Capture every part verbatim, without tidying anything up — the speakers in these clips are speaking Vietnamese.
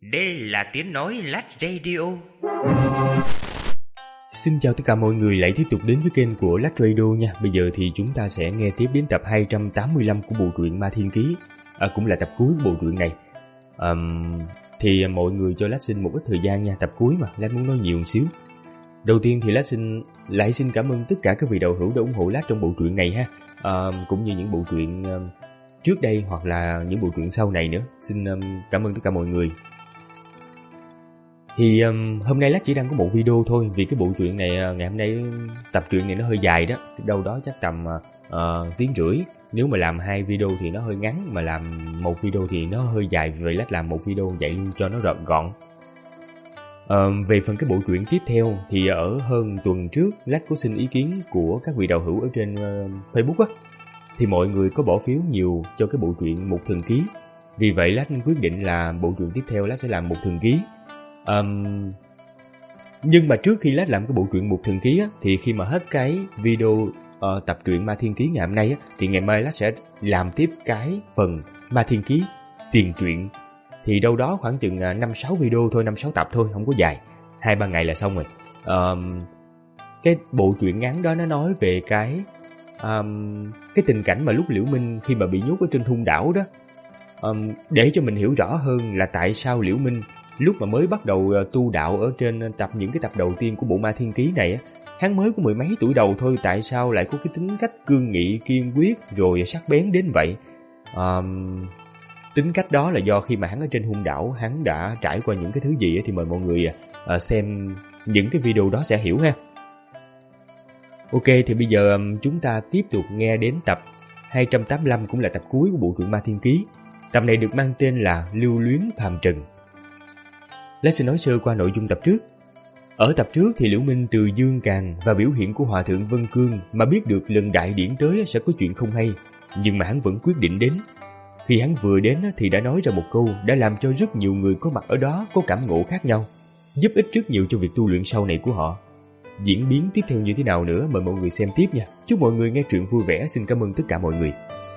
Đây là tiếng nói Lát Radio. Xin chào tất cả mọi người lại tiếp tục đến với kênh của Lát Radio nha. Bây giờ thì chúng ta sẽ nghe tiếp đến tập hai trăm tám mươi lăm của bộ truyện Ma Thiên Ký, à, cũng là tập cuối của bộ truyện này. um, Thì mọi người cho Lát xin một ít thời gian nha, tập cuối mà Lát muốn nói nhiều một xíu. Đầu tiên thì Lát xin lại xin cảm ơn tất cả các vị đạo hữu đã ủng hộ Lát trong bộ truyện này ha, um, cũng như những bộ truyện um, trước đây hoặc là những bộ truyện sau này nữa. Xin um, cảm ơn tất cả mọi người. Thì um, hôm nay Lát chỉ đăng có một video thôi, vì cái bộ truyện này ngày hôm nay tập truyện này nó hơi dài đó, đâu đó chắc tầm uh, tiếng rưỡi. Nếu mà làm hai video thì nó hơi ngắn, mà làm một video thì nó hơi dài, vì vậy Lát làm một video vậy luôn cho nó gọn gọn. Uh, về phần cái bộ truyện tiếp theo thì ở hơn tuần trước Lát có xin ý kiến của các vị đạo hữu ở trên uh, Facebook á, thì mọi người có bỏ phiếu nhiều cho cái bộ truyện Một Thần Ký. Vì vậy Lát quyết định là bộ truyện tiếp theo Lát sẽ làm Một Thần Ký. Um, nhưng mà trước khi Lát làm cái bộ truyện Một Thần Ký á, thì khi mà hết cái video uh, tập truyện Ma Thiên Ký ngày hôm nay á, thì ngày mai Lát sẽ làm tiếp cái phần Ma Thiên Ký tiền truyện. Thì đâu đó khoảng chừng năm sáu video thôi, năm sáu tập thôi, không có dài, hai ba ngày là xong rồi. Um, cái bộ truyện ngắn đó nó nói về cái um, cái tình cảnh mà lúc Liễu Minh khi mà bị nhốt ở trên hung đảo đó. Um, để cho mình hiểu rõ hơn là tại sao Liễu Minh lúc mà mới bắt đầu tu đạo ở trên tập những cái tập đầu tiên của bộ Ma Thiên Ký này á, hắn mới có mười mấy tuổi đầu thôi, tại sao lại có cái tính cách cương nghị, kiên quyết rồi sắc bén đến vậy? Um, tính cách đó là do khi mà hắn ở trên hung đảo hắn đã trải qua những cái thứ gì á, thì mời mọi người uh, xem những cái video đó sẽ hiểu ha. Ok, thì bây giờ um, chúng ta tiếp tục nghe đến tập hai trăm tám mươi lăm, cũng là tập cuối của bộ truyện Ma Thiên Ký. Tập này được mang tên là Lưu Luyến Phàm Trần. Lát xin nói sơ qua nội dung tập trước. Ở tập trước thì Liễu Minh từ Dương Càn và biểu hiện của Hòa Thượng Vân Cương mà biết được lần đại điển tới sẽ có chuyện không hay, nhưng mà hắn vẫn quyết định đến. Khi hắn vừa đến thì đã nói ra một câu đã làm cho rất nhiều người có mặt ở đó có cảm ngộ khác nhau, giúp ích rất nhiều cho việc tu luyện sau này của họ. Diễn biến tiếp theo như thế nào nữa mời mọi người xem tiếp nha. Chúc mọi người nghe truyện vui vẻ. Xin cảm ơn tất cả mọi người.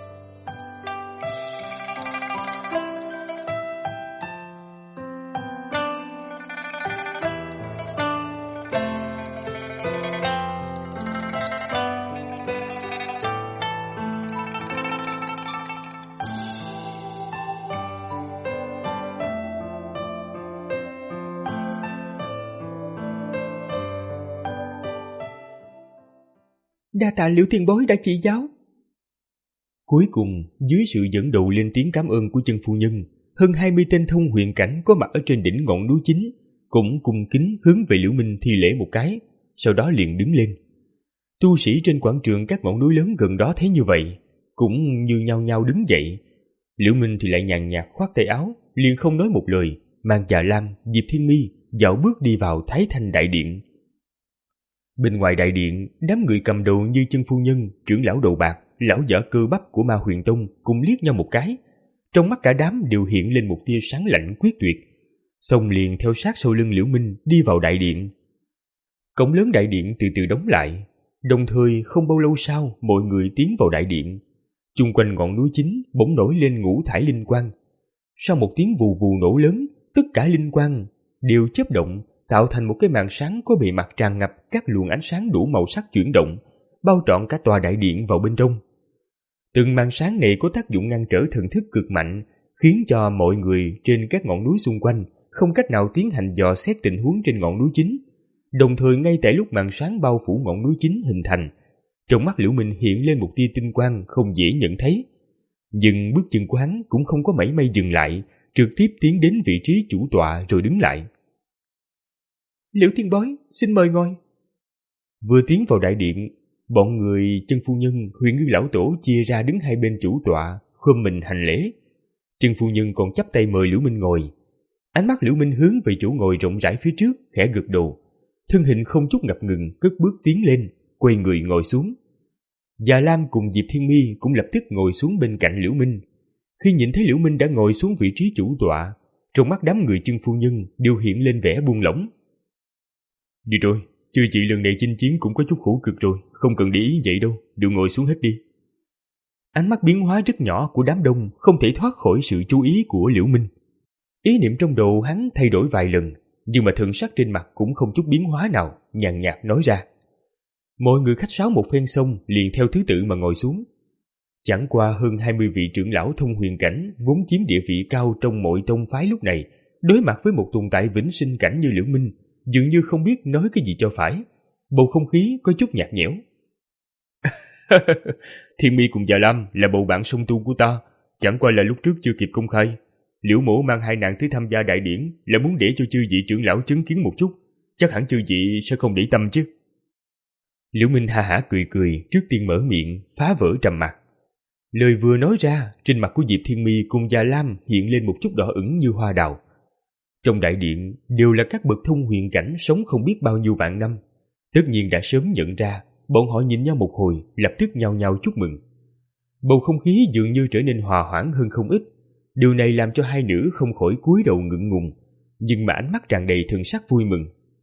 Đa tạ Liễu Tiền Bối đã chỉ giáo. Cuối cùng, dưới sự dẫn đầu lên tiếng cảm ơn của chân phu nhân, hơn hai mươi tên thông huyền cảnh có mặt ở trên đỉnh ngọn núi chính cũng cung kính hướng về Liễu Minh thi lễ một cái, sau đó liền đứng lên. Tu sĩ trên quảng trường các ngọn núi lớn gần đó thấy như vậy, cũng như nhao nhao đứng dậy. Liễu Minh thì lại nhàn nhạt khoát tay áo, liền không nói một lời, mang Già Lam, Diệp Thiên Mi dạo bước đi vào Thái Thanh đại điện. Bên ngoài đại điện, đám người cầm đầu như chân phu nhân, trưởng lão đầu bạc, lão giả cơ bắp của Ma Huyền Tông cùng liếc nhau một cái. Trong mắt cả đám đều hiện lên một tia sáng lạnh quyết tuyệt, xông liền theo sát sau lưng Liễu Minh đi vào đại điện. Cổng lớn đại điện từ từ đóng lại, đồng thời không bao lâu sau mọi người tiến vào đại điện. Chung quanh ngọn núi chính bỗng nổi lên ngũ thải linh quang. Sau một tiếng vù vù nổ lớn, tất cả linh quang đều chớp động, tạo thành một cái màn sáng có bề mặt tràn ngập các luồng ánh sáng đủ màu sắc chuyển động, bao trọn cả tòa đại điện vào bên trong. Từng màn sáng này có tác dụng ngăn trở thần thức cực mạnh, khiến cho mọi người trên các ngọn núi xung quanh không cách nào tiến hành dò xét tình huống trên ngọn núi chính. Đồng thời ngay tại lúc màn sáng bao phủ ngọn núi chính hình thành, trong mắt Liễu Minh hiện lên một tia tinh quang không dễ nhận thấy. Nhưng bước chân của hắn cũng không có mảy may dừng lại, trực tiếp tiến đến vị trí chủ tọa rồi đứng lại. Liễu Thiên Bối, xin mời ngồi. Vừa tiến vào đại điện, bọn người chân phu nhân, Huyền Ngư lão tổ chia ra đứng hai bên chủ tọa, khom mình hành lễ. Chân phu nhân còn chắp tay mời Liễu Minh ngồi. Ánh mắt Liễu Minh hướng về chỗ ngồi rộng rãi phía trước, khẽ gật đầu, thân hình không chút ngập ngừng cất bước tiến lên, quay người ngồi xuống. Già Lam cùng Diệp Thiên Mi cũng lập tức ngồi xuống bên cạnh Liễu Minh. Khi nhìn thấy Liễu Minh đã ngồi xuống vị trí chủ tọa, trong mắt đám người chân phu nhân đều hiện lên vẻ buông lỏng. Đi rồi, chư chị lần này chinh chiến cũng có chút khổ cực rồi, không cần để ý vậy đâu, đều ngồi xuống hết đi. Ánh mắt biến hóa rất nhỏ của đám đông không thể thoát khỏi sự chú ý của Liễu Minh. Ý niệm trong đầu hắn thay đổi vài lần, nhưng mà thần sắc trên mặt cũng không chút biến hóa nào, nhàn nhạt nói ra. Mọi người khách sáo một phen xong liền theo thứ tự mà ngồi xuống. Chẳng qua hơn hai mươi vị trưởng lão thông huyền cảnh vốn chiếm địa vị cao trong mọi tông phái lúc này, đối mặt với một tồn tại vĩnh sinh cảnh như Liễu Minh, dường như không biết nói cái gì cho phải. Bầu không khí có chút nhạt nhẽo. Thiên Mi cùng Già Lam là bầu bạn song tu của ta, chẳng qua là lúc trước chưa kịp công khai. Liễu mổ mang hai nàng tới tham gia đại điển là muốn để cho chư vị trưởng lão chứng kiến một chút, chắc hẳn chư vị sẽ không để tâm chứ. Liễu Minh ha hả cười cười, trước tiên mở miệng, phá vỡ trầm mặc. Lời vừa nói ra, trên mặt của Diệp Thiên Mi cùng Già Lam hiện lên một chút đỏ ửng như hoa đào. Trong đại điện đều là các bậc thông huyền cảnh sống không biết bao nhiêu vạn năm, tất nhiên đã sớm nhận ra. Bọn họ nhìn nhau một hồi, lập tức nhao nhao chúc mừng. Bầu không khí dường như trở nên hòa hoãn hơn không ít. Điều này làm cho hai nữ không khỏi cúi đầu ngượng ngùng, nhưng mà ánh mắt tràn đầy thần sắc vui mừng.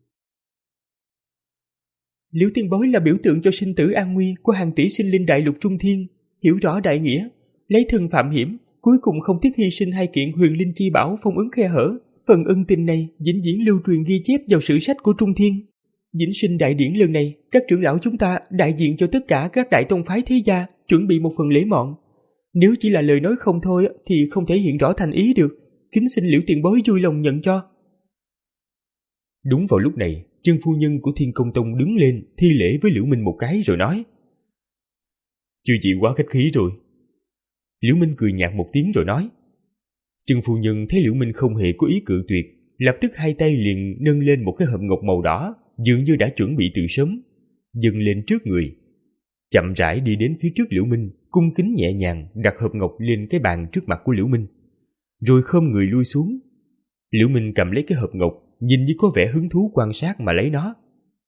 Liễu tiền bối là biểu tượng cho sinh tử an nguy của hàng tỷ sinh linh đại lục trung thiên, hiểu rõ đại nghĩa, lấy thân phạm hiểm, cuối cùng không tiếc hy sinh hai kiện huyền linh chi bảo phong ấn khe hở. Phần ân tình này vĩnh viễn lưu truyền ghi chép vào sử sách của trung thiên. Vĩnh sinh đại điển lần này, các trưởng lão chúng ta đại diện cho tất cả các đại tông phái thế gia chuẩn bị một phần lễ mọn. Nếu chỉ là lời nói không thôi thì không thể hiện rõ thành ý được, kính xin Liễu tiền bối vui lòng nhận cho. Đúng vào lúc này, chân phu nhân của Thiên Công Tông đứng lên thi lễ với Liễu Minh một cái rồi nói: Chư vị quá khách khí rồi. Liễu Minh cười nhạt một tiếng rồi nói. Chân phu nhân thấy Liễu Minh không hề có ý cự tuyệt, lập tức hai tay liền nâng lên một cái hộp ngọc màu đỏ, dường như đã chuẩn bị từ sớm, dâng lên trước người, chậm rãi đi đến phía trước Liễu Minh, cung kính nhẹ nhàng đặt hộp ngọc lên cái bàn trước mặt của Liễu Minh, rồi khom người lui xuống. Liễu Minh cầm lấy cái hộp ngọc, nhìn như có vẻ hứng thú quan sát mà lấy nó.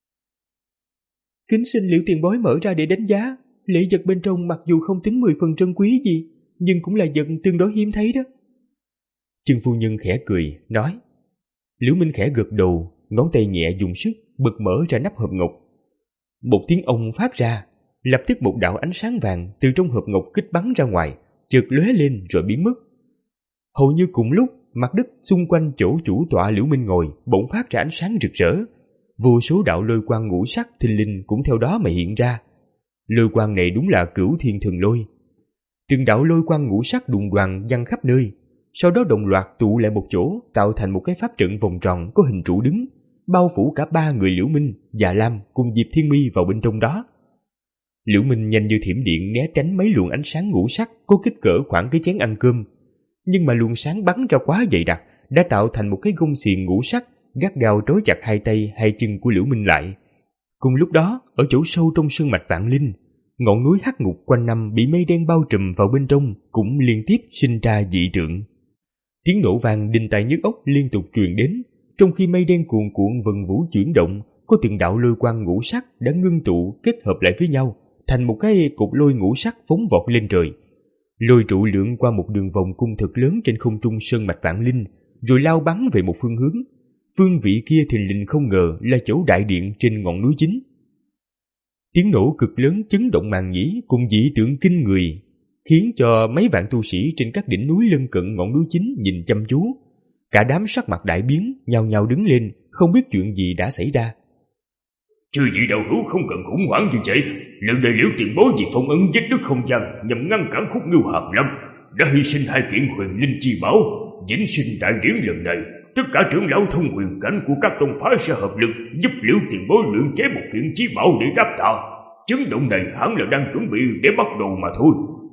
Kính xin Liễu tiền bối mở ra để đánh giá, lễ vật bên trong mặc dù không tính mười phần trân quý gì, nhưng cũng là vật tương đối hiếm thấy đó. Chân phu nhân khẽ cười, nói. Liễu Minh khẽ gật đầu, ngón tay nhẹ dùng sức bật mở ra nắp hộp ngọc. Một tiếng ông phát ra, lập tức một đạo ánh sáng vàng từ trong hộp ngọc kích bắn ra ngoài, chợt lóe lên rồi biến mất. Hầu như cùng lúc, mặt đất xung quanh chỗ chủ tọa Liễu Minh ngồi bỗng phát ra ánh sáng rực rỡ, vô số đạo lôi quang ngũ sắc thình lình cũng theo đó mà hiện ra. Lôi quang này đúng là Cửu Thiên Thần Lôi. Từng đạo lôi quang ngũ sắc đùng đoàng văng khắp nơi, sau đó đồng loạt tụ lại một chỗ, tạo thành một cái pháp trận vòng tròn có hình trụ đứng, bao phủ cả ba người Liễu Minh, Già Lam cùng Diệp Thiên Mi vào bên trong đó. Liễu Minh nhanh như thiểm điện né tránh mấy luồng ánh sáng ngũ sắc có kích cỡ khoảng cái chén ăn cơm, nhưng mà luồng sáng bắn ra quá dày đặc, đã tạo thành một cái gông xiềng ngũ sắc gắt gao trói chặt hai tay hai chân của Liễu Minh lại. Cùng lúc đó, ở chỗ sâu trong sơn mạch Vạn Linh, ngọn núi hắc ngục quanh năm bị mây đen bao trùm vào bên trong cũng liên tiếp sinh ra dị tượng. Tiếng nổ vang đinh tai nhức óc liên tục truyền đến, trong khi mây đen cuồn cuộn vần vũ chuyển động, có từng đạo lôi quang ngũ sắc đã ngưng tụ kết hợp lại với nhau, thành một cái cục lôi ngũ sắc phóng vọt lên trời. Lôi trụ lượn qua một đường vòng cung thật lớn trên không trung sơn mạch Vạn Linh, rồi lao bắn về một phương hướng. Phương vị kia thình lình không ngờ là chỗ đại điện trên ngọn núi chính. Tiếng nổ cực lớn chấn động màn nhĩ cùng dị tượng kinh người, khiến cho mấy vạn tu sĩ trên các đỉnh núi lân cận ngọn núi chính nhìn chăm chú. Cả đám sắc mặt đại biến, nhao nhao đứng lên, không biết chuyện gì đã xảy ra. Chư vị đạo hữu không cần khủng hoảng như vậy. Lần này Liễu tiền bối vì phong ấn vết nứt không gian nhằm ngăn cản khúc ngưu hàm lâm, đã hy sinh hai kiện huyền linh chi bảo. Vĩnh sinh đại điển lần này, tất cả trưởng lão thông huyền cảnh của các tông phái sẽ hợp lực giúp Liễu tiền bối luyện chế một kiện chí bảo để đáp tạ. Chấn động này hẳn là đang chuẩn bị để bắt đầu mà thôi.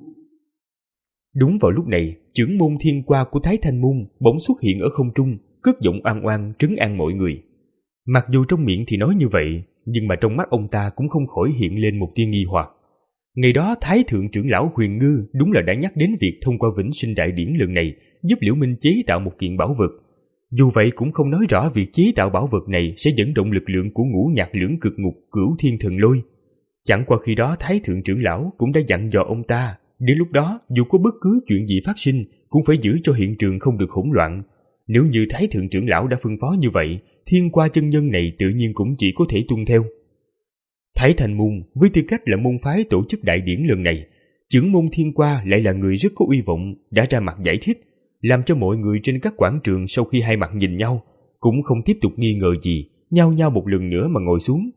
Đúng vào lúc này, trưởng môn Thiên Qua của Thái Thanh Môn bỗng xuất hiện ở không trung, cất giọng oan oan trấn an mọi người. Mặc dù trong miệng thì nói như vậy, nhưng mà trong mắt ông ta cũng không khỏi hiện lên một tia nghi hoặc. Ngày đó Thái thượng trưởng lão Huyền Ngư đúng là đã nhắc đến việc thông qua Vĩnh sinh đại điển lần này giúp Liễu Minh chế tạo một kiện bảo vật. Dù vậy cũng không nói rõ việc chế tạo bảo vật này sẽ dẫn động lực lượng của ngũ nhạc lưỡng cực ngục Cửu Thiên Thần Lôi. Chẳng qua khi đó Thái thượng trưởng lão cũng đã dặn dò ông ta, đến lúc đó dù có bất cứ chuyện gì phát sinh cũng phải giữ cho hiện trường không được hỗn loạn. Nếu như Thái thượng trưởng lão đã phân phó như vậy, Thiên Qua chân nhân này tự nhiên cũng chỉ có thể tuân theo. Thái Thanh Môn với tư cách là môn phái tổ chức đại điển lần này, trưởng môn Thiên Qua lại là người rất có uy vọng, đã ra mặt giải thích, làm cho mọi người trên các quảng trường sau khi hai mặt nhìn nhau cũng không tiếp tục nghi ngờ gì, nhao nhao một lần nữa mà ngồi xuống.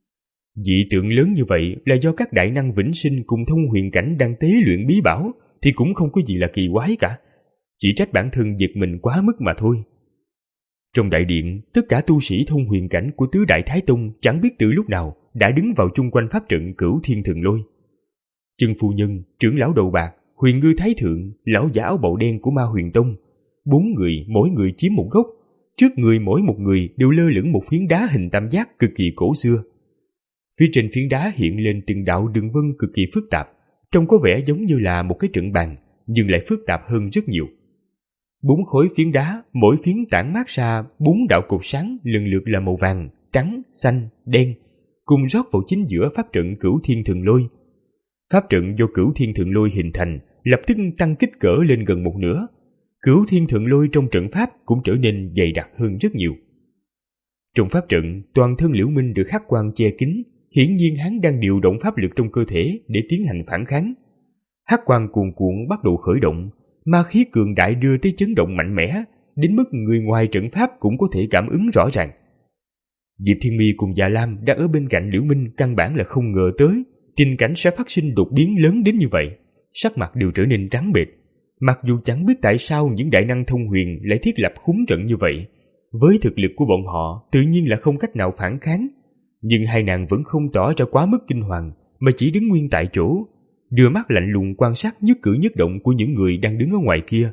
Dị tượng lớn như vậy là do các đại năng vĩnh sinh cùng thông huyền cảnh đang tế luyện bí bảo thì cũng không có gì là kỳ quái cả, chỉ trách bản thân giật mình quá mức mà thôi. Trong đại điện, tất cả tu sĩ thông huyền cảnh của tứ đại Thái Tông chẳng biết từ lúc nào đã đứng vào chung quanh pháp trận Cửu Thiên Thần Lôi. Chân phu nhân, trưởng lão đầu bạc, Huyền Ngư Thái Thượng, lão giả áo bào đen của Ma Huyền Tông, bốn người mỗi người chiếm một góc, trước người mỗi một người đều lơ lửng một phiến đá hình tam giác cực kỳ cổ xưa. Phía trên phiến đá hiện lên từng đạo đường vân cực kỳ phức tạp, trông có vẻ giống như là một cái trận bàn, nhưng lại phức tạp hơn rất nhiều. Bốn khối phiến đá, mỗi phiến tản mát ra bốn đạo cột sáng lần lượt là màu vàng, trắng, xanh, đen, cùng rót vào chính giữa pháp trận Cửu Thiên Thần Lôi. Pháp trận do Cửu Thiên Thần Lôi hình thành lập tức tăng kích cỡ lên gần một nửa. Cửu Thiên Thần Lôi trong trận pháp cũng trở nên dày đặc hơn rất nhiều. Trong pháp trận, toàn thân Liễu Minh được hắc quang che kín, hiển nhiên hắn đang điều động pháp lực trong cơ thể để tiến hành phản kháng. Hắc quang cuồn cuộn bắt đầu khởi động, ma khí cường đại đưa tới chấn động mạnh mẽ, đến mức người ngoài trận pháp cũng có thể cảm ứng rõ ràng. Diệp Thiên Mi cùng Dạ Lam đã ở bên cạnh Liễu Minh căn bản là không ngờ tới tình cảnh sẽ phát sinh đột biến lớn đến như vậy, sắc mặt đều trở nên trắng bệch. Mặc dù chẳng biết tại sao những đại năng thông huyền lại thiết lập khốn trận như vậy, với thực lực của bọn họ tự nhiên là không cách nào phản kháng, nhưng hai nàng vẫn không tỏ ra quá mức kinh hoàng, mà chỉ đứng nguyên tại chỗ, đưa mắt lạnh lùng quan sát nhất cử nhất động của những người đang đứng ở ngoài kia.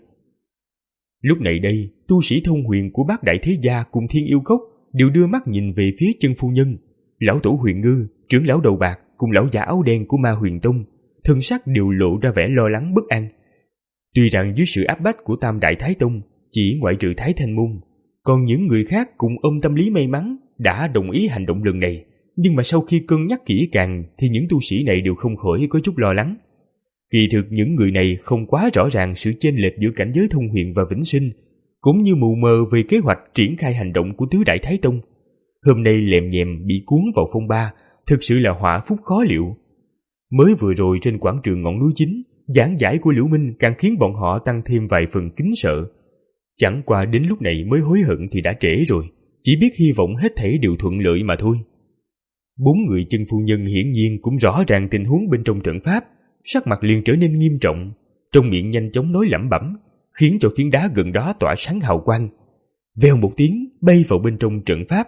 Lúc này đây, tu sĩ thông huyền của bát đại thế gia cùng Thiên Yêu Cốc đều đưa mắt nhìn về phía chân phu nhân, lão tổ Huyền Ngư, trưởng lão đầu bạc cùng lão giả áo đen của Ma Huyền Tông, thân sắc đều lộ ra vẻ lo lắng bất an. Tuy rằng dưới sự áp bách của Tam Đại Thái Tông, chỉ ngoại trừ Thái Thanh Môn, còn những người khác cũng ôm tâm lý may mắn đã đồng ý hành động lần này, nhưng mà sau khi cân nhắc kỹ càng thì những tu sĩ này đều không khỏi có chút lo lắng. Kỳ thực những người này không quá rõ ràng sự chênh lệch giữa cảnh giới thông huyền và vĩnh sinh, cũng như mù mờ về kế hoạch triển khai hành động của tứ đại Thái Tông. Hôm nay lèm nhèm bị cuốn vào phong ba, thực sự là họa phúc khó liệu. Mới vừa rồi trên quảng trường ngọn núi chính, giảng giải của Liễu Minh càng khiến bọn họ tăng thêm vài phần kính sợ. Chẳng qua đến lúc này mới hối hận thì đã trễ rồi, chỉ biết hy vọng hết thảy đều thuận lợi mà thôi. Bốn người chân phu nhân hiển nhiên cũng rõ ràng tình huống bên trong trận pháp, sắc mặt liền trở nên nghiêm trọng, trong miệng nhanh chóng nói lẩm bẩm, khiến cho phiến đá gần đó tỏa sáng hào quang. Vèo một tiếng bay vào bên trong trận pháp.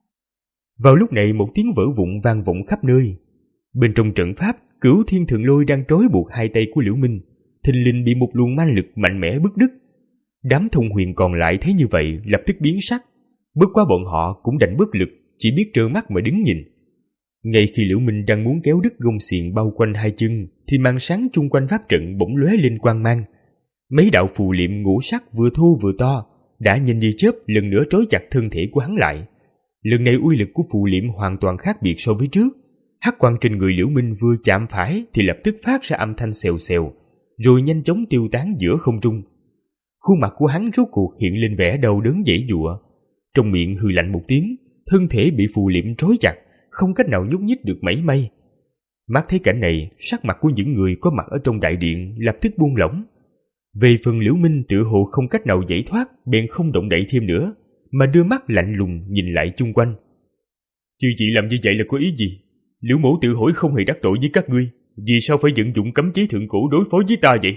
Vào lúc này một tiếng vỡ vụn vang vọng khắp nơi. Bên trong trận pháp, Cửu Thiên Thần Lôi đang trói buộc hai tay của Liễu Minh, thình lình bị một luồng ma lực mạnh mẽ bứt đứt. Đám thông huyền còn lại thấy như vậy lập tức biến sắc, bất quá bọn họ cũng đành bất lực, chỉ biết trơ mắt mà đứng nhìn. Ngay khi Liễu Minh đang muốn kéo đứt gông xiềng bao quanh hai chân, thì màn sáng chung quanh pháp trận bỗng lóe lên quang mang. Mấy đạo phù liệm ngũ sắc vừa thô vừa to đã nhanh như chớp lần nữa trói chặt thân thể của hắn lại. Lần này uy lực của phù liệm hoàn toàn khác biệt so với trước. Hắc quang trên người Liễu Minh vừa chạm phải thì lập tức phát ra âm thanh xèo xèo, rồi nhanh chóng tiêu tán giữa không trung. Khuôn mặt của hắn rốt cuộc hiện lên vẻ đau đớn dãy dụa, trong miệng hừ lạnh một tiếng, thân thể bị phù liệm trói chặt, không cách nào nhúc nhích được mảy may. Mắt thấy cảnh này, sắc mặt của những người có mặt ở trong đại điện lập tức buông lỏng. Về phần Liễu Minh tự hồ không cách nào giải thoát, bèn không động đậy thêm nữa, mà đưa mắt lạnh lùng nhìn lại chung quanh. Chư chị làm như vậy là có ý gì? Liễu mẫu tự hỏi không hề đắc tội với các ngươi, vì sao phải vận dụng cấm chế thượng cổ đối phó với ta vậy?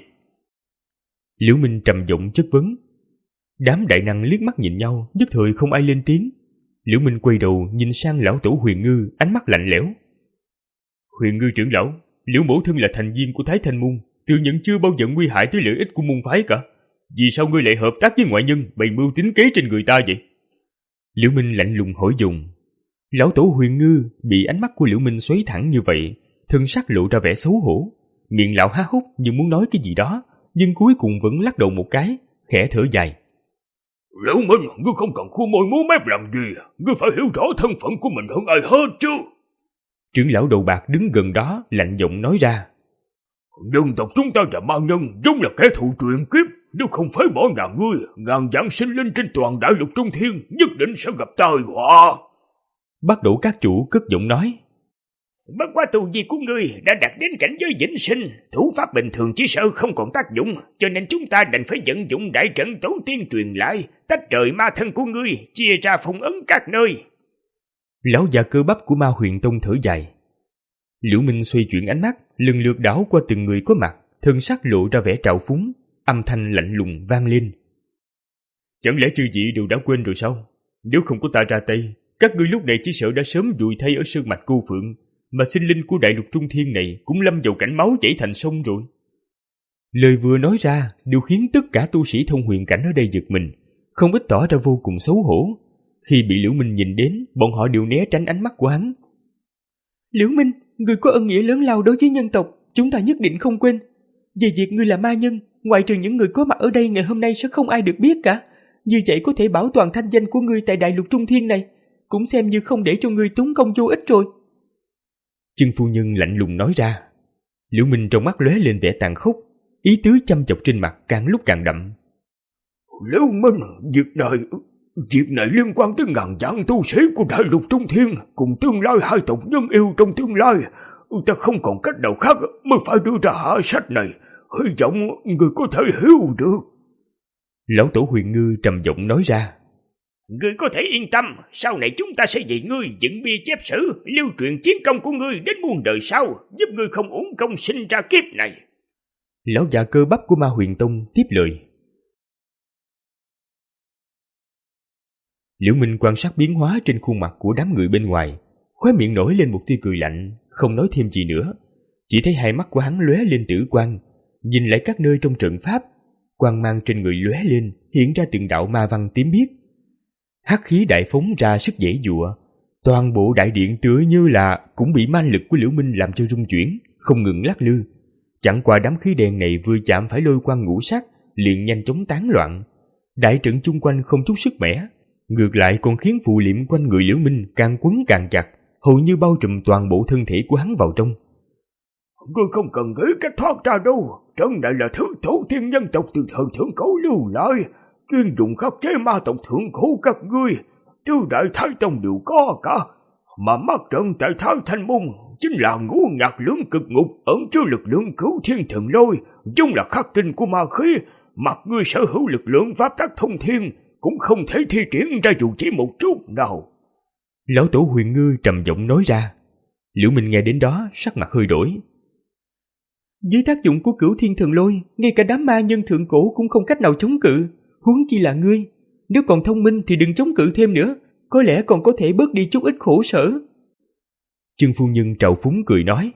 Liễu Minh trầm giọng chất vấn. Đám đại năng liếc mắt nhìn nhau, nhất thời không ai lên tiếng. Liễu Minh quay đầu nhìn sang lão tổ Huyền Ngư, ánh mắt lạnh lẽo. Huyền Ngư trưởng lão, Liễu mẫu thân là thành viên của Thái Thanh Môn, tự nhận chưa bao giờ nguy hại tới lợi ích của môn phái cả. Vì sao ngươi lại hợp tác với ngoại nhân, bày mưu tính kế trên người ta vậy? Liễu Minh lạnh lùng hỏi dồn. Lão tổ Huyền Ngư bị ánh mắt của Liễu Minh xoáy thẳng như vậy, thân sắc lộ ra vẻ xấu hổ, miệng lão há hốc như muốn nói cái gì đó, nhưng cuối cùng vẫn lắc đầu một cái, khẽ thở dài. Liễu Minh, ngươi không cần khu môi múa mép làm gì, ngươi phải hiểu rõ thân phận của mình hơn ai hết chứ. Trưởng lão đầu bạc đứng gần đó lạnh giọng nói ra. Dân tộc chúng ta và ma nhân giống là kẻ thù truyền kiếp, nếu không phải bỏ ngàn ngươi, ngàn vạn sinh linh trên toàn đại lục Trung Thiên nhất định sẽ gặp tai họa. Bắt đầu các chủ cất giọng nói. Bất quá tu vi của ngươi đã đạt đến cảnh giới vĩnh sinh, thủ pháp bình thường chỉ sợ không còn tác dụng, cho nên chúng ta đành phải vận dụng đại trận tổ tiên truyền lại, tách rời ma thân của ngươi, chia ra phong ấn các nơi. Lão già cơ bắp của Ma Huyền Tông thở dài. Liễu Minh xoay chuyển ánh mắt, lần lượt đảo qua từng người có mặt, thân sắc lộ ra vẻ trào phúng, âm thanh lạnh lùng vang lên. Chẳng lẽ chư vị đều đã quên rồi sao? Nếu không có ta ra tay, các ngươi lúc này chỉ sợ đã sớm vùi thay ở sơn mạch Cô Phượng, mà sinh linh của đại lục Trung Thiên này cũng lâm vào cảnh máu chảy thành sông rồi. Lời vừa nói ra đều khiến tất cả tu sĩ thông huyền cảnh ở đây giật mình, không ít tỏ ra vô cùng xấu hổ. Khi bị Liễu Minh nhìn đến, bọn họ đều né tránh ánh mắt của hắn. Liễu Minh, ngươi có ân nghĩa lớn lao đối với nhân tộc, chúng ta nhất định không quên. Về việc ngươi là ma nhân, ngoại trừ những người có mặt ở đây ngày hôm nay sẽ không ai được biết cả. Như vậy có thể bảo toàn thanh danh của ngươi tại đại lục Trung Thiên này, cũng xem như không để cho ngươi tốn công vô ích rồi. Chân phu nhân lạnh lùng nói ra. Liễu Minh trong mắt lóe lên vẻ tàn khốc, ý tứ chăm chọc trên mặt càng lúc càng đậm. Liễu Minh, việc này, việc này liên quan tới ngàn vạn tu sĩ của đại lục Trung Thiên cùng tương lai hai tộc nhân yêu trong tương lai. Ta không còn cách nào khác mới phải đưa ra hạ sách này, hy vọng người có thể hiểu được. Lão tổ Huyền Ngư trầm giọng nói ra. Ngươi có thể yên tâm, sau này chúng ta sẽ vì ngươi dựng bia chép sử, lưu truyền chiến công của ngươi đến muôn đời sau, giúp ngươi không uổng công sinh ra kiếp này. Lão già cơ bắp của Ma Huyền Tông tiếp lời. Liễu Minh quan sát biến hóa trên khuôn mặt của đám người bên ngoài, khóe miệng nổi lên một tia cười lạnh, không nói thêm gì nữa. Chỉ thấy hai mắt của hắn lóe lên tử quang, nhìn lại các nơi trong trận pháp, quang mang trên người lóe lên, hiện ra từng đạo ma văn tím biếc. Hắc khí đại phóng ra sức dễ dụa, toàn bộ đại điện tựa như là cũng bị ma lực của Liễu Minh làm cho rung chuyển, không ngừng lắc lư. Chẳng qua đám khí đen này vừa chạm phải lôi quang ngũ sắc, liền nhanh chóng tán loạn. Đại trận chung quanh không chút sức mẻ, ngược lại còn khiến phù liệm quanh người Liễu Minh càng quấn càng chặt, hầu như bao trùm toàn bộ thân thể của hắn vào trong. Ngươi không cần nghĩ cách thoát ra đâu, trận này là thứ tổ tiên nhân tộc từ thời thượng cổ lưu lại, chuyên dùng khắc chế ma tộc thượng cổ các ngươi, tứ đại thái tông đều có cả, mà mắt trận tại Thái Thanh Môn chính là ngũ nhạc lưỡng cực ngục ẩn chứa lực lượng cửu thiên thần lôi, chung là khắc tinh của ma khí, mặc ngươi sở hữu lực lượng pháp tắc thông thiên cũng không thể thi triển ra dù chỉ một chút nào. Lão tổ Huyền Ngư trầm giọng nói ra. Liễu Minh nghe đến đó sắc mặt hơi đổi. Dưới tác dụng của cửu thiên thần lôi, ngay cả đám ma nhân thượng cổ cũng không cách nào chống cự, huống chi là ngươi. Nếu còn thông minh thì đừng chống cự thêm nữa, có lẽ còn có thể bớt đi chút ít khổ sở. Trương phu nhân trào phúng cười nói.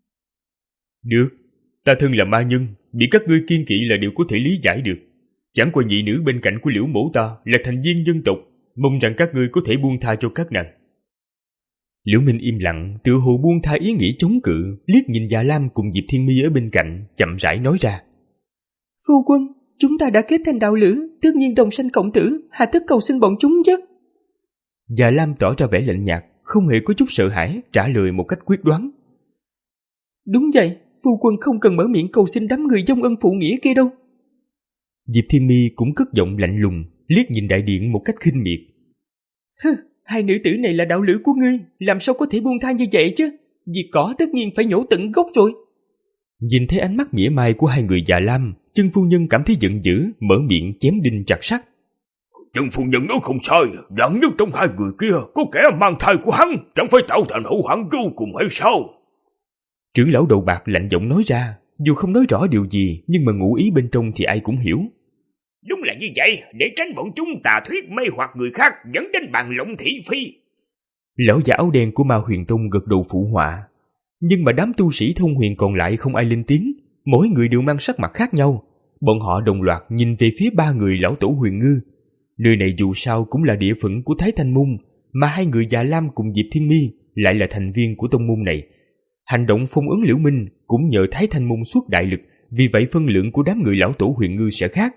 Được, ta thân là ma nhân, bị các ngươi kiên kỵ là điều có thể lý giải được. Chẳng qua nhị nữ bên cạnh của Liễu mẫu ta là thành viên dân tộc, mong rằng các ngươi có thể buông tha cho các nàng. Liễu Minh im lặng, tựa hồ buông tha ý nghĩ chống cự, liếc nhìn Dạ Lam cùng Diệp Thiên Mi ở bên cạnh, chậm rãi nói ra. Phu quân, chúng ta đã kết thành đạo lữ, tất nhiên đồng sanh cộng tử, hà tất cầu xin bọn chúng chứ. Dạ Lam tỏ ra vẻ lạnh nhạt, không hề có chút sợ hãi, trả lời một cách quyết đoán. Đúng vậy, phu quân không cần mở miệng cầu xin đám người dông ân phụ nghĩa kia đâu. Diệp Thiên Mi cũng cất giọng lạnh lùng, liếc nhìn đại điện một cách khinh miệt. Hừ, hai nữ tử này là đạo lữ của ngươi, làm sao có thể buông tha như vậy chứ? Việc cỏ tất nhiên phải nhổ tận gốc rồi. Nhìn thấy ánh mắt mỉa mai của hai người Dạ Lam, Chân phu nhân cảm thấy giận dữ, mở miệng chém đinh chặt sắt. Chân phu nhân nói không sai, đáng nhất trong hai người kia có kẻ mang thai của hắn, chẳng phải tạo thành hậu hoạn vô cùng hay sao? Trưởng lão đầu bạc lạnh giọng nói ra, dù không nói rõ điều gì, nhưng mà ngụ ý bên trong thì ai cũng hiểu. Đúng là như vậy, để tránh bọn chúng tà thuyết mê hoặc người khác, dẫn đến bàn lộng thị phi. Lão già áo đen của Ma Huyền Tông gật đầu phụ họa. Nhưng mà đám tu sĩ thông huyền còn lại không ai lên tiếng, mỗi người đều mang sắc mặt khác nhau. Bọn họ đồng loạt nhìn về phía ba người lão tổ Huyền Ngư. Nơi này dù sao cũng là địa phận của Thái Thanh Môn, mà hai người Dạ Lam cùng Diệp Thiên Mi lại là thành viên của tông môn này. Hành động phong ấn Liễu Minh cũng nhờ Thái Thanh Môn xuất đại lực, vì vậy phân lượng của đám người lão tổ Huyền Ngư sẽ khác.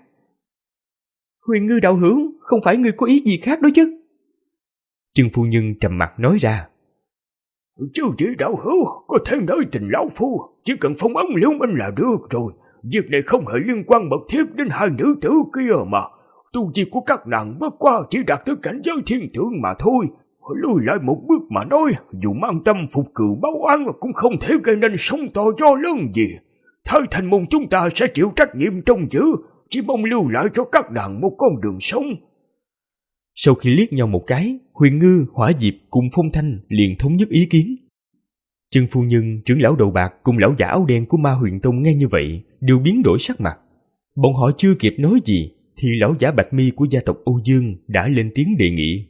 Huyền Ngư đạo hữu, không phải ngươi có ý gì khác đó chứ? Chân phu nhân trầm mặt nói ra. Chứ chỉ đạo hữu có thể nói tình lão phu, chỉ cần phong ấn Liễu Minh là được rồi. Việc này không hề liên quan mật thiết đến hai nữ tử kia mà. Tu vi của các nàng bất qua chỉ đạt tới cảnh giới thiên thượng mà thôi. Lùi lại một bước mà nói, dù mang tâm phục cừu báo oán cũng không thể gây nên sóng to gió lớn gì. Thái Thanh môn chúng ta sẽ chịu trách nhiệm trông giữ, chỉ mong lưu lại cho các nàng một con đường sống. Sau khi liếc nhau một cái, Huyền Ngư, Hỏa Diệp cùng Phong Thanh liền thống nhất ý kiến. Chân phu nhân, trưởng lão đầu bạc cùng lão giả áo đen của Ma Huyền Tông nghe như vậy đều biến đổi sắc mặt. Bọn họ chưa kịp nói gì thì lão giả bạch mi của gia tộc Âu Dương đã lên tiếng đề nghị.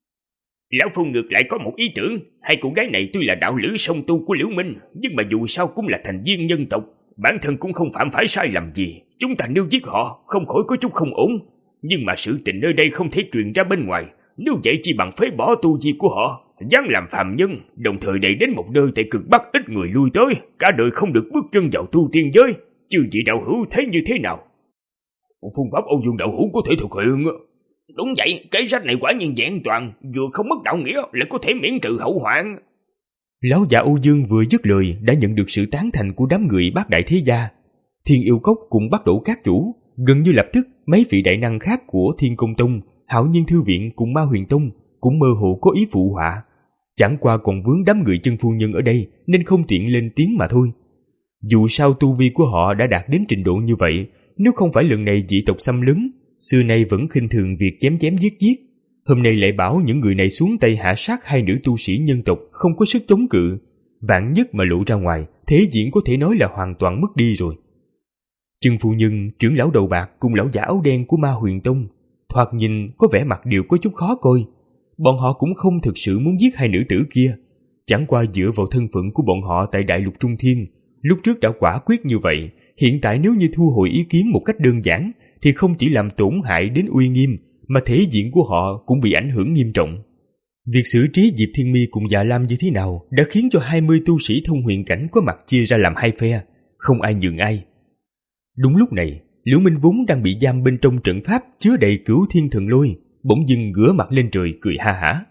Lão phu ngược lại có một ý tưởng, hai cô gái này tuy là đạo lữ song tu của Liễu Minh, nhưng mà dù sao cũng là thành viên nhân tộc, bản thân cũng không phạm phải sai lầm gì. Chúng ta nếu giết họ, không khỏi có chút không ổn. Nhưng mà sự tình nơi đây không thể truyền ra bên ngoài, nếu vậy chỉ bằng phế bỏ tu vi của họ, dám làm phàm nhân, đồng thời đẩy đến một nơi tại cực bắc ít người lui tới, cả đời không được bước chân vào tu tiên giới. Chư vị đạo hữu thấy như thế nào? Phương pháp Âu Dương đạo hữu có thể thực hiện. Đúng vậy, cái sách này quả nhiên vẹn toàn, vừa không mất đạo nghĩa lại có thể miễn trừ hậu hoạn. Lão già Âu Dương vừa dứt lời đã nhận được sự tán thành của đám người bát đại thế gia. Thiên Yêu Cốc cùng Bắc Đổ các chủ, gần như lập tức mấy vị đại năng khác của Thiên Công Tông, Hạo Nhiên Thư Viện cùng Ma Huyền Tông cũng mơ hồ có ý phụ họa. Chẳng qua còn vướng đám người chân phu nhân ở đây nên không tiện lên tiếng mà thôi. Dù sao tu vi của họ đã đạt đến trình độ như vậy, nếu không phải lần này dị tộc xâm lấn, xưa nay vẫn khinh thường việc chém chém giết giết, hôm nay lại bảo những người này xuống tay hạ sát hai nữ tu sĩ nhân tộc không có sức chống cự, vạn nhất mà lộ ra ngoài, thế diện có thể nói là hoàn toàn mất đi rồi. Chân phu nhân, trưởng lão đầu bạc cùng lão giả áo đen của Ma Huyền Tông, thoạt nhìn có vẻ mặt đều có chút khó coi. Bọn họ cũng không thực sự muốn giết hai nữ tử kia, chẳng qua dựa vào thân phận của bọn họ tại Đại Lục Trung Thiên, lúc trước đã quả quyết như vậy, hiện tại nếu như thu hồi ý kiến một cách đơn giản thì không chỉ làm tổn hại đến uy nghiêm, mà thể diện của họ cũng bị ảnh hưởng nghiêm trọng. Việc xử trí Diệp Thiên Mi cùng Dạ Lam như thế nào đã khiến cho hai mươi tu sĩ thông huyền cảnh có mặt chia ra làm hai phe, không ai nhường ai. Đúng lúc này, Liễu Minh vốn đang bị giam bên trong trận pháp chứa đầy Cửu Thiên Thần Lôi, bỗng dưng ngửa mặt lên trời cười ha hả.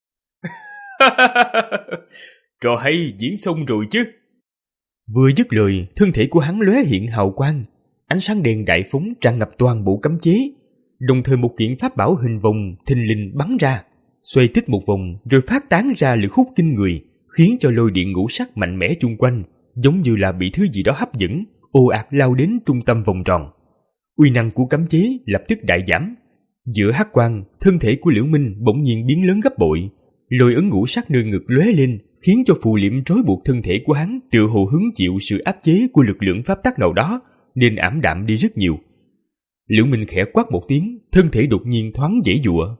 Trò hay diễn xong rồi chứ. Vừa dứt lời, thân thể của hắn lóe hiện hào quang, ánh sáng đen đại phóng tràn ngập toàn bộ cấm chế, đồng thời một kiện pháp bảo hình vòng thình lình bắn ra, xoay tích một vòng rồi phát tán ra lực hút kinh người, khiến cho lôi điện ngũ sắc mạnh mẽ chung quanh giống như là bị thứ gì đó hấp dẫn, ồ ạt lao đến trung tâm vòng tròn. Uy năng của cấm chế lập tức đại giảm. Giữa hắc quang, thân thể của Liễu Minh bỗng nhiên biến lớn gấp bội, lôi ấn ngũ sắc nơi ngực lóe lên, khiến cho phù liệm trói buộc thân thể của hắn tựa hồ hứng chịu sự áp chế của lực lượng pháp tắc nào đó, nên ảm đạm đi rất nhiều. Liễu Minh khẽ quát một tiếng, thân thể đột nhiên thoáng giãy giụa.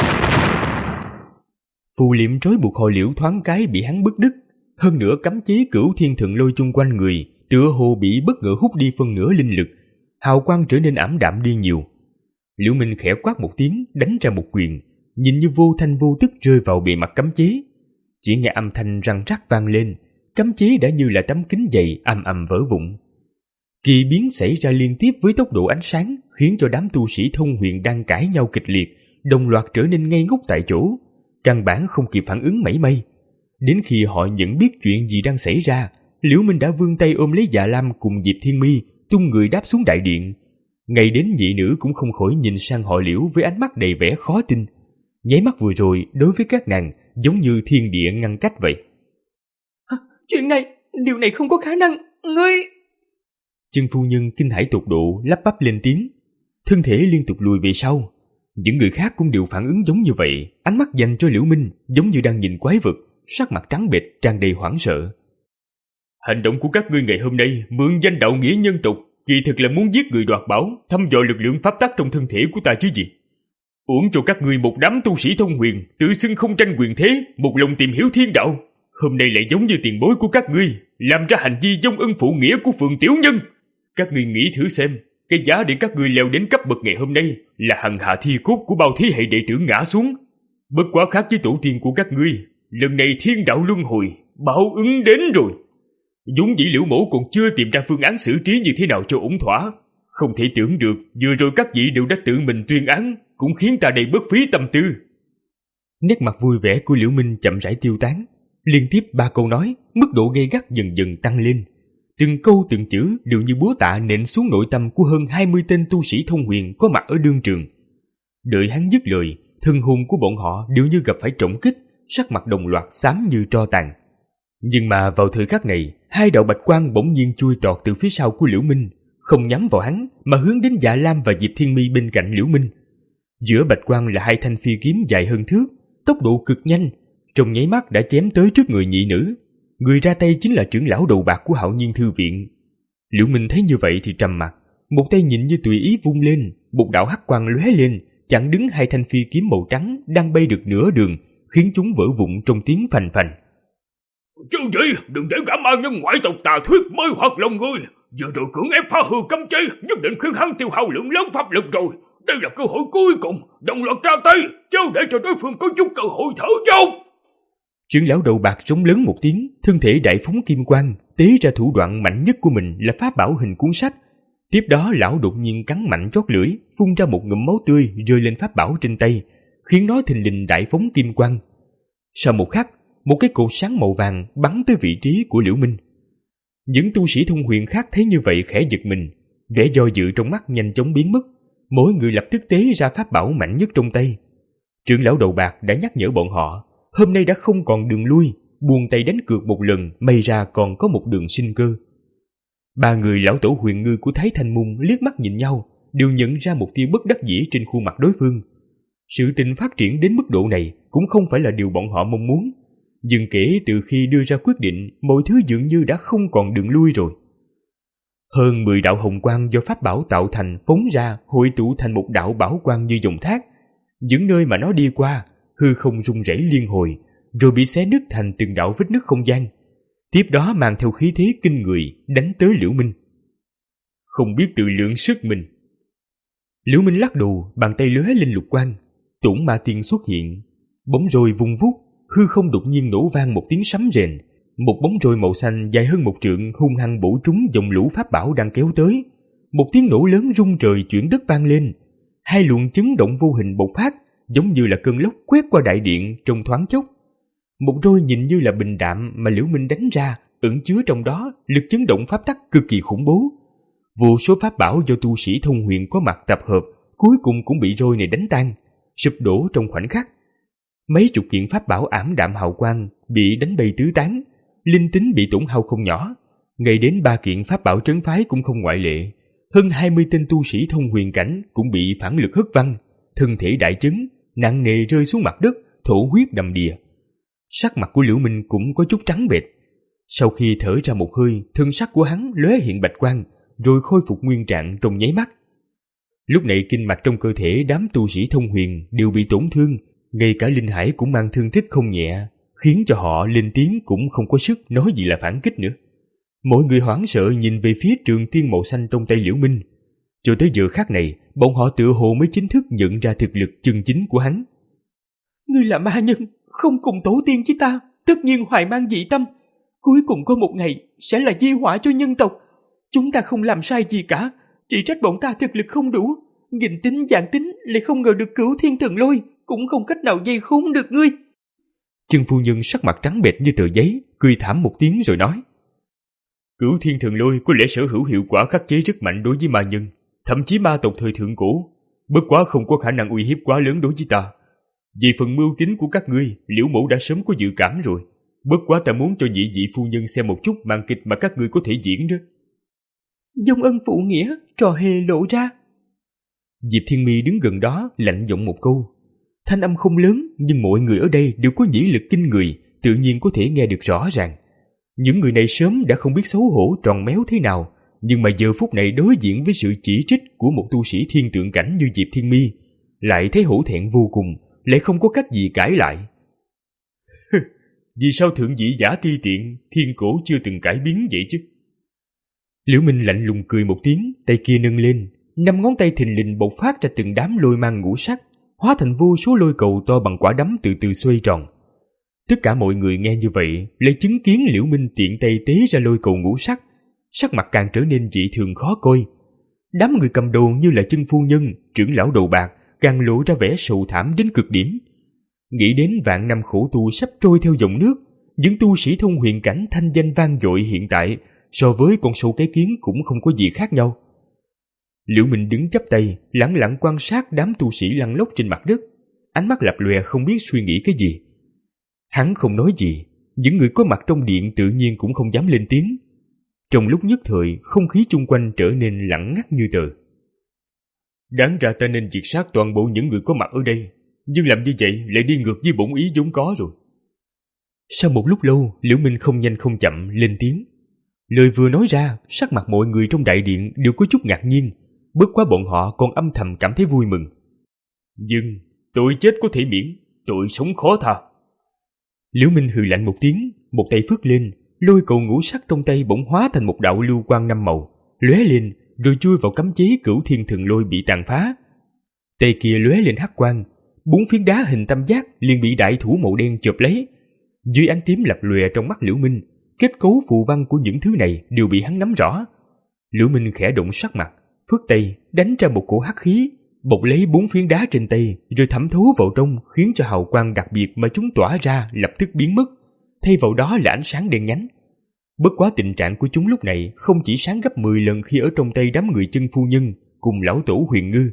Phù liệm trói buộc họ Liễu thoáng cái bị hắn bứt đứt, hơn nữa cấm chế Cửu Thiên Thần Lôi chung quanh người tựa hồ bị bất ngờ hút đi phân nửa linh lực, hào quang trở nên ảm đạm đi nhiều. Liễu Minh khẽ quát một tiếng, đánh ra một quyền, nhìn như vô thanh vô tức rơi vào bề mặt cấm chế. Chỉ nghe âm thanh răng rắc vang lên, cấm chế đã như là tấm kính dày ầm ầm vỡ vụn. Kỳ biến xảy ra liên tiếp với tốc độ ánh sáng, khiến cho đám tu sĩ thông huyền đang cãi nhau kịch liệt đồng loạt trở nên ngây ngốc tại chỗ, căn bản không kịp phản ứng mảy may. Đến khi họ nhận biết chuyện gì đang xảy ra, Liễu Minh đã vươn tay ôm lấy Dạ Lam cùng Diệp Thiên Mi, tung người đáp xuống đại điện. Ngay đến nhị nữ cũng không khỏi nhìn sang họ Liễu với ánh mắt đầy vẻ khó tin. Nháy mắt vừa rồi đối với các nàng giống như thiên địa ngăn cách vậy. Chuyện này, điều này không có khả năng, ngươi... Chân phu nhân kinh hãi tột độ lắp bắp lên tiếng, thân thể liên tục lùi về sau. Những người khác cũng đều phản ứng giống như vậy, ánh mắt dành cho Liễu Minh giống như đang nhìn quái vật, sắc mặt trắng bệch tràn đầy hoảng sợ. Hành động của các ngươi ngày hôm nay mượn danh đạo nghĩa nhân tộc, kỳ thực là muốn giết người đoạt bảo, thăm dò lực lượng pháp tắc trong thân thể của ta chứ gì. Uổng cho các ngươi một đám tu sĩ thông huyền, tự xưng không tranh quyền thế, một lòng tìm hiểu thiên đạo, hôm nay lại giống như tiền bối của các ngươi, làm ra hành vi vong ân phụ nghĩa của Phượng tiểu nhân. Các ngươi nghĩ thử xem, cái giá để các ngươi leo đến cấp bậc ngày hôm nay là hằng hạ thi cốt của bao thế hệ đệ tử ngã xuống. Bất quá khác với tổ tiên của các ngươi, lần này thiên đạo luân hồi, báo ứng đến rồi. Dũng dĩ Liễu mẫu còn chưa tìm ra phương án xử trí như thế nào cho ổn thỏa. Không thể tưởng được, vừa rồi các vị đều đã tự mình tuyên án, cũng khiến ta đầy bất phí tâm tư. Nét mặt vui vẻ của Liễu Minh chậm rãi tiêu tán. Liên tiếp ba câu nói, mức độ gay gắt dần dần tăng lên. Từng câu từng chữ đều như búa tạ nện xuống nội tâm của hơn hai mươi tên tu sĩ thông huyền có mặt ở đương trường. Đợi hắn dứt lời, thân hồn của bọn họ đều như gặp phải trọng kích, sắc mặt đồng loạt xám như tro tàn. Nhưng mà vào thời khắc này, hai đạo bạch quang bỗng nhiên chui tọt từ phía sau của Liễu Minh, không nhắm vào hắn mà hướng đến Dạ Lam và Diệp Thiên Mi bên cạnh Liễu Minh. Giữa bạch quang là hai thanh phi kiếm dài hơn thước, tốc độ cực nhanh, trong nháy mắt đã chém tới trước người nhị nữ. Người ra tay chính là trưởng lão đầu bạc của Hạo Nhiên Thư Viện. Liễu Minh thấy như vậy thì trầm mặt, một tay nhịn như tùy ý vung lên, một đạo hắc quang lóe lên, chặn đứng hai thanh phi kiếm màu trắng đang bay được nửa đường, khiến chúng vỡ vụn trong tiếng phành phành. Chứ gì, đừng để gã ma nhân ngoại tộc tà thuyết mê hoặc lòng người. Giờ rồi cưỡng ép phá hư cấm chế, nhất định khiến hắn tiêu hao lượng lớn pháp lực rồi. Đây là cơ hội cuối cùng, đồng loạt ra tay, chứ để cho đối phương có chút cơ hội thở dốc. Trưởng lão đầu bạc rống lớn một tiếng, thân thể đại phóng kim quang, tế ra thủ đoạn mạnh nhất của mình là pháp bảo hình cuốn sách. Tiếp đó lão đột nhiên cắn mạnh chót lưỡi, phun ra một ngụm máu tươi rơi lên pháp bảo trên tay, khiến nó thình lình đại phóng kim quang. Sau một khắc, một cái cột sáng màu vàng bắn tới vị trí của Liễu Minh. Những tu sĩ thông huyền khác thấy như vậy khẽ giật mình, vẻ do dự trong mắt nhanh chóng biến mất, mỗi người lập tức tế ra pháp bảo mạnh nhất trong tay. Trưởng lão đầu bạc đã nhắc nhở bọn họ, hôm nay đã không còn đường lui, buông tay đánh cược một lần, may ra còn có một đường sinh cơ. Ba người lão tổ huyền ngư của Thái Thanh Môn liếc mắt nhìn nhau, đều nhận ra một tia bất đắc dĩ trên khuôn mặt đối phương. Sự tình phát triển đến mức độ này cũng không phải là điều bọn họ mong muốn, nhưng kể từ khi đưa ra quyết định, mọi thứ dường như đã không còn đường lui rồi. Hơn mười đạo hồng quang do pháp bảo tạo thành phóng ra, hội tụ thành một đạo bảo quang như dòng thác. Những nơi mà nó đi qua, hư không rung rẩy liên hồi, rồi bị xé nứt thành từng đạo vết nứt không gian. Tiếp đó mang theo khí thế kinh người đánh tới Liễu Minh. Không biết tự lượng sức mình. Liễu Minh lắc đầu, bàn tay lóe lên lục quang, Tủng Ma Tiên xuất hiện, bóng roi vung vút, hư không đột nhiên nổ vang một tiếng sấm rền, một bóng roi màu xanh dài hơn một trượng hung hăng bổ trúng dòng lũ pháp bảo đang kéo tới. Một tiếng nổ lớn rung trời chuyển đất vang lên, hai luồng chấn động vô hình bộc phát, giống như là cơn lốc quét qua đại điện trong thoáng chốc. Một roi nhìn như là bình đạm mà Liễu Minh đánh ra, ẩn chứa trong đó lực chấn động pháp tắc cực kỳ khủng bố. Vô số pháp bảo do tu sĩ thông huyền có mặt tập hợp, cuối cùng cũng bị roi này đánh tan, sụp đổ trong khoảnh khắc. Mấy chục kiện pháp bảo ảm đạm hào quang bị đánh bay tứ tán, linh tính bị tổn hao không nhỏ. Ngay đến ba kiện pháp bảo trấn phái cũng không ngoại lệ. Hơn hai mươi tên tu sĩ thông huyền cảnh cũng bị phản lực hất văng, thân thể đại chấn, nặng nề rơi xuống mặt đất, thổ huyết đầm đìa. Sắc mặt của Liễu Minh cũng có chút trắng bệch. Sau khi thở ra một hơi, thân sắc của hắn lóe hiện bạch quang, rồi khôi phục nguyên trạng trong nháy mắt. Lúc này kinh mạch trong cơ thể đám tu sĩ thông huyền đều bị tổn thương, ngay cả linh hải cũng mang thương tích không nhẹ, khiến cho họ lên tiếng cũng không có sức nói gì là phản kích nữa. Mọi người hoảng sợ nhìn về phía trường tiên màu xanh trong tay Liễu Minh. Cho tới giờ khắc này, bọn họ tựa hồ mới chính thức nhận ra thực lực chân chính của hắn. Ngươi là ma nhân, không cùng tổ tiên với ta, tất nhiên hoài mang dị tâm. Cuối cùng có một ngày sẽ là di họa cho nhân tộc. Chúng ta không làm sai gì cả, chỉ trách bọn ta thực lực không đủ. Nghìn tính vạn tính lại không ngờ được Cửu Thiên Thần Lôi, cũng không cách nào dây khốn được ngươi. Chân phu nhân sắc mặt trắng bệch như tờ giấy, cười thảm một tiếng rồi nói: Cửu Thiên Thần Lôi có lẽ sở hữu hiệu quả khắc chế rất mạnh đối với ma nhân, thậm chí ma tộc thời thượng cổ, bất quá không có khả năng uy hiếp quá lớn đối với ta. Vì phần mưu tính của các ngươi, Liễu mẫu đã sớm có dự cảm rồi. Bất quá ta muốn cho nhị vị phu nhân xem một chút màn kịch mà các ngươi có thể diễn đó. Dông ân phụ nghĩa, trò hề lộ ra. Diệp Thiên Mi đứng gần đó lạnh giọng một câu. Thanh âm không lớn, nhưng mọi người ở đây đều có nhĩ lực kinh người, tự nhiên có thể nghe được rõ ràng. Những người này sớm đã không biết xấu hổ tròn méo thế nào, nhưng mà giờ phút này đối diện với sự chỉ trích của một tu sĩ thiên tượng cảnh như Diệp Thiên Mi, lại thấy hổ thẹn vô cùng, lại không có cách gì cãi lại. Vì sao thượng vị giả ti tiện, thiên cổ chưa từng cải biến vậy chứ? Liễu Minh lạnh lùng cười một tiếng, tay kia nâng lên, năm ngón tay thình lình bộc phát ra từng đám lôi mang ngũ sắc, hóa thành vô số lôi cầu to bằng quả đấm từ từ xoay tròn. Tất cả mọi người nghe như vậy, lại chứng kiến Liễu Minh tiện tay tế ra lôi cầu ngũ sắc, sắc mặt càng trở nên dị thường khó coi. Đám người cầm đầu như là chân phu nhân, trưởng lão đầu bạc càng lộ ra vẻ sầu thảm đến cực điểm. Nghĩ đến vạn năm khổ tu sắp trôi theo dòng nước, những tu sĩ thông huyền cảnh thanh danh vang dội hiện tại so với con sâu cái kiến cũng không có gì khác nhau. Liễu Minh đứng chắp tay, lẳng lặng quan sát đám tu sĩ lăn lóc trên mặt đất, ánh mắt lập lòe không biết suy nghĩ cái gì. Hắn không nói gì, những người có mặt trong điện tự nhiên cũng không dám lên tiếng. Trong lúc nhất thời, không khí chung quanh trở nên lặng ngắt như tờ. Đáng ra ta nên diệt sát toàn bộ những người có mặt ở đây, nhưng làm như vậy lại đi ngược với bổn ý vốn có rồi. Sau một lúc lâu, Liễu Minh không nhanh không chậm lên tiếng. Lời vừa nói ra, sắc mặt mọi người trong đại điện đều có chút ngạc nhiên, bất quá bọn họ còn âm thầm cảm thấy vui mừng. Nhưng tội chết có thể miễn, tội sống khó tha. Liễu Minh hừ lạnh một tiếng, một tay phất lên, lôi cầu ngũ sắc trong tay bỗng hóa thành một đạo lưu quang năm màu, lóe lên rồi chui vào cấm chế Cửu Thiên Thần Lôi bị tàn phá. Tay kia lóe lên hắc quang, bốn phiến đá hình tam giác liền bị đại thủ màu đen chộp lấy. Dưới ánh tím lập lòe trong mắt Liễu Minh, kết cấu phù văn của những thứ này đều bị hắn nắm rõ. Liễu Minh khẽ động sắc mặt, phất tay đánh ra một cổ hắc khí, bọc lấy bốn phiến đá trên tay rồi thẩm thấu vào trong, khiến cho hào quang đặc biệt mà chúng tỏa ra lập tức biến mất, thay vào đó là ánh sáng đen nhánh. Bất quá tình trạng của chúng lúc này không chỉ sáng gấp mười lần khi ở trong tay đám người Chân phu nhân cùng lão tổ Huyền Ngư.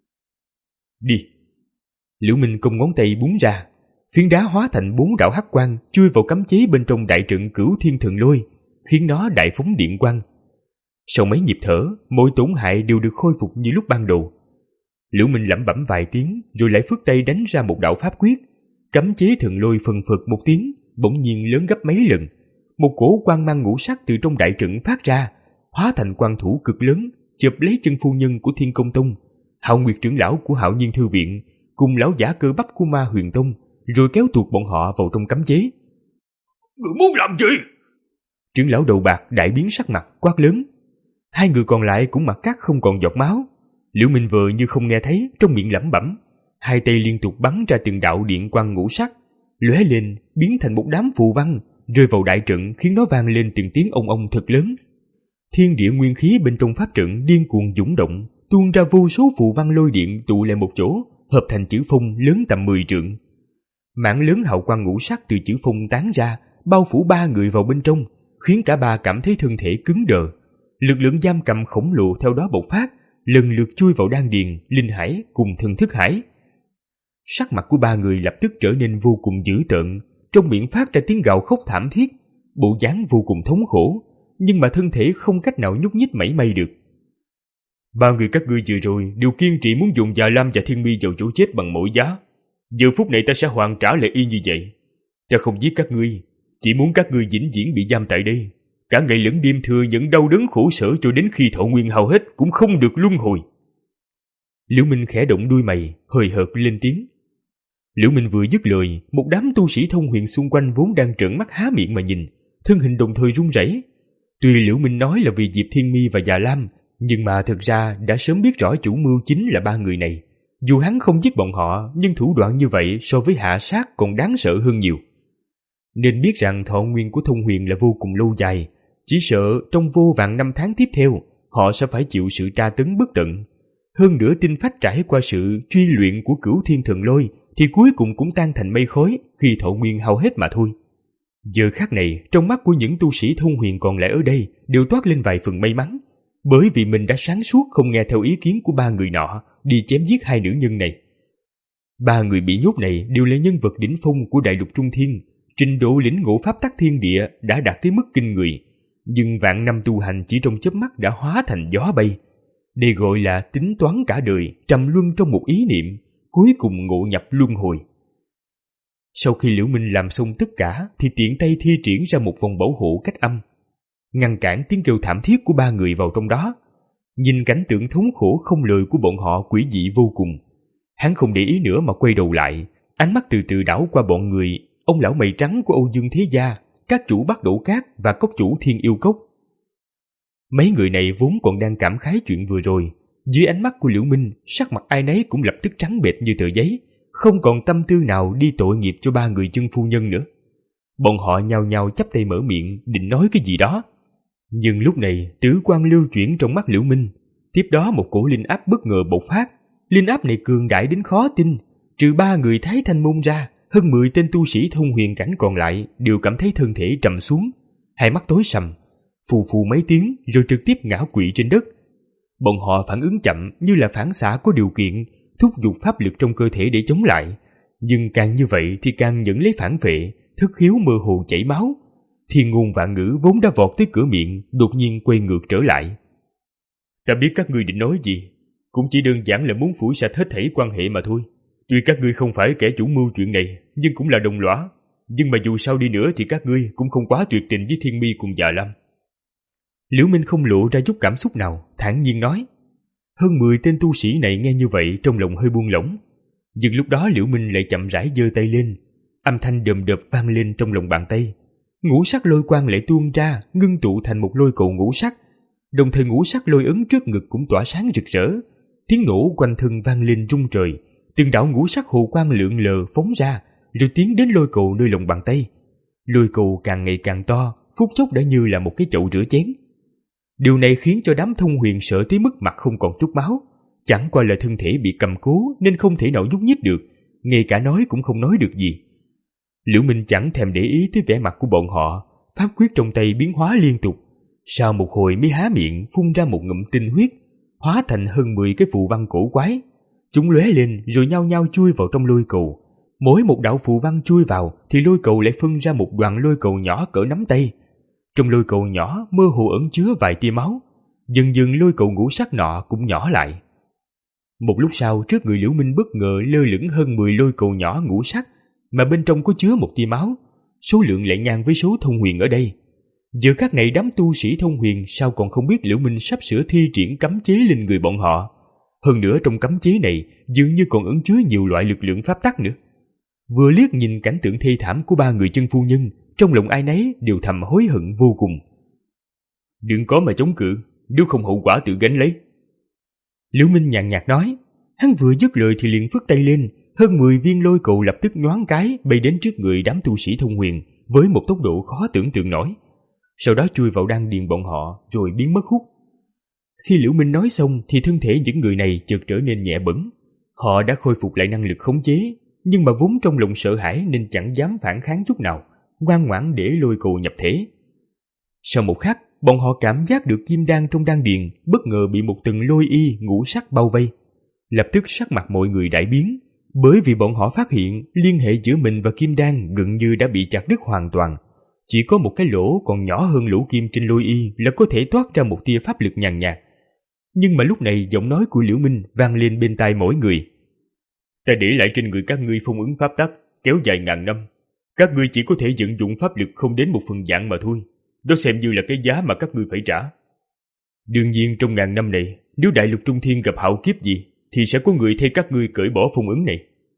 Đi! Liễu Minh cong ngón tay búng ra, phiến đá hóa thành bốn đạo hắc quang chui vào cấm chế bên trong đại trận Cửu Thiên Thần Lôi, khiến nó đại phóng điện quang. Sau mấy nhịp thở, mỗi tổn hại đều được khôi phục như lúc ban đầu. Liễu Minh lẩm bẩm vài tiếng rồi lại phất tay đánh ra một đạo pháp quyết. Cấm chế thần lôi phần phật một tiếng, bỗng nhiên lớn gấp mấy lần. Một cổ quang mang ngũ sắc từ trong đại trận phát ra, hóa thành quang thủ cực lớn, chụp lấy Chân phu nhân của Thiên Công Tông, Hạo Nguyệt trưởng lão của Hạo Nhiên Thư viện, cùng lão giả cơ bắp của Ma Huyền Tông, rồi kéo tuột bọn họ vào trong cấm chế. Người muốn làm gì? Trưởng lão đầu bạc đại biến sắc mặt, quát lớn. Hai người còn lại cũng mặt cắt không còn giọt máu. Liễu Minh vờ như không nghe thấy, trong miệng lẩm bẩm, hai tay liên tục bắn ra từng đạo điện quang ngũ sắc, lóe lên biến thành một đám phù văn, rơi vào đại trận khiến nó vang lên từng tiếng ong ong thật lớn. Thiên địa nguyên khí bên trong pháp trận điên cuồng dũng động, tuôn ra vô số phù văn lôi điện tụ lại một chỗ, hợp thành chữ phong lớn tầm mười trượng. Mảng lớn hào quang ngũ sắc từ chữ phong tán ra, bao phủ ba người vào bên trong, khiến cả ba cảm thấy thân thể cứng đờ. Lực lượng giam cầm khổng lồ theo đó bộc phát, lần lượt chui vào đan điền, linh hải cùng thần thức hải. Sắc mặt của ba người lập tức trở nên vô cùng dữ tợn, trong miệng phát ra tiếng gào khóc thảm thiết, bộ dáng vô cùng thống khổ, nhưng mà thân thể không cách nào nhúc nhích mảy may được. Ba người các ngươi vừa rồi đều kiên trì muốn dùng Già Lam và Thiên Mi vào chỗ chết bằng mỗi giá. Giờ phút này ta sẽ hoàn trả lại y như vậy. Ta không giết các ngươi, chỉ muốn các ngươi vĩnh viễn bị giam tại đây, cả ngày lẫn đêm thừa nhận đau đớn khổ sở cho đến khi thọ nguyên hao hết cũng không được luân hồi. Liễu Minh khẽ động đuôi mày, hời hợt lên tiếng. Liễu Minh vừa dứt lời, một đám tu sĩ thông huyền xung quanh vốn đang trợn mắt há miệng mà nhìn, thân hình đồng thời run rẩy. Tuy Liễu Minh nói là vì Diệp Thiên Mi và Già Lam, nhưng mà thực ra đã sớm biết rõ chủ mưu chính là ba người này. Dù hắn không giết bọn họ, nhưng thủ đoạn như vậy so với hạ sát còn đáng sợ hơn nhiều. Nên biết rằng thọ nguyên của thông huyền là vô cùng lâu dài, chỉ sợ trong vô vàn năm tháng tiếp theo, họ sẽ phải chịu sự tra tấn bất tận. Hơn nữa tinh phách trải qua sự truy luyện của Cửu Thiên Thần Lôi thì cuối cùng cũng tan thành mây khói khi thọ nguyên hao hết mà thôi. Giờ khắc này, trong mắt của những tu sĩ thông huyền còn lại ở đây đều toát lên vài phần may mắn, bởi vì mình đã sáng suốt không nghe theo ý kiến của ba người nọ đi chém giết hai nữ nhân này. Ba người bị nhốt này đều là nhân vật đỉnh phong của đại lục Trung Thiên, trình độ lĩnh ngộ pháp tắc thiên địa đã đạt tới mức kinh người, nhưng vạn năm tu hành chỉ trong chớp mắt đã hóa thành gió bay. Đây gọi là tính toán cả đời, trầm luân trong một ý niệm, cuối cùng ngộ nhập luân hồi. Sau khi Liễu Minh làm xong tất cả thì tiện tay thi triển ra một vòng bảo hộ cách âm, ngăn cản tiếng kêu thảm thiết của ba người vào trong đó. Nhìn cảnh tượng thống khổ không lời của bọn họ quỷ dị vô cùng, hắn không để ý nữa mà quay đầu lại, ánh mắt từ từ đảo qua bọn người, ông lão mày trắng của Âu Dương Thế Gia, các chủ Bắc Đổ Cát và cốc chủ Thiên Yêu Cốc. Mấy người này vốn còn đang cảm khái chuyện vừa rồi, dưới ánh mắt của Liễu Minh, sắc mặt ai nấy cũng lập tức trắng bệch như tờ giấy, không còn tâm tư nào đi tội nghiệp cho ba người Chân phu nhân nữa. Bọn họ nhao nhao chắp tay mở miệng định nói cái gì đó, nhưng lúc này tử quang lưu chuyển trong mắt Liễu Minh, tiếp đó một cổ linh áp bất ngờ bộc phát. Linh áp này cường đại đến khó tin, trừ ba người Thái Thanh môn ra, hơn mười tên tu sĩ thông huyền cảnh còn lại đều cảm thấy thân thể trầm xuống, hai mắt tối sầm, phù phù mấy tiếng rồi trực tiếp ngã quỵ trên đất. Bọn họ phản ứng chậm như là phản xạ có điều kiện, thúc giục pháp lực trong cơ thể để chống lại, nhưng càng như vậy thì càng nhận lấy phản vệ, thất khiếu mơ hồ chảy máu. Thiên ngôn vạn ngữ vốn đã vọt tới cửa miệng, đột nhiên quay ngược trở lại. Ta biết các ngươi định nói gì, cũng chỉ đơn giản là muốn phủi sạch hết thảy quan hệ mà thôi. Tuy các ngươi không phải kẻ chủ mưu chuyện này, nhưng cũng là đồng lõa. Nhưng mà dù sao đi nữa thì các ngươi cũng không quá tuyệt tình với Thiên Mi cùng Già Lam. Liễu Minh không lộ ra chút cảm xúc nào, thản nhiên nói. Hơn mười tên tu sĩ này nghe như vậy trong lòng hơi buông lỏng. Nhưng lúc đó Liễu Minh lại chậm rãi giơ tay lên, âm thanh đờm đợp vang lên trong lòng bàn tay. Ngũ sắc lôi quang lại tuôn ra, ngưng tụ thành một lôi cầu ngũ sắc. Đồng thời ngũ sắc lôi ấn trước ngực cũng tỏa sáng rực rỡ. Tiếng nổ quanh thân vang lên rung trời, từng đạo ngũ sắc hồ quang lượn lờ phóng ra, rồi tiến đến lôi cầu nơi lòng bàn tay. Lôi cầu càng ngày càng to, phút chốc đã như là một cái chậu rửa chén. Điều này khiến cho đám thông huyền sợ tới mức mặt không còn chút máu. Chẳng qua là thân thể bị cầm cố nên không thể nào nhúc nhích được, ngay cả nói cũng không nói được gì. Liễu Minh chẳng thèm để ý tới vẻ mặt của bọn họ, pháp quyết trong tay biến hóa liên tục. Sau một hồi mới há miệng phun ra một ngụm tinh huyết, hóa thành hơn mười cái phù văn cổ quái. Chúng lóe lên rồi nhao nhao chui vào trong lôi cầu. Mỗi một đạo phù văn chui vào thì lôi cầu lại phân ra một đoàn lôi cầu nhỏ cỡ nắm tay. Trong lôi cầu nhỏ mơ hồ ẩn chứa vài tia máu. Dần dần lôi cầu ngũ sắc nọ cũng nhỏ lại. Một lúc sau, trước người Liễu Minh bất ngờ lơ lửng hơn mười lôi cầu nhỏ ngũ sắc, mà bên trong có chứa một tia máu. Số lượng lại ngang với số thông huyền ở đây. Giờ khắc này đám tu sĩ thông huyền sao còn không biết Liễu Minh sắp sửa thi triển cấm chế lên người bọn họ. Hơn nữa trong cấm chế này dường như còn ẩn chứa nhiều loại lực lượng pháp tắc nữa. Vừa liếc nhìn cảnh tượng thê thảm của ba người chân phu nhân, trong lòng ai nấy đều thầm hối hận vô cùng. Đừng có mà chống cự, nếu không hậu quả tự gánh lấy. Liễu Minh nhàn nhạt nói. Hắn vừa dứt lời thì liền phất tay lên, hơn mười viên lôi cầu lập tức nhoáng cái bay đến trước người đám tu sĩ thông huyền với một tốc độ khó tưởng tượng nổi. Sau đó chui vào đan điền bọn họ rồi biến mất hút. Khi Liễu Minh nói xong thì thân thể những người này chợt trở nên nhẹ bẫng. Họ đã khôi phục lại năng lực khống chế, nhưng mà vốn trong lòng sợ hãi nên chẳng dám phản kháng chút nào, ngoan ngoãn để lôi cầu nhập thể. Sau một khắc, bọn họ cảm giác được kim đan trong đan điền bất ngờ bị một tầng lôi y ngũ sắc bao vây. Lập tức sắc mặt mọi người đại biến, bởi vì bọn họ phát hiện liên hệ giữa mình và kim đan gần như đã bị chặt đứt hoàn toàn. Chỉ có một cái lỗ còn nhỏ hơn lỗ kim trên lôi y là có thể toát ra một tia pháp lực nhàn nhạt. Nhưng mà lúc này giọng nói của Liễu Minh vang lên bên tai mỗi người. Ta để lại trên người các ngươi phong ứng pháp tắc kéo dài ngàn năm. Các ngươi chỉ có thể vận dụng pháp lực không đến một phần vạn mà thôi. Đó xem như là cái giá mà các ngươi phải trả. Đương nhiên trong ngàn năm này, nếu đại lục trung thiên gặp hạo kiếp gì, thì sẽ có người thay các ngươi cởi bỏ phong ứng này.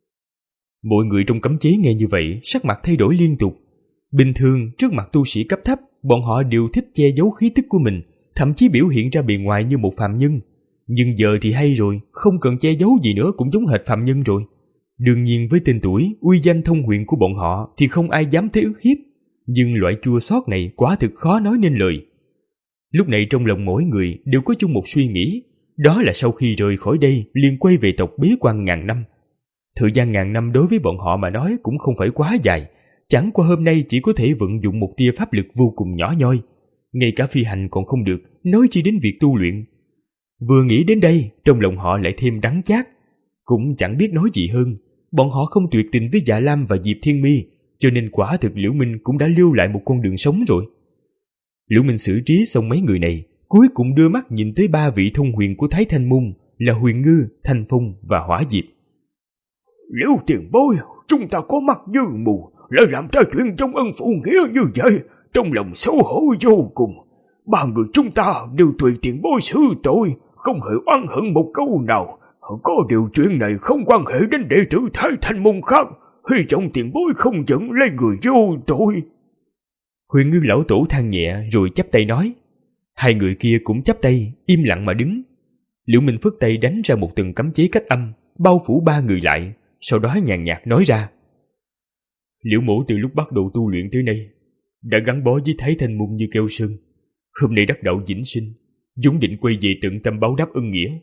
Mọi người trong cấm chế nghe như vậy, sắc mặt thay đổi liên tục. Bình thường, trước mặt tu sĩ cấp thấp, bọn họ đều thích che giấu khí tức của mình, thậm chí biểu hiện ra bề ngoài như một phàm nhân. Nhưng giờ thì hay rồi, không cần che giấu gì nữa cũng giống hệt phàm nhân rồi. Đương nhiên với tên tuổi, uy danh thông huyền của bọn họ thì không ai dám thấy ức hiếp. Nhưng loại chua xót này quả thực khó nói nên lời. Lúc này trong lòng mỗi người đều có chung một suy nghĩ, đó là sau khi rời khỏi đây liền quay về tộc bế quan ngàn năm. Thời gian ngàn năm đối với bọn họ mà nói cũng không phải quá dài, chẳng qua hôm nay chỉ có thể vận dụng một tia pháp lực vô cùng nhỏ nhoi. Ngay cả phi hành còn không được, nói chi đến việc tu luyện. Vừa nghĩ đến đây, trong lòng họ lại thêm đắng chát. Cũng chẳng biết nói gì hơn, bọn họ không tuyệt tình với Dạ Lam và Diệp Thiên Mi, cho nên quả thực Liễu Minh cũng đã lưu lại một con đường sống rồi. Liễu Minh xử trí xong mấy người này, cuối cùng đưa mắt nhìn tới ba vị thông huyền của Thái Thanh Môn là Huyền Ngư, Thanh Phong và Hỏa Diệp. Liễu tiền bối, chúng ta có mắt như mù, lại làm ra chuyện trong ân phụ nghĩa như vậy, trong lòng xấu hổ vô cùng. Ba người chúng ta đều tùy tiền bối xử tội, không hề oán hận một câu nào. Có điều chuyện này không quan hệ đến đệ tử Thái Thanh Môn khác, hy vọng tiền bối không giận lấy người vô tội. Huyền Ngư lão tổ than nhẹ rồi chắp tay nói. Hai người kia cũng chắp tay, im lặng mà đứng. Liễu Minh phất tay đánh ra một tầng cấm chế cách âm, bao phủ ba người lại, sau đó nhàn nhạt nói ra. Liễu mổ từ lúc bắt đầu tu luyện tới nay, đã gắn bó với Thái Thanh Môn như keo sơn. Hôm nay đắc đạo vĩnh sinh, vốn định quay về tận tâm báo đáp ân nghĩa.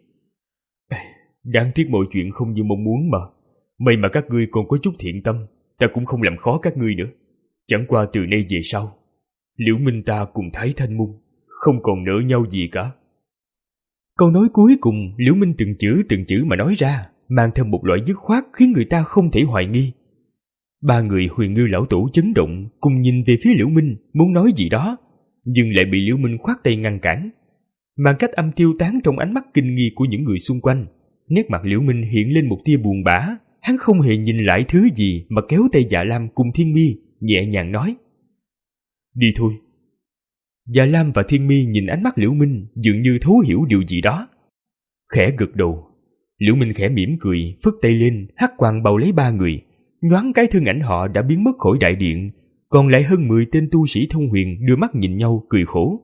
Đáng tiếc mọi chuyện không như mong muốn mà. May mà các ngươi còn có chút thiện tâm, ta cũng không làm khó các ngươi nữa. Chẳng qua từ nay về sau, Liễu Minh ta cùng Thái Thanh Môn không còn nợ nhau gì cả. Câu nói cuối cùng Liễu Minh từng chữ từng chữ mà nói ra, mang theo một loại dứt khoát khiến người ta không thể hoài nghi. Ba người Huyền Ngư lão tổ chấn động, cùng nhìn về phía Liễu Minh, muốn nói gì đó, nhưng lại bị Liễu Minh khoát tay ngăn cản. Màn cách âm tiêu tán trong ánh mắt kinh nghi của những người xung quanh. Nét mặt Liễu Minh hiện lên một tia buồn bã. Hắn không hề nhìn lại thứ gì mà kéo tay Dạ Lam cùng Thiên Mi, nhẹ nhàng nói: "Đi thôi." Dạ Lam và Thiên Mi nhìn ánh mắt Liễu Minh, dường như thấu hiểu điều gì đó. Khẽ gật đầu, Liễu Minh khẽ mỉm cười, phất tay lên, hắc quang bao lấy ba người. Nhoáng cái thân ảnh họ đã biến mất khỏi đại điện, còn lại hơn mười tên tu sĩ thông huyền đưa mắt nhìn nhau cười khổ.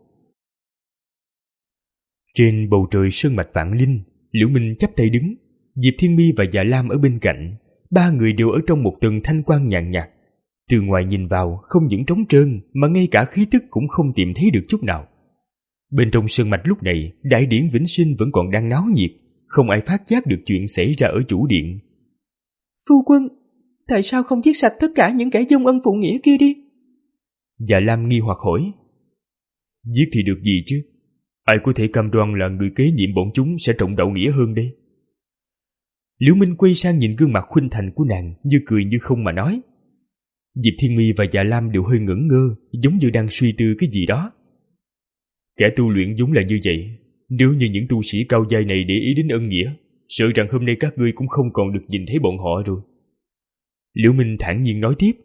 Trên bầu trời sơn mạch vạn linh, Liễu Minh chắp tay đứng, Diệp Thiên Mi và Dạ Lam ở bên cạnh. Ba người đều ở trong một tầng thanh quang nhàn nhạt. Từ ngoài nhìn vào, không những trống trơn mà ngay cả khí tức cũng không tìm thấy được chút nào. Bên trong sơn mạch lúc này, đại điển vĩnh sinh vẫn còn đang náo nhiệt, không ai phát giác được chuyện xảy ra ở chủ điện. Phu quân, tại sao không giết sạch tất cả những kẻ dông ân phụ nghĩa kia đi? Dạ Lam nghi hoặc hỏi. Giết thì được gì chứ? Ai có thể cam đoan là người kế nhiệm bọn chúng sẽ trọng đạo nghĩa hơn đây? Liễu Minh quay sang nhìn gương mặt khuynh thành của nàng, như cười như không mà nói. Diệp Thiên Mi và Dạ Lam đều hơi ngẩn ngơ, giống như đang suy tư cái gì đó. Kẻ tu luyện vốn là như vậy, nếu như những tu sĩ cao giai này để ý đến ân nghĩa, sợ rằng hôm nay các ngươi cũng không còn được nhìn thấy bọn họ rồi. Liễu Minh thản nhiên nói tiếp.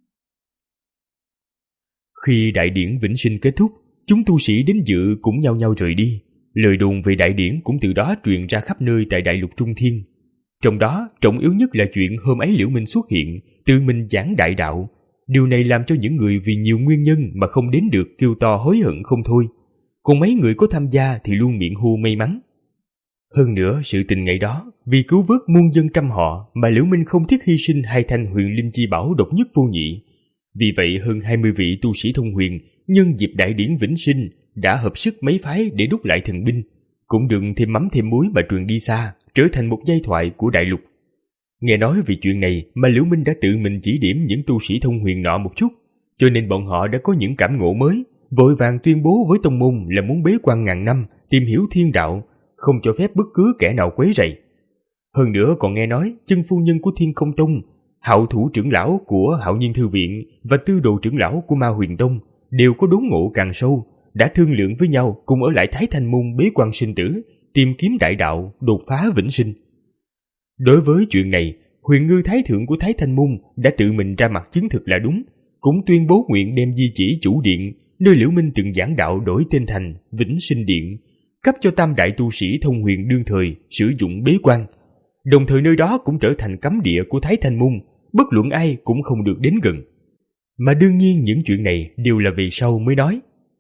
Khi đại điển vĩnh sinh kết thúc, chúng tu sĩ đến dự cũng nhao nhao rời đi. Lời đồn về đại điển cũng từ đó truyền ra khắp nơi tại đại lục Trung Thiên. Trong đó, trọng yếu nhất là chuyện hôm ấy Liễu Minh xuất hiện, tự mình giảng đại đạo. Điều này làm cho những người vì nhiều nguyên nhân mà không đến được kêu to hối hận không thôi. Còn mấy người có tham gia thì luôn miệng hô may mắn. Hơn nữa, sự tình ngày đó, vì cứu vớt muôn dân trăm họ mà Liễu Minh không tiếc hy sinh hai thanh huyền linh chi bảo độc nhất vô nhị. Vì vậy hơn hai mươi vị tu sĩ thông huyền nhân dịp đại điển vĩnh sinh đã hợp sức mấy phái để đúc lại thần binh, cũng đừng thêm mắm thêm muối mà truyền đi xa, trở thành một giai thoại của đại lục. Nghe nói vì chuyện này mà Liễu Minh đã tự mình chỉ điểm những tu sĩ thông huyền nọ một chút, cho nên bọn họ đã có những cảm ngộ mới, vội vàng tuyên bố với tông môn là muốn bế quan ngàn năm, tìm hiểu thiên đạo, không cho phép bất cứ kẻ nào quấy rầy. Hơn nữa còn nghe nói chân phu nhân của Thiên Công Tông, hạo thủ trưởng lão của Hạo Nhiên Thư Viện và tư đồ trưởng lão của Ma Huyền Tông đều có đốn ngộ càng sâu, đã thương lượng với nhau cùng ở lại Thái Thanh Môn bế quan sinh tử, tìm kiếm đại đạo, đột phá vĩnh sinh. Đối với chuyện này, Huyền Ngư Thái Thượng của Thái Thanh Môn đã tự mình ra mặt chứng thực là đúng, cũng tuyên bố nguyện đem di chỉ chủ điện, nơi Liễu Minh từng giảng đạo đổi tên thành Vĩnh Sinh Điện, cấp cho tam đại tu sĩ thông huyền đương thời sử dụng bế quan. Đồng thời nơi đó cũng trở thành cấm địa của Thái Thanh Môn, bất luận ai cũng không được đến gần. Mà đương nhiên những chuyện này đều là về sau mới nói.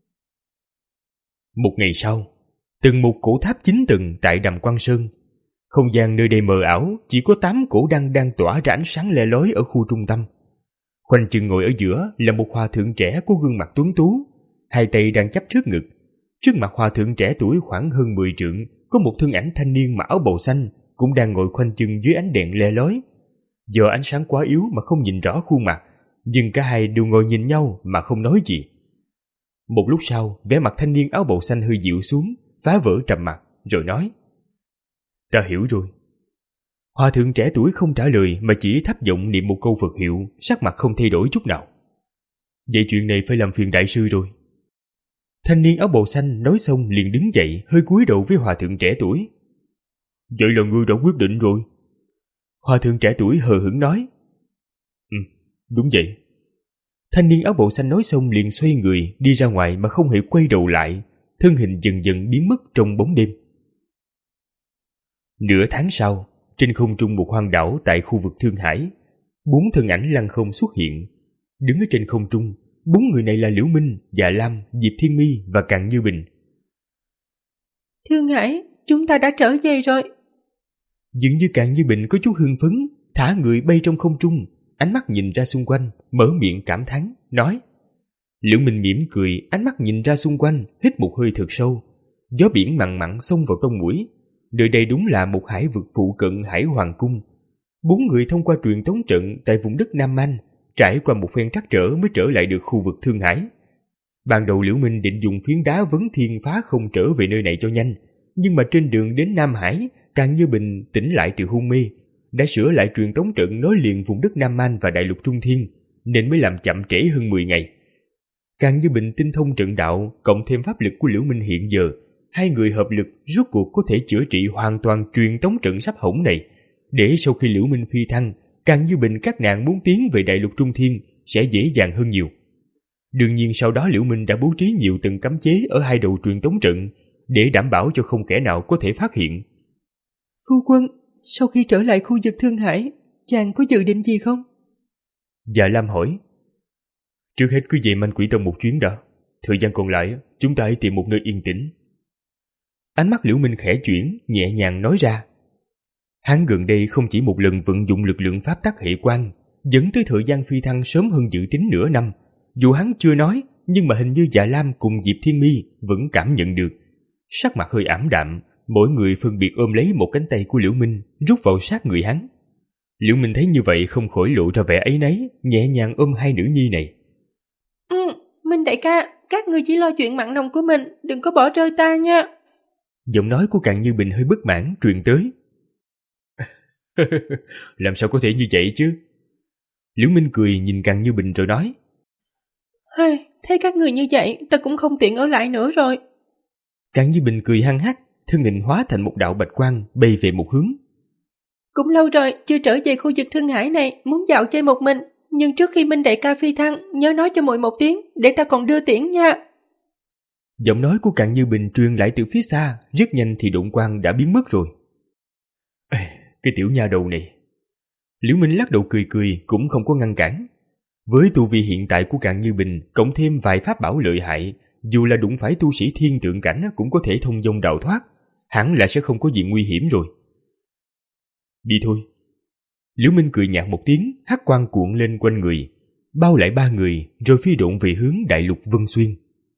Một ngày sau, từng một cổ tháp chín tầng tại Đàm Quang Sơn. Không gian nơi đây mờ ảo, chỉ có tám cổ đăng đang tỏa ra ánh sáng le lói ở khu trung tâm. Khoanh chân ngồi ở giữa là một hòa thượng trẻ có gương mặt tuấn tú, hai tay đang chắp trước ngực. Trước mặt hòa thượng trẻ tuổi khoảng hơn mười trượng, có một thân ảnh thanh niên mặc áo bào xanh, cũng đang ngồi khoanh chân dưới ánh đèn le lói. Do ánh sáng quá yếu mà không nhìn rõ khuôn mặt, nhưng cả hai đều ngồi nhìn nhau mà không nói gì. Một lúc sau, vẻ mặt thanh niên áo bào xanh hơi dịu xuống, phá vỡ trầm mặc, rồi nói: Ta hiểu rồi. Hòa thượng trẻ tuổi không trả lời mà chỉ thấp giọng niệm một câu Phật hiệu, sắc mặt không thay đổi chút nào. Vậy chuyện này phải làm phiền đại sư rồi. Thanh niên áo bào xanh nói xong liền đứng dậy, hơi cúi đầu với hòa thượng trẻ tuổi. Vậy là ngươi đã quyết định rồi. Hòa thượng trẻ tuổi hờ hững nói. Ừ, đúng vậy. Thanh niên áo bào xanh nói xong liền xoay người đi ra ngoài mà không hề quay đầu lại, thân hình dần dần biến mất trong bóng đêm. Nửa tháng sau, trên không trung một hoang đảo tại khu vực Thương Hải, bốn thân ảnh lăng không xuất hiện. Đứng ở trên không trung, bốn người này là Liễu Minh, Dạ Lam, Diệp Thiên Mi và Càn Như Bình. Thương Hải, chúng ta đã trở về rồi. Dường như Càn Như Bình có chút hưng phấn, thả người bay trong không trung, ánh mắt nhìn ra xung quanh, mở miệng cảm thán, nói. Liễu Minh mỉm cười, ánh mắt nhìn ra xung quanh, hít một hơi thật sâu. Gió biển mặn mặn xông vào trong mũi. Nơi đây đúng là một hải vực phụ cận Hải Hoàng Cung. Bốn người thông qua truyền tống trận tại vùng đất Nam Man, trải qua một phen trắc trở mới trở lại được khu vực Thương Hải. Ban đầu Liễu Minh định dùng phiến đá vấn thiên phá không trở về nơi này cho nhanh, nhưng mà trên đường đến Nam Hải, Càn Như Bình tỉnh lại từ hôn mê, đã sửa lại truyền tống trận nối liền vùng đất Nam Man và Đại Lục Trung Thiên, nên mới làm chậm trễ hơn mười ngày. Càng Như Bình tinh thông trận đạo, cộng thêm pháp lực của Liễu Minh hiện giờ, hai người hợp lực rốt cuộc có thể chữa trị hoàn toàn truyền tống trận sắp hỏng này, để sau khi Liễu Minh phi thăng, Càng Như Bình các nạn muốn tiến về Đại Lục Trung Thiên sẽ dễ dàng hơn nhiều. Đương nhiên sau đó Liễu Minh đã bố trí nhiều tầng cấm chế ở hai đầu truyền tống trận để đảm bảo cho không kẻ nào có thể phát hiện. Phu quân, sau khi trở lại khu vực Thương Hải, chàng có dự định gì không? Dạ Lam hỏi. Trước hết cứ về Manh Quỷ Tông một chuyến đã. Thời gian còn lại chúng ta hãy tìm một nơi yên tĩnh. Ánh mắt Liễu Minh khẽ chuyển, nhẹ nhàng nói ra. Hắn gần đây không chỉ một lần vận dụng lực lượng pháp tắc hệ quan, dẫn tới thời gian phi thăng sớm hơn dự tính nửa năm. Dù hắn chưa nói, nhưng mà hình như Dạ Lam cùng Diệp Thiên Mi vẫn cảm nhận được. Sắc mặt hơi ảm đạm, mỗi người phân biệt ôm lấy một cánh tay của Liễu Minh, rút vào sát người hắn. Liễu Minh thấy như vậy không khỏi lộ ra vẻ áy náy, nhẹ nhàng ôm hai nữ nhi này. Ừ, Minh đại ca, các người chỉ lo chuyện mặn nồng của mình, đừng có bỏ rơi ta nha. Giọng nói của Càng Như Bình hơi bất mãn truyền tới. Làm sao có thể như vậy chứ? Liễu Minh cười nhìn Càng Như Bình rồi nói. Hey, thấy các người như vậy, ta cũng không tiện ở lại nữa rồi. Càng Như Bình cười hăng hắc, thân hình hóa thành một đạo bạch quang bay về một hướng. Cũng lâu rồi chưa trở về khu vực Thương Hải này, muốn dạo chơi một mình, nhưng trước khi Minh đại ca phi thăng, nhớ nói cho muội một tiếng để ta còn đưa tiễn nha. Giọng nói của Càng Như Bình truyền lại từ phía xa, rất nhanh thì độn quang đã biến mất rồi. Ê, cái tiểu nha đầu này. Liễu Minh lắc đầu cười cười, cũng không có ngăn cản. Với tu vi hiện tại của Càng Như Bình, cộng thêm vài pháp bảo lợi hại, dù là đụng phải tu sĩ thiên tượng cảnh cũng có thể thông dong đào thoát, hẳn là sẽ không có gì nguy hiểm rồi. Đi thôi. Liễu Minh cười nhạt một tiếng, hắc quang cuộn lên quanh người, bao lại ba người rồi phi độn về hướng Đại Lục Vân Xuyên.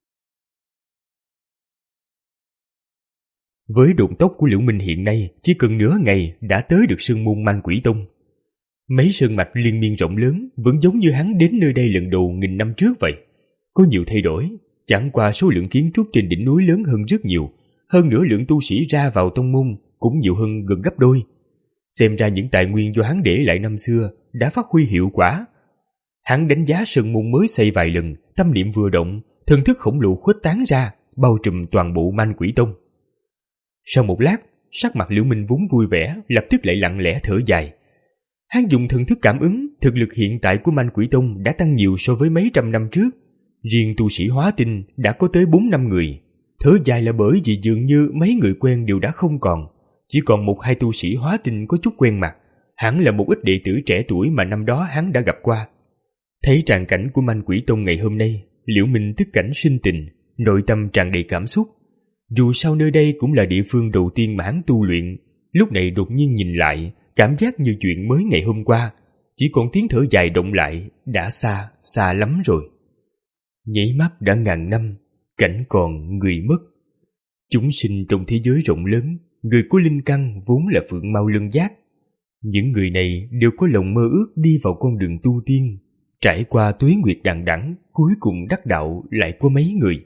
Với độn tốc của Liễu Minh hiện nay, chỉ cần nửa ngày đã tới được sơn môn Manh Quỷ Tông. Mấy sơn mạch liên miên rộng lớn vẫn giống như hắn đến nơi đây lần đầu nghìn năm trước vậy. Có nhiều thay đổi, chẳng qua số lượng kiến trúc trên đỉnh núi lớn hơn rất nhiều, hơn nữa lượng tu sĩ ra vào tông môn cũng nhiều hơn gần gấp đôi. Xem ra những tài nguyên do hắn để lại năm xưa đã phát huy hiệu quả. Hắn đánh giá sơn môn mới xây vài lần, tâm niệm vừa động, thần thức khổng lồ khuếch tán ra, bao trùm toàn bộ Manh Quỷ Tông. Sau một lát, sắc mặt Liễu Minh vốn vui vẻ, lập tức lại lặng lẽ thở dài. Hắn dùng thần thức cảm ứng, thực lực hiện tại của Manh Quỷ Tông đã tăng nhiều so với mấy trăm năm trước. Riêng tu sĩ hóa tinh đã có tới bốn năm người. Thở dài là bởi vì dường như mấy người quen đều đã không còn, chỉ còn một hai tu sĩ hóa tinh có chút quen mặt, hẳn là một ít đệ tử trẻ tuổi mà năm đó hắn đã gặp qua. Thấy tràng cảnh của Manh Quỷ Tông ngày hôm nay, Liễu Minh tức cảnh sinh tình, nội tâm tràn đầy cảm xúc. Dù sao nơi đây cũng là địa phương đầu tiên mà hắn tu luyện, lúc này đột nhiên nhìn lại, cảm giác như chuyện mới ngày hôm qua, chỉ còn tiếng thở dài động lại, đã xa, xa lắm rồi. Nháy mắt đã ngàn năm, cảnh còn người mất. Chúng sinh trong thế giới rộng lớn, người có linh căn vốn là phượng mau lân giác. Những người này đều có lòng mơ ước đi vào con đường tu tiên, trải qua tuế nguyệt đằng đẵng, cuối cùng đắc đạo lại có mấy người.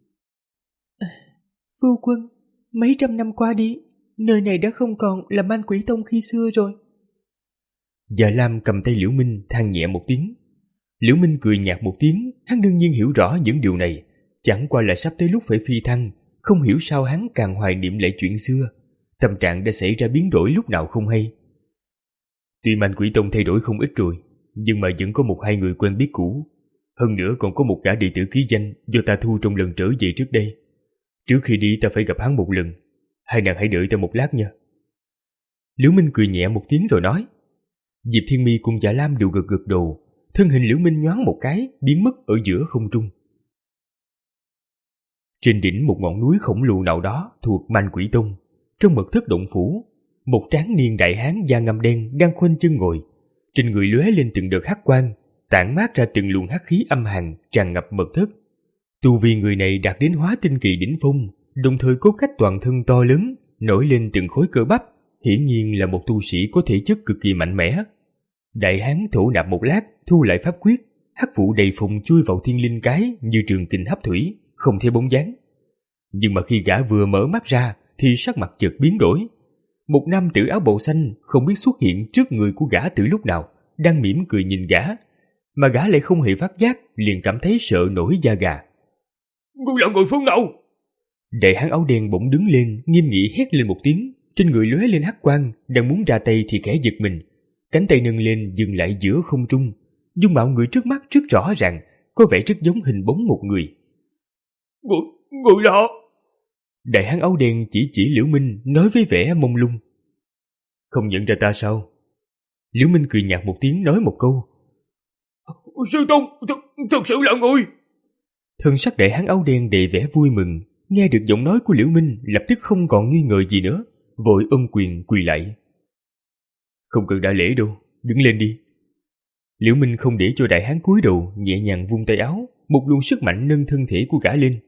Phu quân, mấy trăm năm qua đi, nơi này đã không còn là Manh Quỷ Tông khi xưa rồi. Dạ Lam cầm tay Liễu Minh than nhẹ một tiếng. Liễu Minh cười nhạt một tiếng, hắn đương nhiên hiểu rõ những điều này, chẳng qua là sắp tới lúc phải phi thăng, không hiểu sao hắn càng hoài niệm lại chuyện xưa, tâm trạng đã xảy ra biến đổi lúc nào không hay. Tuy Manh Quỷ Tông thay đổi không ít rồi, nhưng mà vẫn có một hai người quen biết cũ, hơn nữa còn có một gã đệ tử ký danh do ta thu trong lần trở về trước đây. Trước khi đi ta phải gặp hắn một lần, hai nàng hãy đợi ta một lát nha. Liễu Minh cười nhẹ một tiếng rồi nói. Diệp Thiên Mi cùng Dạ Lam đều gật gật đầu, thân hình Liễu Minh nhoáng một cái, biến mất ở giữa không trung. Trên đỉnh một ngọn núi khổng lồ nào đó thuộc Manh Quỷ Tông, trong mật thất động phủ, một tráng niên đại hán da ngăm đen đang khoanh chân ngồi, trên người lóe lên từng đợt hắc quang, tản mát ra từng luồng hắc khí âm hàn tràn ngập mật thất. Tu vi người này đạt đến hóa tinh kỳ đỉnh phong, đồng thời cốt cách toàn thân to lớn, nổi lên từng khối cơ bắp, hiển nhiên là một tu sĩ có thể chất cực kỳ mạnh mẽ. Đại hán thổ nạp một lát, thu lại pháp quyết, hắc vụ đầy phùng chui vào thiên linh cái như trường kình hấp thủy, không thấy bóng dáng. Nhưng mà khi gã vừa mở mắt ra thì sắc mặt chợt biến đổi. một nam tử áo bào xanh không biết xuất hiện trước người của gã từ lúc nào, đang mỉm cười nhìn gã, mà gã lại không hề phát giác, liền cảm thấy sợ nổi da gà. Ngươi là người phương nào? Đại hán áo đen bỗng đứng lên, nghiêm nghị hét lên một tiếng, trên người lóe lên hắc quang, đang muốn ra tay thì khẽ giật mình, cánh tay nâng lên dừng lại giữa không trung. Dung mạo người trước mắt rất rõ ràng, có vẻ rất giống hình bóng một người. Người, người là... Đại hán áo đen chỉ chỉ Liễu Minh, nói với vẻ mông lung. Không nhận ra ta sao? Liễu Minh cười nhạt một tiếng, nói một câu. Sư Tôn, th- thật sự là người. Thân sắc đại hán áo đen đầy vẻ vui mừng, nghe được giọng nói của Liễu Minh lập tức không còn nghi ngờ gì nữa, vội ôm quyền quỳ lại. Không cần đại lễ đâu, đứng lên đi. Liễu Minh không để cho đại hán cúi đầu, nhẹ nhàng vung tay áo, một luồng sức mạnh nâng thân thể của gã lên.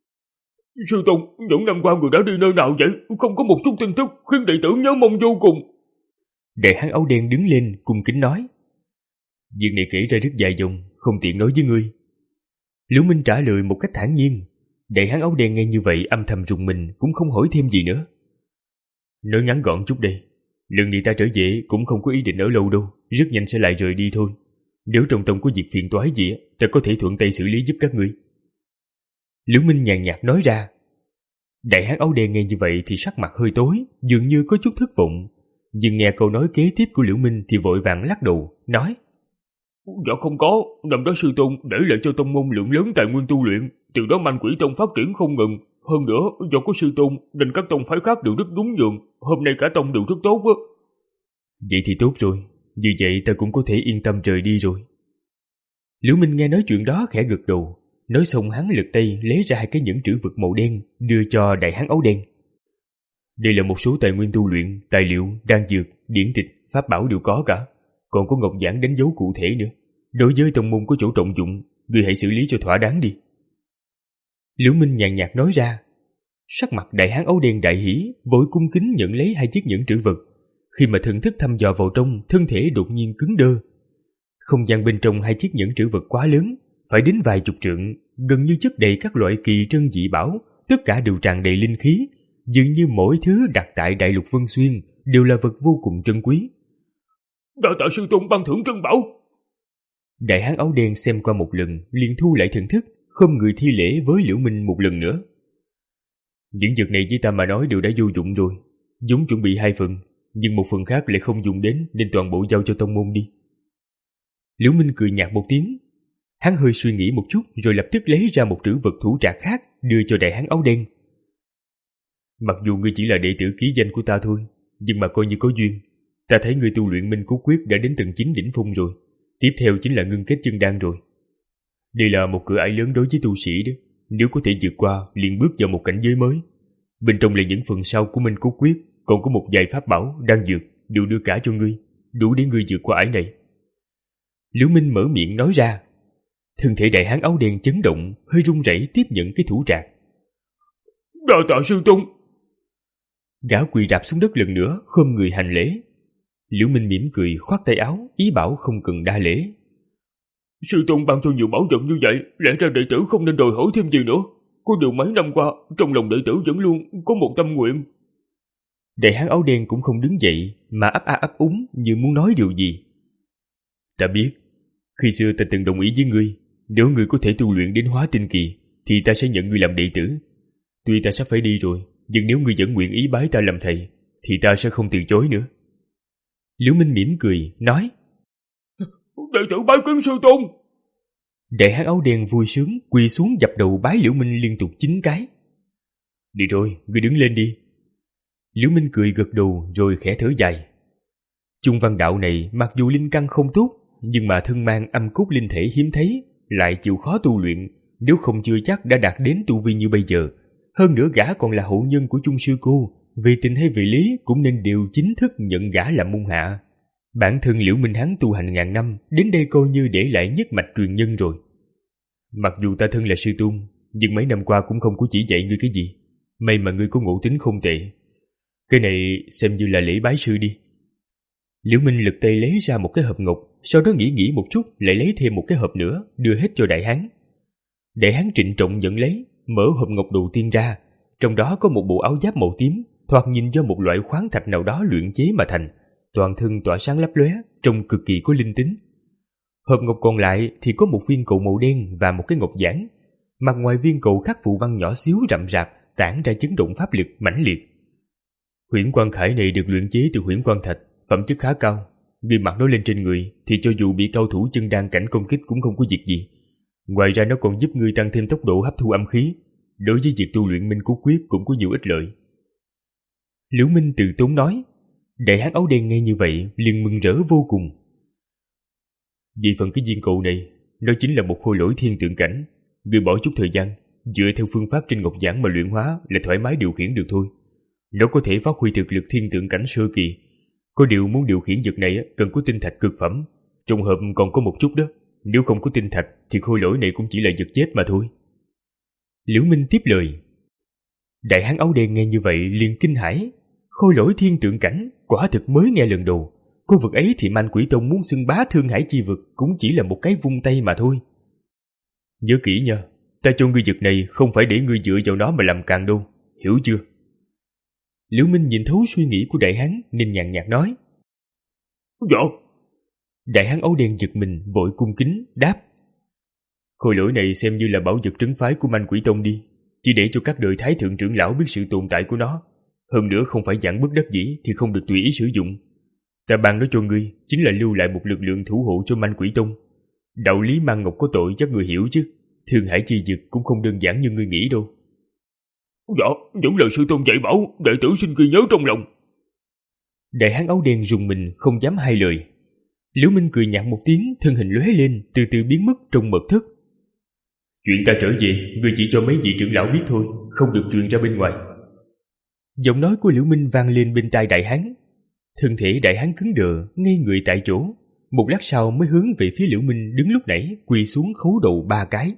Sư Tôn, những năm qua người đã đi nơi nào vậy? Không có một chút tin tức khiến đệ tử nhớ mong vô cùng. Đại hán áo đen đứng lên cung kính nói. Việc này kể ra rất dài dòng, không tiện nói với ngươi. Liễu Minh trả lời một cách thản nhiên. Đại hán áo đen nghe như vậy âm thầm rùng mình, cũng không hỏi thêm gì nữa. Nói ngắn gọn chút đây, lần này ta trở về cũng không có ý định ở lâu đâu, rất nhanh sẽ lại rời đi thôi. Nếu trong tông có việc phiền toái gì, ta có thể thuận tay xử lý giúp các ngươi. Liễu Minh nhàn nhạt nói ra. Đại hán áo đen nghe như vậy thì sắc mặt hơi tối, dường như có chút thất vọng. Nhưng nghe câu nói kế tiếp của Liễu Minh thì vội vàng lắc đầu, nói. Dạ không có, năm đó sư tôn để lại cho tông môn lượng lớn tài nguyên tu luyện, từ đó Manh Quỷ Tông phát triển không ngừng. Hơn nữa, do có sư tôn nên các tông phái khác đều rất đúng nhường, hôm nay cả tông đều rất tốt á. Vậy thì tốt rồi, như vậy ta cũng có thể yên tâm rời đi rồi. Liễu Minh nghe nói chuyện đó khẽ gật đầu, nói xong hắn lật tay lấy ra hai cái nhẫn trữ vật màu đen đưa cho đại hán áo đen. Đây là một số tài nguyên tu luyện, tài liệu, đan dược, điển tịch, pháp bảo đều có cả, còn có ngọc giản đánh dấu cụ thể nữa. Đối với tông môn có chỗ trọng dụng, ngươi hãy xử lý cho thỏa đáng đi. Liễu Minh nhàn nhạt nói ra. Sắc mặt đại hán áo đen đại hỉ, vội cung kính nhận lấy hai chiếc nhẫn trữ vật. Khi mà thần thức thăm dò vào trong, thân thể đột nhiên cứng đơ. Không gian bên trong hai chiếc nhẫn trữ vật quá lớn, phải đến vài chục trượng, gần như chất đầy các loại kỳ trân dị bảo, tất cả đều tràn đầy linh khí, dường như mỗi thứ đặt tại Đại Lục Vân Xuyên đều là vật vô cùng trân quý. Đa tạ sư tôn ban thưởng trân bảo. Đại hán áo đen xem qua một lần, liền thu lại thần thức, không người thi lễ với Liễu Minh một lần nữa. Những vật này với ta mà nói đều đã vô dụng rồi, vốn chuẩn bị hai phần, nhưng một phần khác lại không dùng đến nên toàn bộ giao cho tông môn đi. Liễu Minh cười nhạt một tiếng. Hắn hơi suy nghĩ một chút rồi lập tức lấy ra một trữ vật thủ trạc khác đưa cho đại hán áo đen. Mặc dù ngươi chỉ là đệ tử ký danh của ta thôi, nhưng mà coi như có duyên. Ta thấy ngươi tu luyện Minh Cốt Quyết đã đến tầng chín đỉnh phong rồi, tiếp theo chính là ngưng kết chân đan rồi. Đây là một cửa ải lớn đối với tu sĩ đó, nếu có thể vượt qua liền bước vào một cảnh giới mới. Bên trong là những phần sau của Minh Cốt Quyết, còn có một vài pháp bảo, đan dược đều đưa cả cho ngươi, đủ để ngươi vượt qua ải này. Liễu Minh mở miệng nói ra. Thân thể đại hán áo đen chấn động, hơi run rẩy tiếp nhận cái thủ trạc. Đa tạ sư tôn. Gã quỳ rạp xuống đất lần nữa, khom người hành lễ. Liễu Minh mỉm cười khoát tay áo, ý bảo không cần đa lễ. Sư tôn ban cho nhiều bảo vật như vậy, lẽ ra đệ tử không nên đòi hỏi thêm gì nữa. Có điều mấy năm qua, trong lòng đệ tử vẫn luôn có một tâm nguyện. Đại hán áo đen cũng không đứng dậy, mà ấp a ấp úng như muốn nói điều gì. Ta biết, khi xưa ta từng đồng ý với ngươi, nếu ngươi có thể tu luyện đến hóa tinh kỳ, thì ta sẽ nhận ngươi làm đệ tử. Tuy ta sắp phải đi rồi, nhưng nếu ngươi vẫn nguyện ý bái ta làm thầy, thì ta sẽ không từ chối nữa. Liễu Minh mỉm cười, nói. Đệ tử bái kiến sư tôn. Đại hán áo đen vui sướng, quỳ xuống dập đầu bái Liễu Minh liên tục chín cái. Đi rồi, ngươi đứng lên đi. Liễu Minh cười gật đầu rồi khẽ thở dài. Chung văn đạo này mặc dù linh căn không tốt, nhưng mà thân mang âm cốt linh thể hiếm thấy, lại chịu khó tu luyện, nếu không chưa chắc đã đạt đến tu vi như bây giờ. Hơn nữa gã còn là hậu nhân của chung sư cô, về tình hay về lý cũng nên đều chính thức nhận gã làm môn hạ. Bản thân Liễu Minh hắn tu hành ngàn năm, đến đây coi như để lại nhất mạch truyền nhân rồi. Mặc dù ta thân là sư tôn, nhưng mấy năm qua cũng không có chỉ dạy ngươi cái gì. May mà ngươi có ngộ tính không tệ. Cái này xem như là lễ bái sư đi. Liễu Minh lật tay lấy ra một cái hộp ngọc, sau đó nghĩ nghĩ một chút lại lấy thêm một cái hộp nữa, đưa hết cho đại hán. Đại hán trịnh trọng nhận lấy, mở hộp ngọc đầu tiên ra, trong đó có một bộ áo giáp màu tím, thoạt nhìn do một loại khoáng thạch nào đó luyện chế mà thành, toàn thân tỏa sáng lấp lóe, trông cực kỳ có linh tính. Hộp ngọc còn lại thì có một viên cầu màu đen và một cái ngọc giản. Mặt ngoài viên cầu khắc phù văn nhỏ xíu rậm rạp, tản ra chấn động pháp lực mãnh liệt. Huyễn quan khải này được luyện chế từ huyễn quan thạch, phẩm chất khá cao. Người mặc nó lên trên người thì cho dù bị cao thủ chân đan cảnh công kích cũng không có việc gì. Ngoài ra nó còn giúp ngươi tăng thêm tốc độ hấp thu âm khí. Đối với việc tu luyện minh cốt quyết cũng có nhiều ích lợi. Liễu Minh từ tốn nói. Đại hán áo đen nghe như vậy liền mừng rỡ vô cùng. Vì phần cái viên cầu này, nó chính là một khôi lỗi thiên tượng cảnh. Người bỏ chút thời gian, dựa theo phương pháp trên ngọc giản mà luyện hóa là thoải mái điều khiển được thôi. Nó có thể phát huy thực lực thiên tượng cảnh sơ kỳ. Có điều muốn điều khiển vật này cần có tinh thạch cực phẩm. Trùng hợp còn có một chút đó. Nếu không có tinh thạch thì khôi lỗi này cũng chỉ là vật chết mà thôi. Liễu Minh tiếp lời. Đại hán áo đen nghe như vậy liền kinh hãi. Khôi lỗi thiên tượng cảnh quả thực mới nghe lần đầu. Cô vực ấy thì Man Quỷ Tông muốn xưng bá Thương Hải chi vực cũng chỉ là một cái vung tay mà thôi. Nhớ kỹ nha, ta cho ngươi vật này không phải để ngươi dựa vào nó mà làm càng đâu, hiểu chưa? Liễu Minh nhìn thấu suy nghĩ của đại hán nên nhàn nhạt nói. Dạ. Đại hán áo đen giật mình vội cung kính đáp. Khôi lỗi này xem như là bảo vật trấn phái của Man Quỷ Tông đi, chỉ để cho các đời thái thượng trưởng lão biết sự tồn tại của nó. Hơn nữa không phải dạng bất đắc dĩ thì không được tùy ý sử dụng. Ta ban nó cho ngươi chính là lưu lại một lực lượng thủ hộ cho Man Quỷ Tông. Đạo lý mang ngọc có tội chắc ngươi hiểu chứ. Thương Hải chi vực cũng không đơn giản như ngươi nghĩ đâu. Dạ, những lời sư tôn dạy bảo, đệ tử xin ghi nhớ trong lòng. Đại hán áo đen rùng mình không dám hai lời. Liễu Minh cười nhạt một tiếng, thân hình lóe lên, từ từ biến mất trong mật thất. Chuyện ta trở về, ngươi chỉ cho mấy vị trưởng lão biết thôi, không được truyền ra bên ngoài. Giọng nói của Liễu Minh vang lên bên tai đại hán. Thân thể đại hán cứng đờ, ngây người tại chỗ. Một lát sau mới hướng về phía Liễu Minh đứng lúc nãy, quỳ xuống khấu đầu ba cái.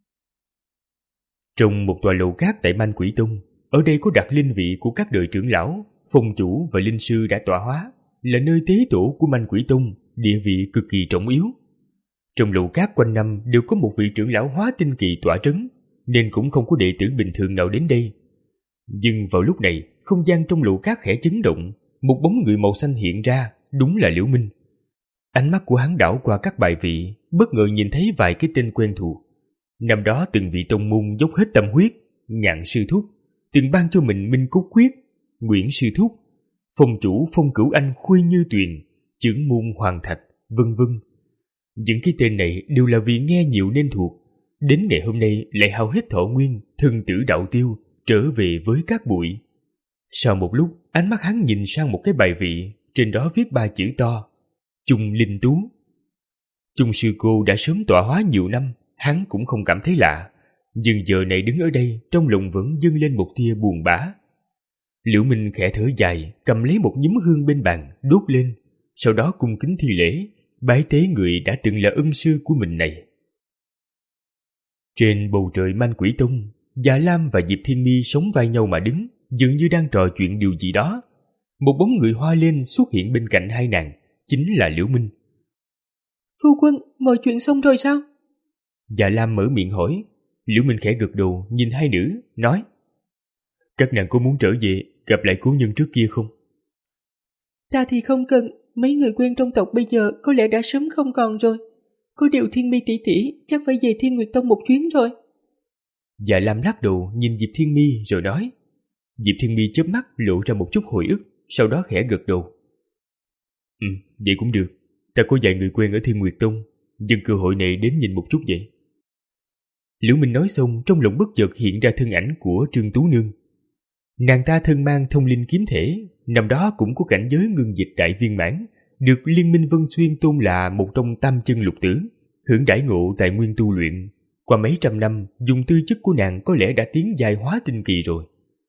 Trong một tòa lầu cát tại Man Quỷ Tông, ở đây có đặt linh vị của các đời trưởng lão, phong chủ và linh sư đã tọa hóa, là nơi tế tổ của Man Quỷ Tông, địa vị cực kỳ trọng yếu. Trong lầu cát quanh năm đều có một vị trưởng lão hóa tinh kỳ tọa trấn, nên cũng không có đệ tử bình thường nào đến đây. Nhưng vào lúc này, không gian trong lầu cát khẽ chấn động, một bóng người màu xanh hiện ra, đúng là Liễu Minh. Ánh mắt của hắn đảo qua các bài vị, bất ngờ nhìn thấy vài cái tên quen thuộc. Năm đó từng vị tông môn dốc hết tâm huyết, Ngạn sư thúc, từng ban cho mình Minh Cốt Quyết, Nguyễn sư thúc, phong chủ Phong Cửu Anh Khuê Như Tuyền, trưởng môn Hoàng Thạch, vân vân. Những cái tên này đều là vì nghe nhiều nên thuộc, đến ngày hôm nay lại hao hết thọ nguyên, thân tử đạo tiêu, trở về với các bụi. Sau một lúc, ánh mắt hắn nhìn sang một cái bài vị, trên đó viết ba chữ to: Chung Linh Tú. Chung sư cô đã sớm tọa hóa nhiều năm, hắn cũng không cảm thấy lạ, nhưng giờ này đứng ở đây, trong lòng vẫn dâng lên một tia buồn bã. Liễu Minh khẽ thở dài, cầm lấy một nhúm hương bên bàn, đốt lên, sau đó cung kính thi lễ, bái tế người đã từng là ân sư của mình này. Trên bầu trời Man Quỷ Tông, Dạ Lam và Diệp Thiên Mi sống vai nhau mà đứng, dường như đang trò chuyện điều gì đó. Một bóng người hoa lên xuất hiện bên cạnh hai nàng, chính là Liễu Minh. Phu quân, mọi chuyện xong rồi sao? Dạ Lam mở miệng hỏi. Liễu Minh khẽ gật đầu nhìn hai nữ, nói: Các nàng có muốn trở về gặp lại cố nhân trước kia không? Ta thì không cần, mấy người quen trong tộc bây giờ có lẽ đã sớm không còn rồi. Có điều Thiên Mi tỷ tỷ chắc phải về Thiên Nguyệt Tông một chuyến rồi. Dạ Lam lắc đầu nhìn Diệp Thiên Mi rồi nói. Diệp Thiên Mi chớp mắt lộ ra một chút hồi ức, sau đó khẽ gật đầu. Ừ, vậy cũng được. Ta có vài người quen ở Thiên Nguyệt Tông, nhưng cơ hội này đến nhìn một chút vậy. Liễu Minh nói xong, trong lòng bất chợt hiện ra thân ảnh của Trương Tú Nương. Nàng ta thân mang thông linh kiếm thể, năm đó cũng có cảnh giới ngưng dịch đại viên mãn, được Liên minh Vân Xuyên tôn là một trong tam chân lục tử, hưởng đãi ngộ tại nguyên tu luyện. Qua mấy trăm năm, dùng tư chất của nàng có lẽ đã tiến giai hóa tinh kỳ rồi.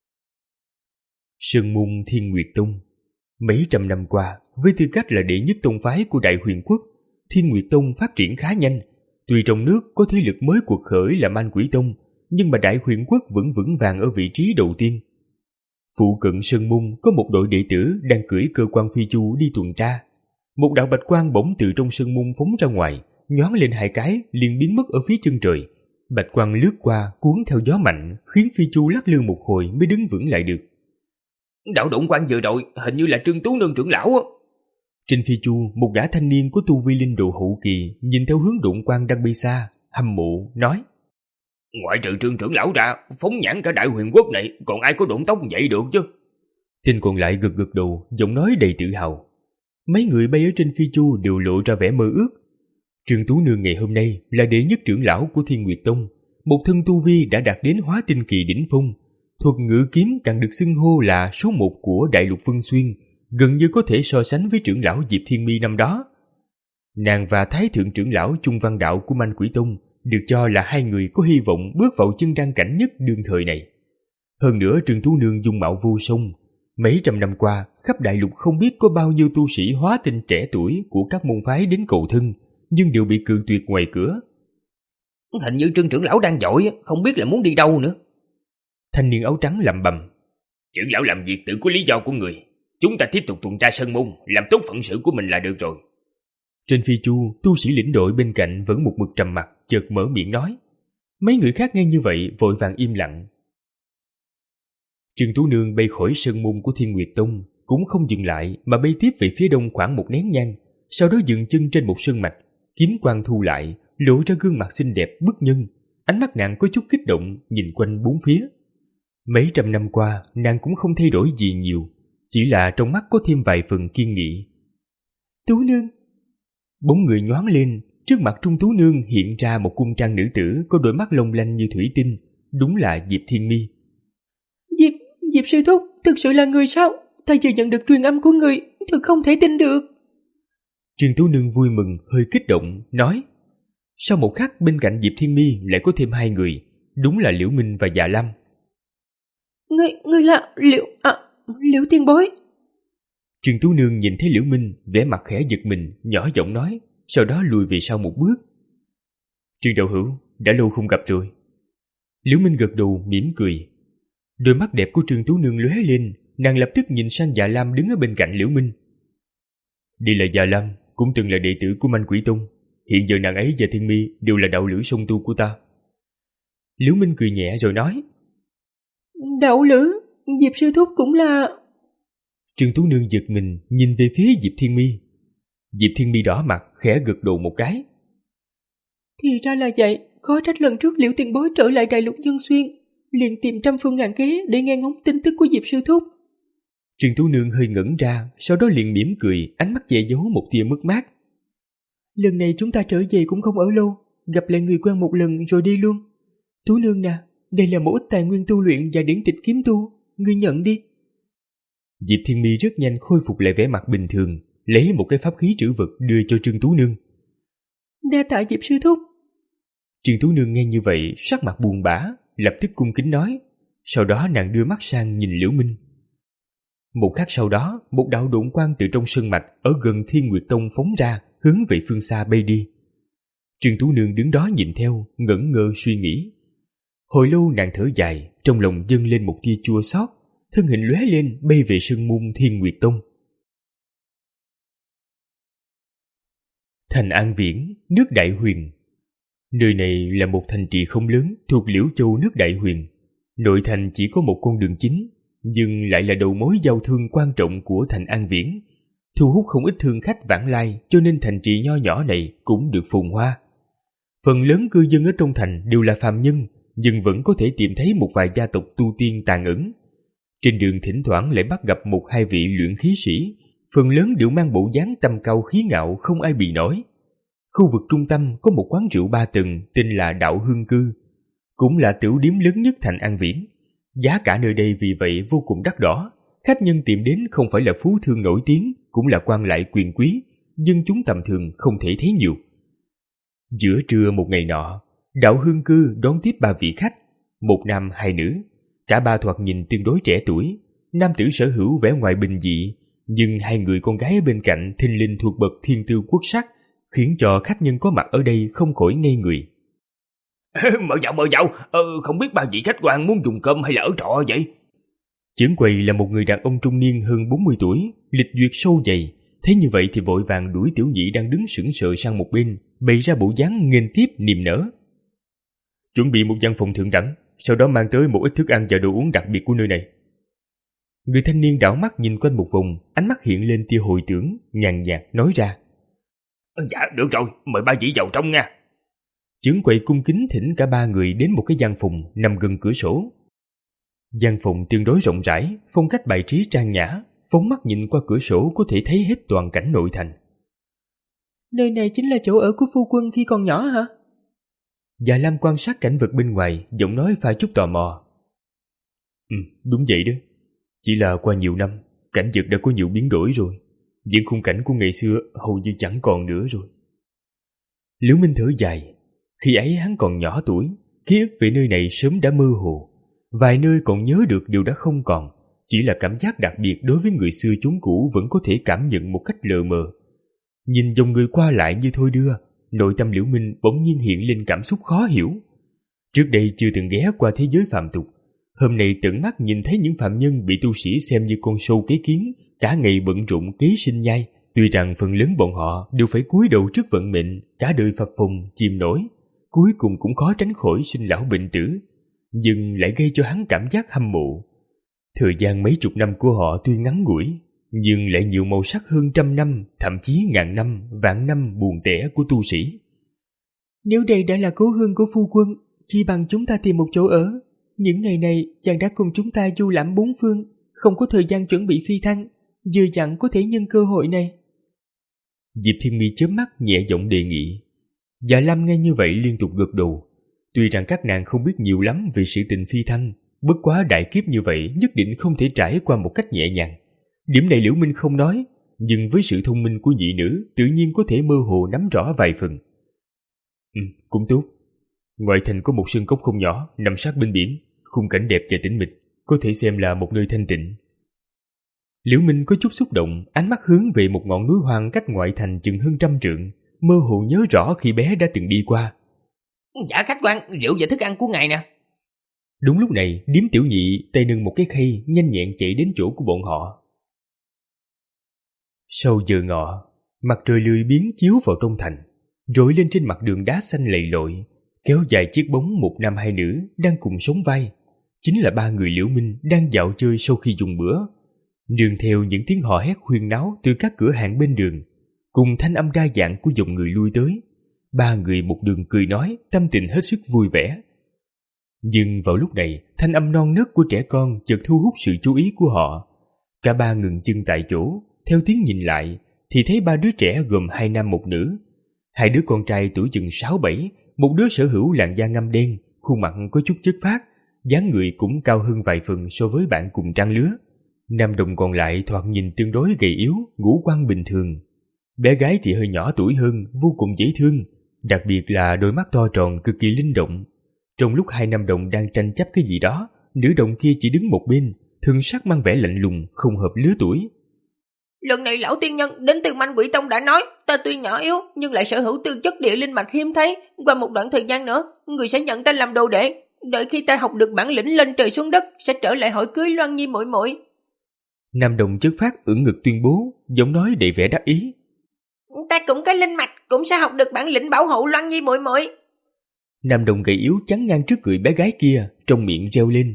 Sơn môn Thiên Nguyệt Tông. Mấy trăm năm qua, với tư cách là đệ nhất tông phái của Đại Huyền Quốc, Thiên Nguyệt Tông phát triển khá nhanh. Tuy trong nước có thế lực mới cuộc khởi là Man Quỷ Tông, nhưng mà Đại Huyền Quốc vẫn vững vàng ở vị trí đầu tiên. Phụ cận Sơn môn có một đội đệ tử đang cưỡi cơ quan phi chu đi tuần tra. Một đạo bạch quang bỗng từ trong sơn môn phóng ra ngoài, nhoáng lên hai cái liền biến mất ở phía chân trời. Bạch quang lướt qua cuốn theo gió mạnh, khiến phi chu lắc lư một hồi mới đứng vững lại được. Đạo đụng quan vừa rồi hình như là Trương Tú Nương trưởng lão á. Trên phi chu, một gã thanh niên có tu vi linh độ hậu kỳ nhìn theo hướng đụng quan đang bay xa, hâm mộ nói: Ngoại trừ Trương trưởng lão ra, phóng nhãn cả Đại Huyền Quốc này còn ai có độn tóc vậy được chứ? Tên còn lại gật gật đầu, giọng nói đầy tự hào. Mấy người bay ở trên phi chu đều lộ ra vẻ mơ ước. Trương Tú Nương ngày hôm nay là đệ nhất trưởng lão của Thiên Nguyệt Tông, một thân tu vi đã đạt đến hóa tinh kỳ đỉnh phong, thuật ngự kiếm càng được xưng hô là số một của Đại Lục Vân Xuyên, gần như có thể so sánh với trưởng lão Diệp Thiên Mi năm đó. Nàng và Thái thượng trưởng lão Trung Văn Đạo của Manh Quỷ Tông được cho là hai người có hy vọng bước vào chân đăng cảnh nhất đương thời này. Hơn nữa Trương Tú Nương dung mạo vô song, mấy trăm năm qua khắp đại lục không biết có bao nhiêu tu sĩ hóa tinh trẻ tuổi của các môn phái đến cầu thân, nhưng đều bị cự tuyệt ngoài cửa. Hình như Trương trưởng lão đang dội, không biết là muốn đi đâu nữa. Thanh niên áo trắng lẩm bẩm: Trưởng lão làm việc tự có lý do của người, chúng ta tiếp tục tuần tra sơn môn, làm tốt phận sự của mình là được rồi. Trên phi chu, tu sĩ lĩnh đội bên cạnh vẫn một mực trầm mặc, chợt mở miệng nói. Mấy người khác nghe như vậy vội vàng im lặng. Trương Tú Nương bay khỏi sơn môn của Thiên Nguyệt Tông, cũng không dừng lại mà bay tiếp về phía đông khoảng một nén nhang, sau đó dừng chân trên một sơn mạch, kiếm quang thu lại, lộ ra gương mặt xinh đẹp bức nhân. Ánh mắt nàng có chút kích động, nhìn quanh bốn phía. Mấy trăm năm qua, nàng cũng không thay đổi gì nhiều, chỉ là trong mắt có thêm vài phần kiên nghị. Tú Nương. Bóng người nhoáng lên, trước mặt Trung Tú Nương hiện ra một cung trang nữ tử có đôi mắt long lanh như thủy tinh, đúng là Diệp Thiên Mi. Diệp, Diệp sư thúc, thực sự là người sao? Ta vừa nhận được truyền âm của người, thật không thể tin được. Trương Tú Nương vui mừng, hơi kích động, nói. Sau một khắc bên cạnh Diệp Thiên Mi lại có thêm hai người, đúng là Liễu Minh và Dạ Lam. Người, người là Liễu, à, Liễu Tiên Bối. Trương Tú Nương nhìn thấy Liễu Minh, vẻ mặt khẽ giật mình, nhỏ giọng nói, sau đó lùi về sau một bước. Trương đạo hữu, đã lâu không gặp rồi. Liễu Minh gật đầu mỉm cười. Đôi mắt đẹp của Trương Tú Nương lóe lên, nàng lập tức nhìn sang Dạ Lam đứng ở bên cạnh Liễu Minh. Đây là Dạ Lam, cũng từng là đệ tử của Manh Quỷ Tông. Hiện giờ nàng ấy và Thiên Mi đều là đạo lữ song tu của ta. Liễu Minh cười nhẹ rồi nói. Đạo lữ, Diệp sư thúc cũng là... Trương Tú Nương giật mình nhìn về phía Diệp Thiên Mi. Diệp Thiên Mi đỏ mặt khẽ gật đầu một cái. Thì ra là vậy, khó trách lần trước Liễu Tiền Bối trở lại Đại Lục Vân Xuyên, liền tìm trăm phương ngàn kế để nghe ngóng tin tức của Diệp sư thúc. Trương Tú Nương hơi ngẩn ra, sau đó liền mỉm cười, ánh mắt che giấu một tia mất mát. Lần này chúng ta trở về cũng không ở lâu, gặp lại người quen một lần rồi đi luôn. Tú Nương nè, đây là một ít tài nguyên tu luyện và điển tịch kiếm tu, ngươi nhận đi. Diệp Thiên Mi rất nhanh khôi phục lại vẻ mặt bình thường, lấy một cái pháp khí trữ vật đưa cho Trương Tú Nương. Đa tạ Diệp sư thúc. Trương Tú Nương nghe như vậy, sắc mặt buồn bã, lập tức cung kính nói. Sau đó nàng đưa mắt sang nhìn Liễu Minh. Một khắc sau đó, một đạo độn quang từ trong sơn mạch ở gần Thiên Nguyệt Tông phóng ra, hướng về phương xa bay đi. Trương Tú Nương đứng đó nhìn theo, ngẩn ngơ suy nghĩ. Hồi lâu nàng thở dài, trong lòng dâng lên một tia chua xót, thân hình lóe lên bay về sơn môn Thiên Nguyệt Tông. Thành An Viễn, nước Đại Huyền. Nơi này là một thành trì không lớn thuộc Liễu Châu nước Đại Huyền. Nội thành chỉ có một con đường chính, nhưng lại là đầu mối giao thương quan trọng của thành An Viễn, thu hút không ít thương khách vãng lai, cho nên thành trì nho nhỏ này cũng được phồn hoa. Phần lớn cư dân ở trong thành đều là phàm nhân, nhưng vẫn có thể tìm thấy một vài gia tộc tu tiên tàn ẩn. Trên đường thỉnh thoảng lại bắt gặp một hai vị luyện khí sĩ, phần lớn đều mang bộ dáng tầm cao khí ngạo không ai bì nổi. Khu vực trung tâm có một quán rượu ba tầng tên là Đạo Hương Cư, cũng là tiểu điếm lớn nhất thành An Viễn. Giá cả nơi đây vì vậy vô cùng đắt đỏ, khách nhân tìm đến không phải là phú thương nổi tiếng, cũng là quan lại quyền quý, dân chúng tầm thường không thể thấy nhiều. Giữa trưa một ngày nọ, Đạo Hương Cư đón tiếp ba vị khách, một nam hai nữ, cả ba thoạt nhìn tương đối trẻ tuổi, nam tử sở hữu vẻ ngoài bình dị, nhưng hai người con gái ở bên cạnh thình lình thuộc bậc thiên tư quốc sắc, khiến cho khách nhân có mặt ở đây không khỏi ngây người. Mời dạo mời dạo, ờ, không biết bao vị khách quan muốn dùng cơm hay là ở trọ vậy? Trưởng quầy là một người đàn ông trung niên hơn bốn mươi tuổi, lịch duyệt sâu dày, thấy như vậy thì vội vàng đuổi tiểu nhị đang đứng sững sờ sang một bên, bày ra bộ dáng nghênh tiếp niềm nở. Chuẩn bị một gian phòng thượng đẳng, sau đó mang tới một ít thức ăn và đồ uống đặc biệt của nơi này. Người thanh niên đảo mắt nhìn quanh một vòng, ánh mắt hiện lên tia hồi tưởng, nhàn nhạt nói ra: Dạ được rồi, mời ba vị vào trong nha. Chưởng quậy cung kính thỉnh cả ba người đến một cái gian phòng nằm gần cửa sổ. Gian phòng tương đối rộng rãi, phong cách bài trí trang nhã, phóng mắt nhìn qua cửa sổ có thể thấy hết toàn cảnh nội thành. Nơi này chính là chỗ ở của phu quân khi còn nhỏ hả? Dạ Lam quan sát cảnh vật bên ngoài, giọng nói pha chút tò mò. Ừ, đúng vậy đó. Chỉ là qua nhiều năm, cảnh vật đã có nhiều biến đổi rồi. Những khung cảnh của ngày xưa hầu như chẳng còn nữa rồi. Liễu Minh thở dài. Khi ấy hắn còn nhỏ tuổi, ký ức về nơi này sớm đã mơ hồ. Vài nơi còn nhớ được điều đã không còn. Chỉ là cảm giác đặc biệt đối với người xưa chốn cũ vẫn có thể cảm nhận một cách lờ mờ. Nhìn dòng người qua lại như thôi đưa, nội tâm Liễu Minh bỗng nhiên hiện lên cảm xúc khó hiểu. Trước đây chưa từng ghé qua thế giới phàm tục, hôm nay tận mắt nhìn thấy những phạm nhân bị tu sĩ xem như con sâu cái kiến, cả ngày bận rộn kế sinh nhai. Tuy rằng phần lớn bọn họ đều phải cúi đầu trước vận mệnh, cả đời phập phồng chìm nổi, cuối cùng cũng khó tránh khỏi sinh lão bệnh tử, nhưng lại gây cho hắn cảm giác hâm mộ. Thời gian mấy chục năm của họ tuy ngắn ngủi, nhưng lại nhiều màu sắc hơn trăm năm, thậm chí ngàn năm, vạn năm buồn tẻ của tu sĩ. Nếu đây đã là cố hương của phu quân, chi bằng chúng ta tìm một chỗ ở. Những ngày này chàng đã cùng chúng ta du lãm bốn phương, không có thời gian chuẩn bị phi thăng, vừa dặn có thể nhân cơ hội này. Diệp Thiên Mi chớp mắt nhẹ giọng đề nghị. Dạ Lam nghe như vậy liên tục gật đầu. Tuy rằng các nàng không biết nhiều lắm về sự tình phi thăng, bất quá đại kiếp như vậy nhất định không thể trải qua một cách nhẹ nhàng. Điểm này Liễu Minh không nói, nhưng với sự thông minh của nhị nữ tự nhiên có thể mơ hồ nắm rõ vài phần. Ừ, cũng tốt. Ngoại thành có một sơn cốc không nhỏ nằm sát bên biển, khung cảnh đẹp và tĩnh mịch, có thể xem là một nơi thanh tịnh. Liễu Minh có chút xúc động, ánh mắt hướng về một ngọn núi hoang cách ngoại thành chừng hơn trăm trượng, mơ hồ nhớ rõ khi bé đã từng đi qua. Dạ khách quan, rượu và thức ăn của ngài nè. Đúng lúc này, điếm tiểu nhị tay nâng một cái khay nhanh nhẹn chạy đến chỗ của bọn họ. Sau giờ ngọ, mặt trời lười biếng chiếu vào trong thành, rọi lên trên mặt đường đá xanh lầy lội, kéo dài chiếc bóng một nam hai nữ đang cùng sống vai. Chính là ba người Liễu Minh đang dạo chơi sau khi dùng bữa. Nương theo những tiếng hò hét huyên náo từ các cửa hàng bên đường, cùng thanh âm đa dạng của dòng người lui tới, ba người một đường cười nói, tâm tình hết sức vui vẻ. Nhưng vào lúc này, thanh âm non nớt của trẻ con chợt thu hút sự chú ý của họ. Cả ba ngừng chân tại chỗ, theo tiếng nhìn lại thì thấy ba đứa trẻ gồm hai nam một nữ. Hai đứa con trai tuổi chừng sáu bảy, một đứa sở hữu làn da ngăm đen, khuôn mặt có chút chất phác, dáng người cũng cao hơn vài phần so với bạn cùng trang lứa. Nam đồng còn lại thoạt nhìn tương đối gầy yếu, ngũ quan bình thường. Bé gái thì hơi nhỏ tuổi hơn, vô cùng dễ thương, đặc biệt là đôi mắt to tròn cực kỳ linh động. Trong lúc hai nam đồng đang tranh chấp cái gì đó, nữ đồng kia chỉ đứng một bên, thần sắc mang vẻ lạnh lùng, không hợp lứa tuổi. Lần này lão tiên nhân đến từ Manh Quỷ Tông đã nói, ta tuy nhỏ yếu nhưng lại sở hữu tư chất địa linh mạch hiếm thấy. Qua một đoạn thời gian nữa, người sẽ nhận ta làm đồ đệ. Đợi khi ta học được bản lĩnh lên trời xuống đất, sẽ trở lại hỏi cưới Loan Nhi muội muội. Nam đồng chất phát ưỡn ngực tuyên bố, giọng nói đầy vẻ đắc ý. Ta cũng có linh mạch, cũng sẽ học được bản lĩnh bảo hộ Loan Nhi muội muội. Nam đồng gầy yếu chắn ngang trước người bé gái kia, trong miệng reo lên.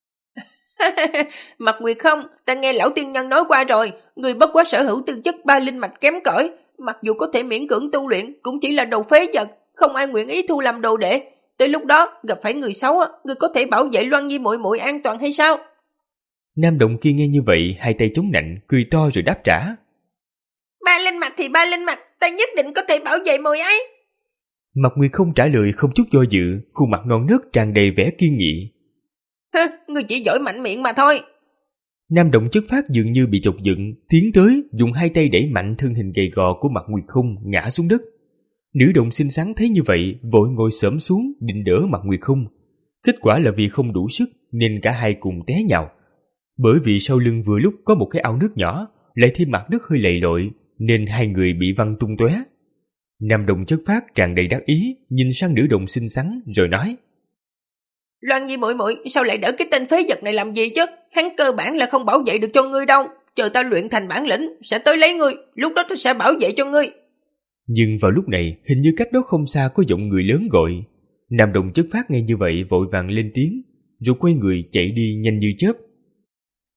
Mặt Nguyệt không, ta nghe lão tiên nhân nói qua rồi, người bất quá sở hữu tư chất ba linh mạch kém cỏi, mặc dù có thể miễn cưỡng tu luyện, cũng chỉ là đồ phế vật, không ai nguyện ý thu làm đồ đệ. Tới lúc đó gặp phải người xấu, người có thể bảo vệ Loan Nhi muội muội an toàn hay sao? Nam đồng kia nghe như vậy, hai tay chống nạnh, cười to rồi đáp trả. Ba linh mạch thì ba linh mạch, ta nhất định có thể bảo vệ muội ấy. Mặt Nguyệt không trả lời, không chút do dự, khuôn mặt non nớt tràn đầy vẻ kiên nghị. Người chỉ giỏi mạnh miệng mà thôi. Nam đồng chất phát dường như bị chọc giận, tiến tới dùng hai tay đẩy mạnh thân hình gầy gò của Mặt Nguyệt không ngã xuống đất. Nữ đồng xinh xắn thấy như vậy, vội ngồi xổm xuống định đỡ Mặt Nguyệt không. Kết quả là vì không đủ sức nên cả hai cùng té nhào. Bởi vì sau lưng vừa lúc có một cái ao nước nhỏ, lại thêm mặt đất hơi lầy lội, nên hai người bị văng tung tóe. Nam đồng chất phát tràn đầy đắc ý, nhìn sang nữ đồng xinh xắn rồi nói. Loan Nhi muội muội, sao lại đỡ cái tên phế vật này làm gì chứ? Hắn cơ bản là không bảo vệ được cho ngươi đâu. Chờ ta luyện thành bản lĩnh, sẽ tới lấy ngươi, lúc đó ta sẽ bảo vệ cho ngươi. Nhưng vào lúc này, hình như cách đó không xa có giọng người lớn gọi. Nam đồng chất phát nghe như vậy vội vàng lên tiếng, rồi quay người chạy đi nhanh như chớp.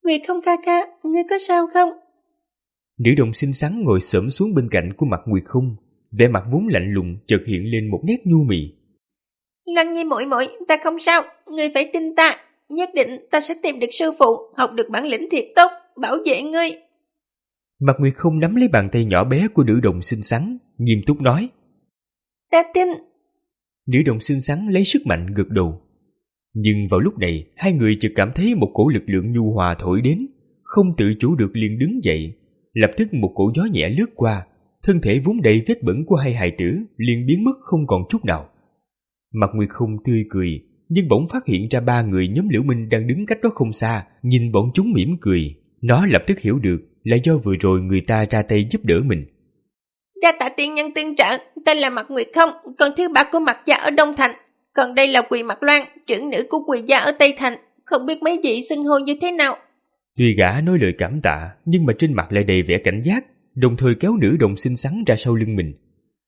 Nguyệt không ca ca, ngươi có sao không? Nữ đồng xinh xắn ngồi xổm xuống bên cạnh của Mặt Nguyệt Không, vẻ mặt vốn lạnh lùng chợt hiện lên một nét nhu mì. Loan Nhi muội muội, ta không sao, ngươi phải tin ta, nhất định ta sẽ tìm được sư phụ, học được bản lĩnh thiệt tốt, bảo vệ ngươi. Mặt Nguyệt Không nắm lấy bàn tay nhỏ bé của nữ đồng xinh xắn, nghiêm túc nói. Ta tin. Nữ đồng xinh xắn lấy sức mạnh gật đầu. Nhưng vào lúc này, hai người chợt cảm thấy một cổ lực lượng nhu hòa thổi đến, không tự chủ được liền đứng dậy. Lập tức một cổ gió nhẹ lướt qua, thân thể vốn đầy vết bẩn của hai hài tử liền biến mất không còn chút nào. Mặt Nguyệt Không tươi cười, nhưng bỗng phát hiện ra ba người nhóm Liễu Minh đang đứng cách đó không xa, nhìn bọn chúng mỉm cười. Nó lập tức hiểu được là do vừa rồi người ta ra tay giúp đỡ mình. Đa tạ tiên nhân tương trợ, tên là Mặt Nguyệt Không, con thứ ba của Mặt gia ở Đông Thành. Còn đây là Quỳ Mặt Loan, trưởng nữ của Quỳ gia ở Tây Thành. Không biết mấy vị xưng hô như thế nào? Tuy gã nói lời cảm tạ, nhưng mà trên mặt lại đầy vẻ cảnh giác, đồng thời kéo nữ đồng xinh xắn ra sau lưng mình.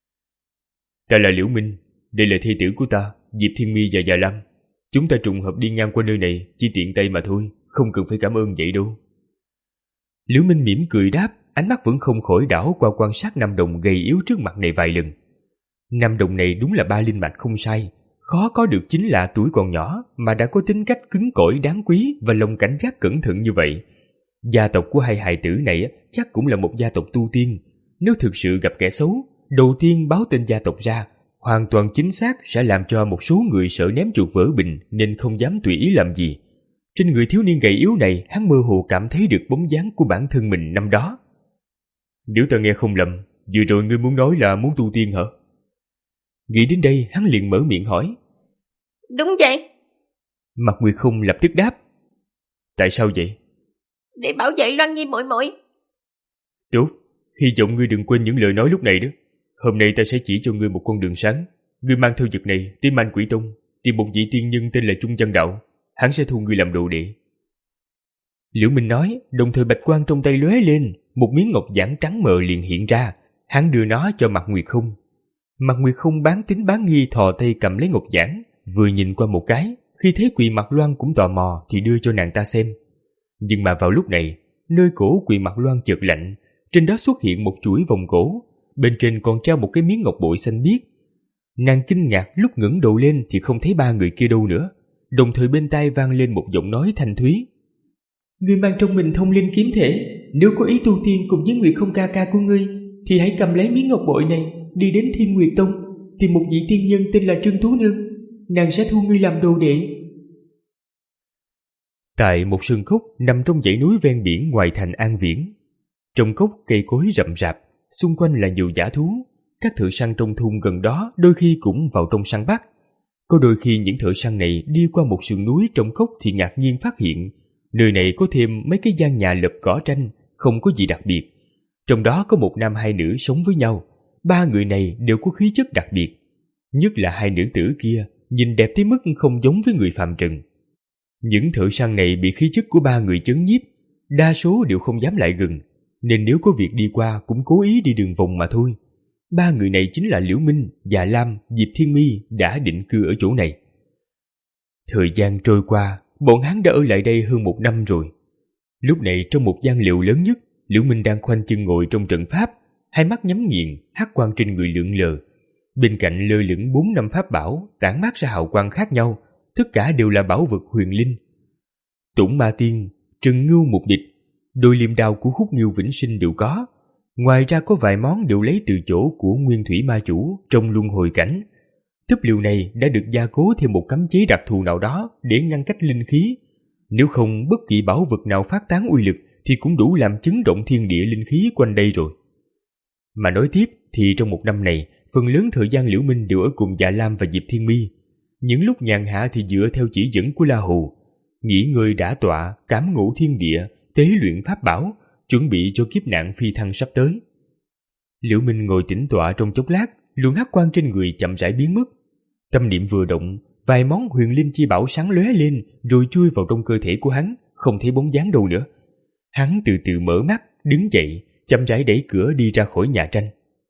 Ta là Liễu Minh, đây là thê tử của ta, Diệp Thiên Mi và Già Lam. Chúng ta trùng hợp đi ngang qua nơi này, chỉ tiện tay mà thôi, không cần phải cảm ơn vậy đâu. Liễu Minh mỉm cười đáp, ánh mắt vẫn không khỏi đảo qua quan sát nam đồng gầy yếu trước mặt này vài lần. Nam đồng này đúng là ba linh mạch không sai, khó có được chính là tuổi còn nhỏ mà đã có tính cách cứng cỏi đáng quý và lòng cảnh giác cẩn thận như vậy. Gia tộc của hai hài tử này chắc cũng là một gia tộc tu tiên. Nếu thực sự gặp kẻ xấu, đầu tiên báo tên gia tộc ra, hoàn toàn chính xác sẽ làm cho một số người sợ ném chuột vỡ bình nên không dám tùy ý làm gì. Trên người thiếu niên gầy yếu này, hắn mơ hồ cảm thấy được bóng dáng của bản thân mình năm đó. Nếu ta nghe không lầm, vừa rồi ngươi muốn nói là muốn tu tiên hả? Nghĩ đến đây, hắn liền mở miệng hỏi. Đúng vậy. Mặt Nguyệt Không lập tức đáp. Tại sao vậy? Để bảo vệ Loan Nhi muội muội. Tốt, hy vọng ngươi đừng quên những lời nói lúc này đó. Hôm nay ta sẽ chỉ cho ngươi một con đường sáng. Ngươi mang theo vật này tìm Man Quỷ Tông, tìm một vị tiên nhân tên là Trung Chân Đạo. Hắn sẽ thu ngươi làm đồ đệ. Liễu Minh nói, đồng thời bạch quang trong tay lóe lên, một miếng ngọc giản trắng mờ liền hiện ra. Hắn đưa nó cho Mặt Nguyệt Không. Mặt Nguyệt Không bán tín bán nghi thò tay cầm lấy ngọc giản, vừa nhìn qua một cái, khi thấy Quỳ Mặt Loan cũng tò mò thì đưa cho nàng ta xem. Nhưng mà vào lúc này, nơi cổ Quỳ Mặt Loan chợt lạnh, trên đó xuất hiện một chuỗi vòng cổ, bên trên còn treo một cái miếng ngọc bội xanh biếc. Nàng kinh ngạc, lúc ngẩng đầu lên thì không thấy ba người kia đâu nữa, đồng thời bên tai vang lên một giọng nói thanh thúy. Ngươi mang trong mình thông linh kiếm thể, nếu có ý tu tiên cùng với Nguyệt Không ca ca của ngươi, thì hãy cầm lấy miếng ngọc bội này, đi đến Thiên Nguyệt Tông, tìm một vị tiên nhân tên là Trương Tú Nương, nàng sẽ thu ngươi làm đồ đệ. Tại một sơn cốc nằm trong dãy núi ven biển ngoài thành An Viễn, trong cốc cây cối rậm rạp, xung quanh là nhiều dã thú. Các thợ săn trong thung gần đó đôi khi cũng vào trong săn bắt. Có đôi khi những thợ săn này đi qua một sườn núi trong cốc thì ngạc nhiên phát hiện nơi này có thêm mấy cái gian nhà lợp cỏ tranh, không có gì đặc biệt. Trong đó có một nam hai nữ sống với nhau. Ba người này đều có khí chất đặc biệt, nhất là hai nữ tử kia, nhìn đẹp tới mức không giống với người phàm trần. Những thợ săn này bị khí chất của ba người chấn nhiếp, đa số đều không dám lại gần, nên nếu có việc đi qua cũng cố ý đi đường vòng mà thôi. Ba người này chính là Liễu Minh, Già Lam, Diệp Thiên Mi đã định cư ở chỗ này. Thời gian trôi qua, bọn hắn đã ở lại đây hơn một năm rồi. Lúc này trong một gian liệu lớn nhất, Liễu Minh đang khoanh chân ngồi trong trận pháp, hai mắt nhắm nghiền, hắc quang trên người lượn lờ. Bên cạnh lơ lửng bốn năm pháp bảo tản mát ra hào quang khác nhau, tất cả đều là bảo vật huyền linh. Tủng Ma Tiên, Trừng Ngưu Mục Địch, đôi liềm đao của Khúc Ngưu Vĩnh Sinh đều có. Ngoài ra có vài món đều lấy từ chỗ của Nguyên Thủy Ma Chủ trong luân hồi cảnh. Túp liều này đã được gia cố thêm một cấm chế đặc thù nào đó để ngăn cách linh khí. Nếu không, bất kỳ bảo vật nào phát tán uy lực thì cũng đủ làm chấn động thiên địa linh khí quanh đây rồi. Mà nói tiếp thì trong một năm này, phần lớn thời gian Liễu Minh đều ở cùng Dạ Lam và Diệp Thiên Mi. Những lúc nhàn hạ thì dựa theo chỉ dẫn của La Hồ, nghỉ ngơi đả tọa, cảm ngộ thiên địa, tế luyện pháp bảo, chuẩn bị cho kiếp nạn phi thăng sắp tới. Liễu Minh ngồi tĩnh tọa trong chốc lát, luồng hắc quang trên người chậm rãi biến mất. Tâm niệm vừa động, vài món huyền linh chi bảo sáng lóe lên rồi chui vào trong cơ thể của hắn, không thấy bóng dáng đâu nữa. Hắn từ từ mở mắt, đứng dậy, chậm rãi đẩy cửa đi ra khỏi nhà tranh.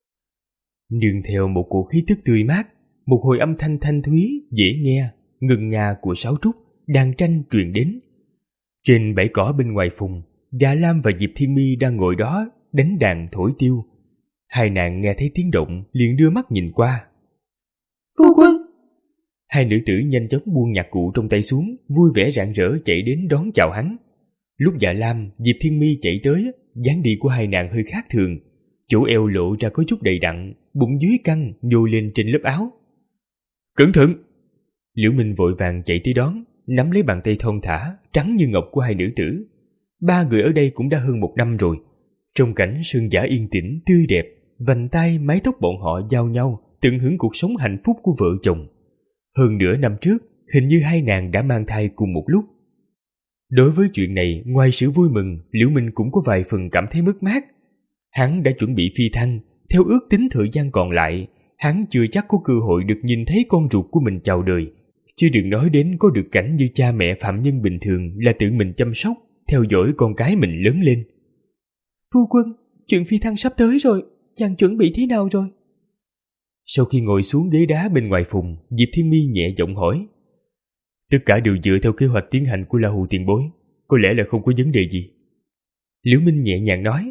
Nương theo một cổ khí tức tươi mát, một hồi âm thanh thanh thúy, dễ nghe, ngân nga của sáo trúc, đàn tranh truyền đến. Trên bãi cỏ bên ngoài phùng, Dạ Lam và Diệp Thiên Mi đang ngồi đó đánh đàn thổi tiêu. Hai nàng nghe thấy tiếng động liền đưa mắt nhìn qua. Phu quân! Hai nữ tử nhanh chóng buông nhạc cụ trong tay xuống, vui vẻ rạng rỡ chạy đến đón chào hắn. Lúc Dạ Lam, Diệp Thiên Mi chạy tới, dáng đi của hai nàng hơi khác thường. Chỗ eo lộ ra có chút đầy đặn, bụng dưới căng nhô lên trên lớp áo. Cẩn thận! Liễu Minh vội vàng chạy tới đón, nắm lấy bàn tay thon thả, trắng như ngọc của hai nữ tử. Ba người ở đây cũng đã hơn một năm rồi. Trong cảnh sơn dã yên tĩnh, tươi đẹp, vành tai, mái tóc bọn họ giao nhau, tận hưởng cuộc sống hạnh phúc của vợ chồng. Hơn nửa năm trước, hình như hai nàng đã mang thai cùng một lúc. Đối với chuyện này, ngoài sự vui mừng, Liễu Minh cũng có vài phần cảm thấy mất mát. Hắn đã chuẩn bị phi thăng, theo ước tính thời gian còn lại, hắn chưa chắc có cơ hội được nhìn thấy con ruột của mình chào đời. Chứ đừng nói đến có được cảnh như cha mẹ phạm nhân bình thường là tự mình chăm sóc, theo dõi con cái mình lớn lên. Phu quân, chuyện phi thăng sắp tới rồi, chàng chuẩn bị thế nào rồi? Sau khi ngồi xuống ghế đá bên ngoài phùng, Diệp Thiên Mi nhẹ giọng hỏi. Tất cả đều dựa theo kế hoạch tiến hành của La Hù tiền bối, có lẽ là không có vấn đề gì. Liễu Minh nhẹ nhàng nói.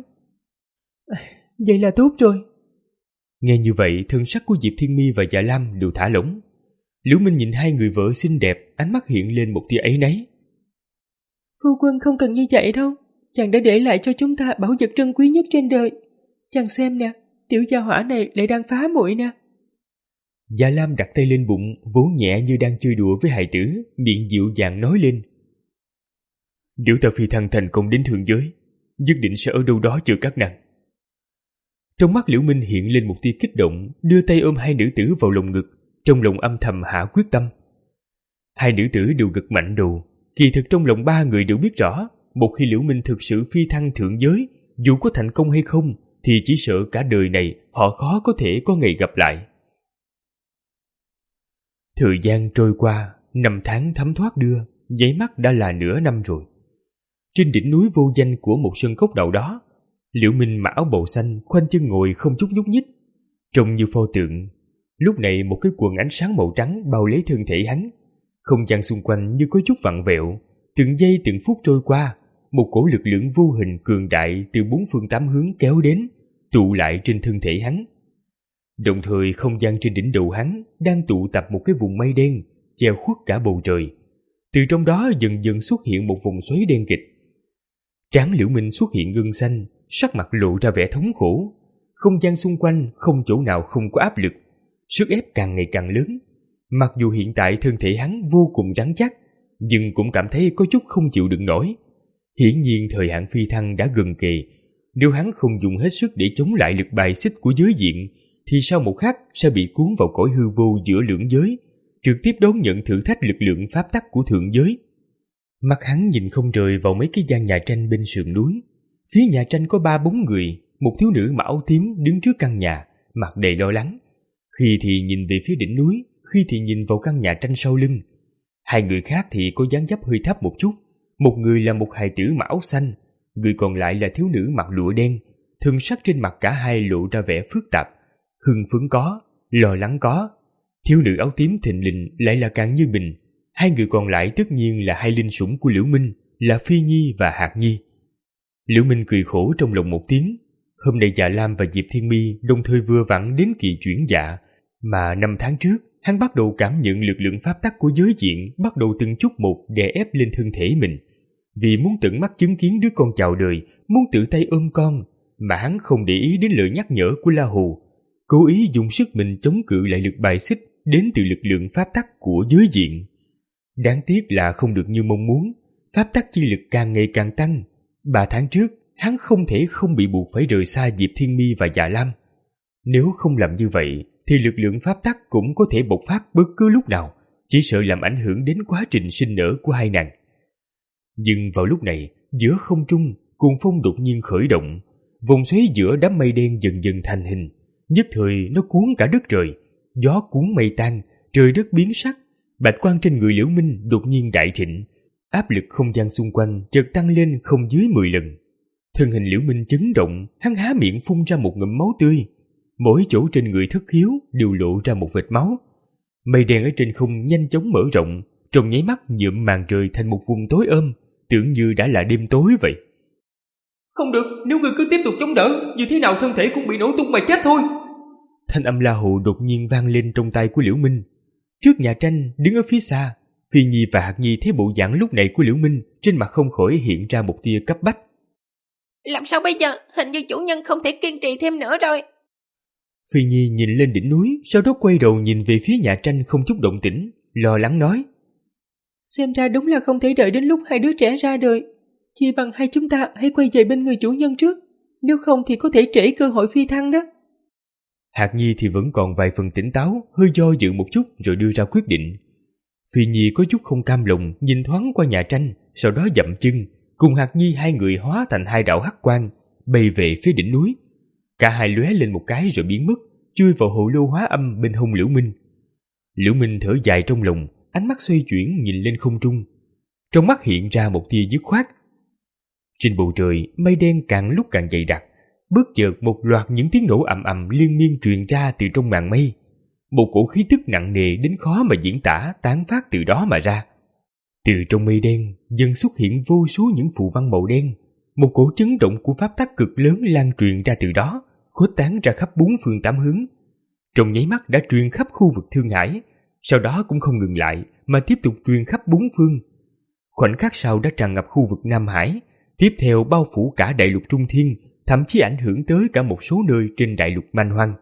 Vậy là tốt rồi. Nghe như vậy, thân sắc của Diệp Thiên Mi và Dạ Lam đều thả lỏng. Liễu Minh nhìn hai người vợ xinh đẹp, ánh mắt hiện lên một tia áy náy. Phu quân không cần như vậy đâu, chàng đã để lại cho chúng ta bảo vật trân quý nhất trên đời. Chàng xem nè, tiểu gia hỏa này lại đang phá muội nè. Dạ Lam đặt tay lên bụng, vỗ nhẹ như đang chơi đùa với hài tử, miệng dịu dàng nói lên. Nếu ta phi thăng thành công đến thượng giới, nhất định sẽ ở đâu đó chờ các nàng. Trong mắt Liễu Minh hiện lên một tia kích động, đưa tay ôm hai nữ tử vào lồng ngực, trong lòng âm thầm hạ quyết tâm. Hai nữ tử đều gật mạnh đầu, kỳ thực trong lòng ba người đều biết rõ, một khi Liễu Minh thực sự phi thăng thượng giới, dù có thành công hay không, thì chỉ sợ cả đời này họ khó có thể có ngày gặp lại. Thời gian trôi qua, năm tháng thấm thoát đưa, nháy mắt đã là nửa năm rồi. Trên đỉnh núi vô danh của một sơn cốc nào đó, Liễu Minh mặc áo bào xanh, khoanh chân ngồi không chút nhúc nhích, trông như pho tượng. Lúc này một cái quần ánh sáng màu trắng bao lấy thân thể hắn, không gian xung quanh như có chút vặn vẹo, từng giây từng phút trôi qua, một cổ lực lượng vô hình cường đại từ bốn phương tám hướng kéo đến, tụ lại trên thân thể hắn. Đồng thời không gian trên đỉnh đầu hắn đang tụ tập một cái vùng mây đen, che khuất cả bầu trời. Từ trong đó dần dần xuất hiện một vùng xoáy đen kịt. Trán Liễu Minh xuất hiện gân xanh, sắc mặt lộ ra vẻ thống khổ. Không gian xung quanh không chỗ nào không có áp lực, sức ép càng ngày càng lớn. Mặc dù hiện tại thân thể hắn vô cùng rắn chắc, nhưng cũng cảm thấy có chút không chịu đựng nổi. Hiển nhiên thời hạn phi thăng đã gần kề, nếu hắn không dùng hết sức để chống lại lực bài xích của giới diện, thì sau một khắc sẽ bị cuốn vào cõi hư vô giữa lưỡng giới, trực tiếp đón nhận thử thách lực lượng pháp tắc của thượng giới. Mắt hắn nhìn không rời vào mấy cái gian nhà tranh bên sườn núi. Phía nhà tranh có ba bốn người, một thiếu nữ mặc áo tím đứng trước căn nhà, mặt đầy lo lắng. Khi thì nhìn về phía đỉnh núi, khi thì nhìn vào căn nhà tranh sau lưng. Hai người khác thì có dáng dấp hơi thấp một chút. Một người là một hài tử mặc áo xanh, người còn lại là thiếu nữ mặc lụa đen. Thân sắc trên mặt cả hai lộ ra vẻ phức tạp, hưng phấn có, lo lắng có. Thiếu nữ áo tím thình lình lại là Càn Như Bình. Hai người còn lại tất nhiên là hai linh sủng của Liễu Minh, là Phi Nhi và Hạc Nhi. Liễu Minh cười khổ trong lòng một tiếng. Hôm nay Dạ Lam và Diệp Thiên Mi đồng thời vừa vặn đến kỳ chuyển dạ, mà năm tháng trước hắn bắt đầu cảm nhận lực lượng pháp tắc của giới diện bắt đầu từng chút một đè ép lên thân thể mình. Vì muốn tận mắt chứng kiến đứa con chào đời, muốn tự tay ôm con, mà hắn không để ý đến lời nhắc nhở của La Hù, cố ý dùng sức mình chống cự lại lực bài xích đến từ lực lượng pháp tắc của giới diện. Đáng tiếc là không được như mong muốn, pháp tắc chi lực càng ngày càng tăng. Ba tháng trước, hắn không thể không bị buộc phải rời xa Diệp Thiên Mi và Dạ Lam. Nếu không làm như vậy, thì lực lượng pháp tắc cũng có thể bộc phát bất cứ lúc nào, chỉ sợ làm ảnh hưởng đến quá trình sinh nở của hai nàng. Nhưng vào lúc này, giữa không trung, cuồng phong đột nhiên khởi động, vòng xoáy giữa đám mây đen dần dần thành hình, nhất thời nó cuốn cả đất trời, gió cuốn mây tan, trời đất biến sắc, bạch quang trên người Liễu Minh đột nhiên đại thịnh, áp lực không gian xung quanh chợt tăng lên không dưới mười lần. Thân hình Liễu Minh chấn động, hắn há miệng phun ra một ngụm máu tươi, mỗi chỗ trên người thất khiếu đều lộ ra một vệt máu. Mây đen ở trên không nhanh chóng mở rộng, trong nháy mắt nhuộm màn trời thành một vùng tối ôm, tưởng như đã là đêm tối vậy. Không được, nếu ngươi cứ tiếp tục chống đỡ, như thế nào thân thể cũng bị nổ tung mà chết thôi. Thanh âm la hù đột nhiên vang lên trong tai của Liễu Minh. Trước nhà tranh, đứng ở phía xa, Phi Nhi và Hạc Nhi thấy bộ dạng lúc này của Liễu Minh, trên mặt không khỏi hiện ra một tia cấp bách. Làm sao bây giờ? Hình như chủ nhân không thể kiên trì thêm nữa rồi. Phi Nhi nhìn lên đỉnh núi, sau đó quay đầu nhìn về phía nhà tranh không chút động tĩnh, lo lắng nói. Xem ra đúng là không thể đợi đến lúc hai đứa trẻ ra đời. Chỉ bằng hai chúng ta hãy quay về bên người chủ nhân trước, nếu không thì có thể trễ cơ hội phi thăng đó. Hạc Nhi thì vẫn còn vài phần tỉnh táo, hơi do dự một chút rồi đưa ra quyết định. Phi Nhi có chút không cam lòng, nhìn thoáng qua nhà tranh, sau đó dậm chân, cùng Hạc Nhi hai người hóa thành hai đạo hắc quang, bay về phía đỉnh núi. Cả hai lóe lên một cái rồi biến mất, chui vào hồ lô hóa âm bên hông Liễu Minh. Liễu Minh thở dài trong lòng, ánh mắt xoay chuyển nhìn lên không trung. Trong mắt hiện ra một tia dứt khoát. Trên bầu trời, mây đen càng lúc càng dày đặc, bất chợt một loạt những tiếng nổ ầm ầm liên miên truyền ra từ trong màn mây. Một cổ khí tức nặng nề đến khó mà diễn tả tán phát từ đó mà ra. Từ trong mây đen dần xuất hiện vô số những phù văn màu đen, một cổ chấn động của pháp tắc cực lớn lan truyền ra từ đó, khuếch tán ra khắp bốn phương tám hướng. Trong nháy mắt đã truyền khắp khu vực Thương Hải, sau đó cũng không ngừng lại mà tiếp tục truyền khắp bốn phương. Khoảnh khắc sau đã tràn ngập khu vực Nam Hải, tiếp theo bao phủ cả đại lục Trung Thiên, thậm chí ảnh hưởng tới cả một số nơi trên đại lục Man Hoang.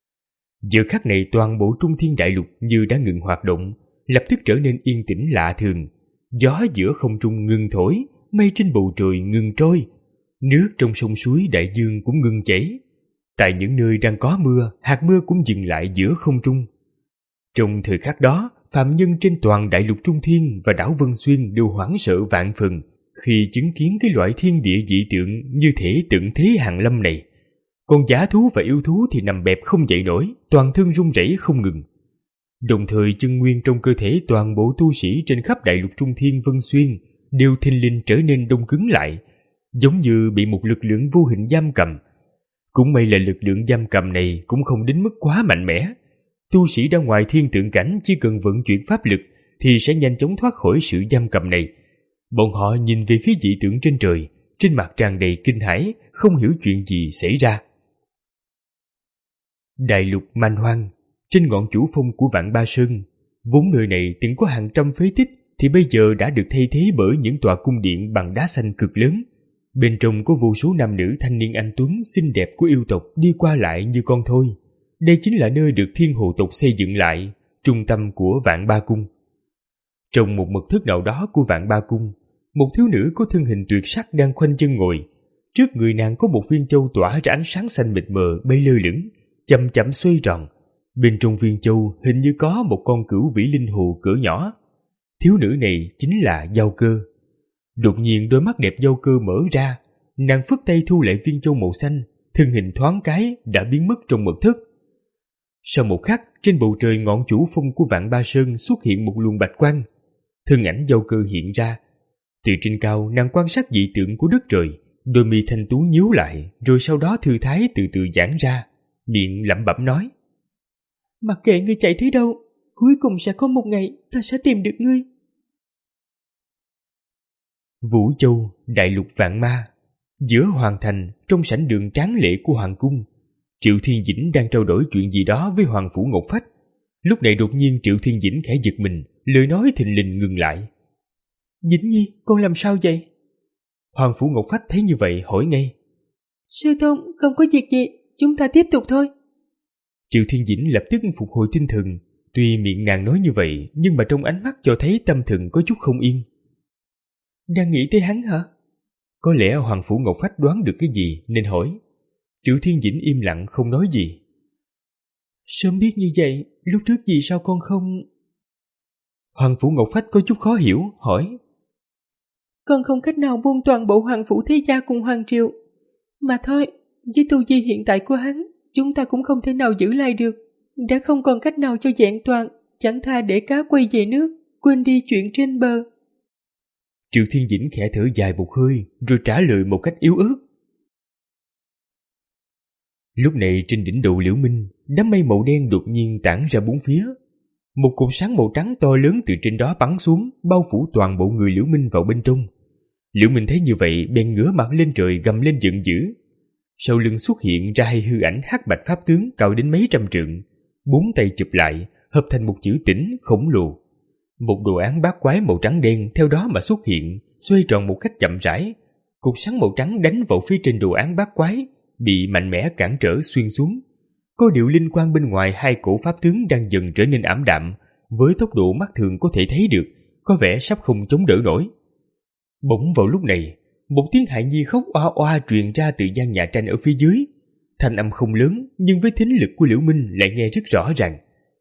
Giờ khắc này toàn bộ Trung Thiên đại lục như đã ngừng hoạt động, lập tức trở nên yên tĩnh lạ thường. Gió giữa không trung ngừng thổi, mây trên bầu trời ngừng trôi, nước trong sông suối đại dương cũng ngừng chảy. Tại những nơi đang có mưa, hạt mưa cũng dừng lại giữa không trung. Trong thời khắc đó, phạm nhân trên toàn đại lục Trung Thiên và đảo Vân Xuyên đều hoảng sợ vạn phần khi chứng kiến cái loại thiên địa dị tượng như thể tận thế hàng lâm này. Còn dã thú và yêu thú thì nằm bẹp không dậy nổi, toàn thân run rẩy không ngừng. Đồng thời chân nguyên trong cơ thể toàn bộ tu sĩ trên khắp đại lục Trung Thiên Vân Xuyên đều thình lình trở nên đông cứng lại, giống như bị một lực lượng vô hình giam cầm. Cũng may là lực lượng giam cầm này cũng không đến mức quá mạnh mẽ. Tu sĩ ra ngoài thiên tượng cảnh chỉ cần vận chuyển pháp lực thì sẽ nhanh chóng thoát khỏi sự giam cầm này. Bọn họ nhìn về phía dị tượng trên trời, trên mặt tràn đầy kinh hãi, không hiểu chuyện gì xảy ra. Đại lục Man Hoang, trên ngọn chủ phong của Vạn Ba Sơn, vốn nơi này từng có hàng trăm phế tích thì bây giờ đã được thay thế bởi những tòa cung điện bằng đá xanh cực lớn. Bên trong có vô số nam nữ thanh niên anh tuấn xinh đẹp của yêu tộc đi qua lại như con thôi. Đây chính là nơi được Thiên Hồ tộc xây dựng lại, trung tâm của Vạn Ba Cung. Trong một mật thất nào đó của Vạn Ba Cung, một thiếu nữ có thân hình tuyệt sắc đang khoanh chân ngồi. Trước người nàng có một viên châu tỏa ra ánh sáng xanh mịt mờ bay lơ lửng, chậm chậm xoay tròn. Bên trong viên châu hình như có một con cửu vĩ linh hồ cỡ nhỏ. Thiếu nữ này chính là Giao Cơ. Đột nhiên đôi mắt đẹp Giao Cơ mở ra, nàng phất tay thu lại viên châu màu xanh, thân hình thoáng cái đã biến mất trong mật thất. Sau một khắc, trên bầu trời ngọn chủ phong của Vạn Ba Sơn xuất hiện một luồng bạch quang. Thân ảnh Giao Cơ hiện ra. Từ trên cao nàng quan sát dị tượng của đất trời, đôi mi thanh tú nhíu lại, rồi sau đó thư thái từ từ giãn ra, miệng lẩm bẩm nói: Mặc kệ ngươi chạy tới đâu, cuối cùng sẽ có một ngày ta sẽ tìm được ngươi. Vũ Châu, đại lục Vạn Ma. Giữa hoàng thành, trong sảnh đường tráng lệ của hoàng cung, Triệu Thiên Dĩnh đang trao đổi chuyện gì đó với Hoàng Phủ Ngọc Phách. Lúc này đột nhiên Triệu Thiên Dĩnh khẽ giật mình, lời nói thình lình ngừng lại. Dĩnh Nhi, con làm sao vậy? Hoàng Phủ Ngọc Phách thấy như vậy hỏi ngay. Sư tôn, không có việc gì, chúng ta tiếp tục thôi. Triệu Thiên Dĩnh lập tức phục hồi tinh thần. Tuy miệng nàng nói như vậy, nhưng mà trong ánh mắt cho thấy tâm thần có chút không yên. Đang nghĩ tới hắn hả? Có lẽ Hoàng Phủ Ngọc Phách đoán được cái gì nên hỏi. Triệu Thiên Dĩnh im lặng không nói gì. Sớm biết như vậy, lúc trước vì sao con không... Hoàng Phủ Ngọc Phách có chút khó hiểu, hỏi. Con không cách nào buông toàn bộ Hoàng Phủ Thế Gia cùng Hoàng Triều. Mà thôi, với tu vi hiện tại của hắn, chúng ta cũng không thể nào giữ lại được. Đã không còn cách nào cho vẹn toàn, chẳng tha để cá quay về nước, quên đi chuyện trên bờ. Triệu Thiên Dĩnh khẽ thở dài một hơi, rồi trả lời một cách yếu ớt. Lúc này trên đỉnh đầu Liễu Minh, đám mây màu đen đột nhiên tản ra bốn phía. Một cột sáng màu trắng to lớn từ trên đó bắn xuống, bao phủ toàn bộ người Liễu Minh vào bên trong. Liễu Minh thấy như vậy bèn ngửa mặt lên trời gầm lên giận dữ. Sau lưng xuất hiện ra hai hư ảnh hắc bạch pháp tướng cao đến mấy trăm trượng, bốn tay chụp lại hợp thành một chữ Tĩnh khổng lồ. Một đồ án bát quái màu trắng đen theo đó mà xuất hiện, xoay tròn một cách chậm rãi. Cục sáng màu trắng đánh vào phía trên đồ án bát quái, bị mạnh mẽ cản trở xuyên xuống. Có điều linh quang bên ngoài hai cổ pháp tướng đang dần trở nên ảm đạm, với tốc độ mắt thường có thể thấy được, có vẻ sắp không chống đỡ nổi. Bỗng vào lúc này, một tiếng hài nhi khóc oa oa truyền ra từ gian nhà tranh ở phía dưới. Thanh âm không lớn, nhưng với thính lực của Liễu Minh lại nghe rất rõ ràng.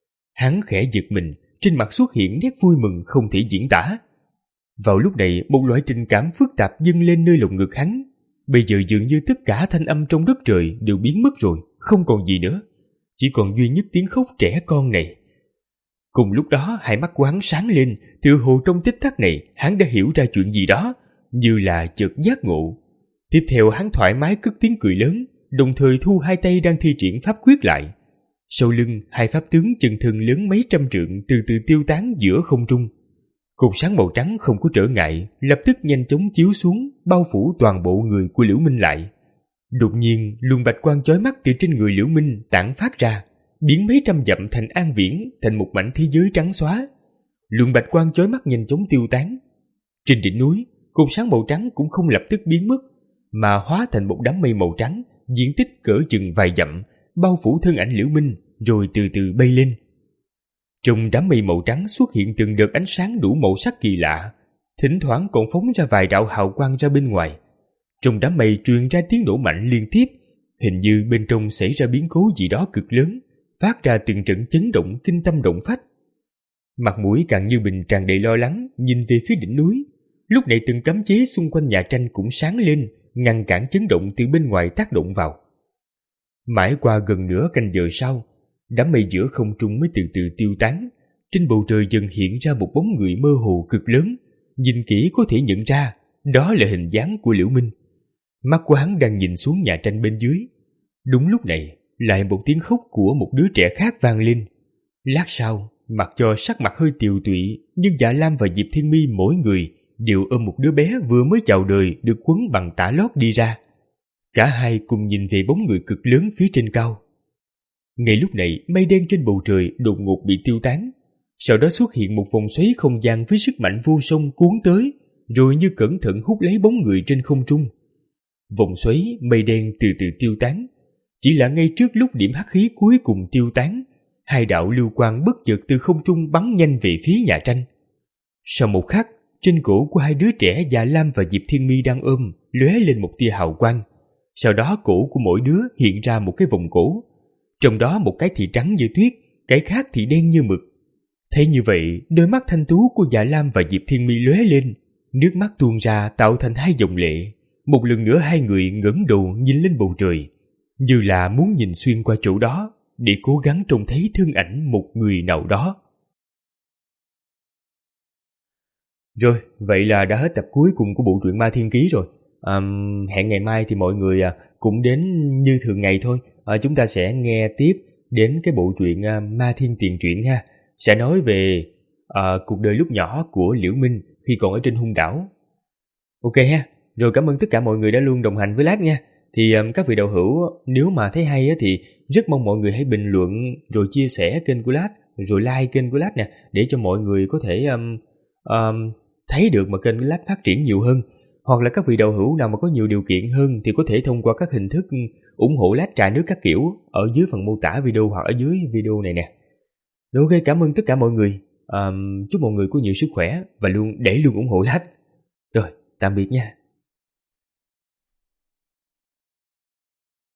Hắn khẽ giật mình, trên mặt xuất hiện nét vui mừng không thể diễn tả. Vào lúc này, một loại tình cảm phức tạp dâng lên nơi lồng ngực hắn. Bây giờ dường như tất cả thanh âm trong đất trời đều biến mất rồi, không còn gì nữa, chỉ còn duy nhất tiếng khóc trẻ con này. Cùng lúc đó, hai mắt của hắn sáng lên, tựa hồ trong tích tắc này hắn đã hiểu ra chuyện gì đó, như là chợt giác ngộ. Tiếp theo hắn thoải mái cất tiếng cười lớn, đồng thời thu hai tay đang thi triển pháp quyết lại. Sau lưng, hai pháp tướng chân thân lớn mấy trăm trượng từ từ tiêu tán giữa không trung. Cột sáng màu trắng không có trở ngại, lập tức nhanh chóng chiếu xuống, bao phủ toàn bộ người của Liễu Minh lại. Đột nhiên, luồng bạch quang chói mắt từ trên người Liễu Minh tản phát ra, biến mấy trăm dặm thành an viễn, thành một mảnh thế giới trắng xóa. Luồng bạch quang chói mắt nhanh chóng tiêu tán. Trên đỉnh núi, cột sáng màu trắng cũng không lập tức biến mất, mà hóa thành một đám mây màu trắng, diện tích cỡ chừng vài dặm, bao phủ thân ảnh Liễu Minh, rồi từ từ bay lên. Trong đám mây màu trắng xuất hiện từng đợt ánh sáng đủ màu sắc kỳ lạ, thỉnh thoảng còn phóng ra vài đạo hào quang ra bên ngoài. Trong đám mây truyền ra tiếng nổ mạnh liên tiếp, hình như bên trong xảy ra biến cố gì đó cực lớn, phát ra từng trận chấn động kinh tâm động phách. Mặt mũi càng như bình tràn đầy lo lắng, nhìn về phía đỉnh núi. Lúc này từng cấm chế xung quanh nhà tranh cũng sáng lên, ngăn cản chấn động từ bên ngoài tác động vào. Mãi qua gần nửa canh giờ sau, đám mây giữa không trung mới từ từ tiêu tán. Trên bầu trời dần hiện ra một bóng người mơ hồ cực lớn, nhìn kỹ có thể nhận ra đó là hình dáng của Liễu Minh. Mắt của hắn đang nhìn xuống nhà tranh bên dưới. Đúng lúc này, lại một tiếng khóc của một đứa trẻ khác vang lên. Lát sau, mặc cho sắc mặt hơi tiều tụy, nhưng Dạ Lam và Diệp Thiên Mi mỗi người đều ôm một đứa bé vừa mới chào đời được quấn bằng tả lót đi ra. Cả hai cùng nhìn về bóng người cực lớn phía trên cao. Ngay lúc này, mây đen trên bầu trời đột ngột bị tiêu tán. Sau đó xuất hiện một vòng xoáy không gian với sức mạnh vô song cuốn tới, rồi như cẩn thận hút lấy bóng người trên không trung. Vòng xoáy mây đen từ từ tiêu tán. Chỉ là ngay trước lúc điểm hắc khí cuối cùng tiêu tán, hai đạo lưu quang bất chợt từ không trung bắn nhanh về phía nhà tranh. Sau một khắc, trên cổ của hai đứa trẻ Dạ Lam và Diệp Thiên Mi đang ôm lóe lên một tia hào quang. Sau đó cổ của mỗi đứa hiện ra một cái vòng cổ. Trong đó một cái thì trắng như tuyết, cái khác thì đen như mực. Thấy như vậy, đôi mắt thanh tú của Dạ Lam và Diệp Thiên Mi lóe lên, nước mắt tuôn ra tạo thành hai dòng lệ. Một lần nữa hai người ngẩng đầu nhìn lên bầu trời, như là muốn nhìn xuyên qua chỗ đó để cố gắng trông thấy thân ảnh một người nào đó. Rồi, vậy là đã hết tập cuối cùng của bộ truyện Ma Thiên Ký rồi. À, hẹn ngày mai thì mọi người à, cũng đến như thường ngày thôi. À, chúng ta sẽ nghe tiếp đến cái bộ truyện à, Ma Thiên Tiền Truyện ha. Sẽ nói về à, cuộc đời lúc nhỏ của Liễu Minh khi còn ở trên hung đảo. Ok ha. Rồi cảm ơn tất cả mọi người đã luôn đồng hành với Lát nha. Thì um, các vị đạo hữu nếu mà thấy hay á, thì rất mong mọi người hãy bình luận rồi chia sẻ kênh của Lát, rồi like kênh của Lát nè, để cho mọi người có thể um, um, thấy được mà kênh của Lát phát triển nhiều hơn. Hoặc là các vị đạo hữu nào mà có nhiều điều kiện hơn thì có thể thông qua các hình thức ủng hộ Lát trà nước các kiểu ở dưới phần mô tả video hoặc ở dưới video này nè. Rồi ok, cảm ơn tất cả mọi người. Um, chúc mọi người có nhiều sức khỏe và luôn để luôn ủng hộ Lát. Rồi, tạm biệt nha.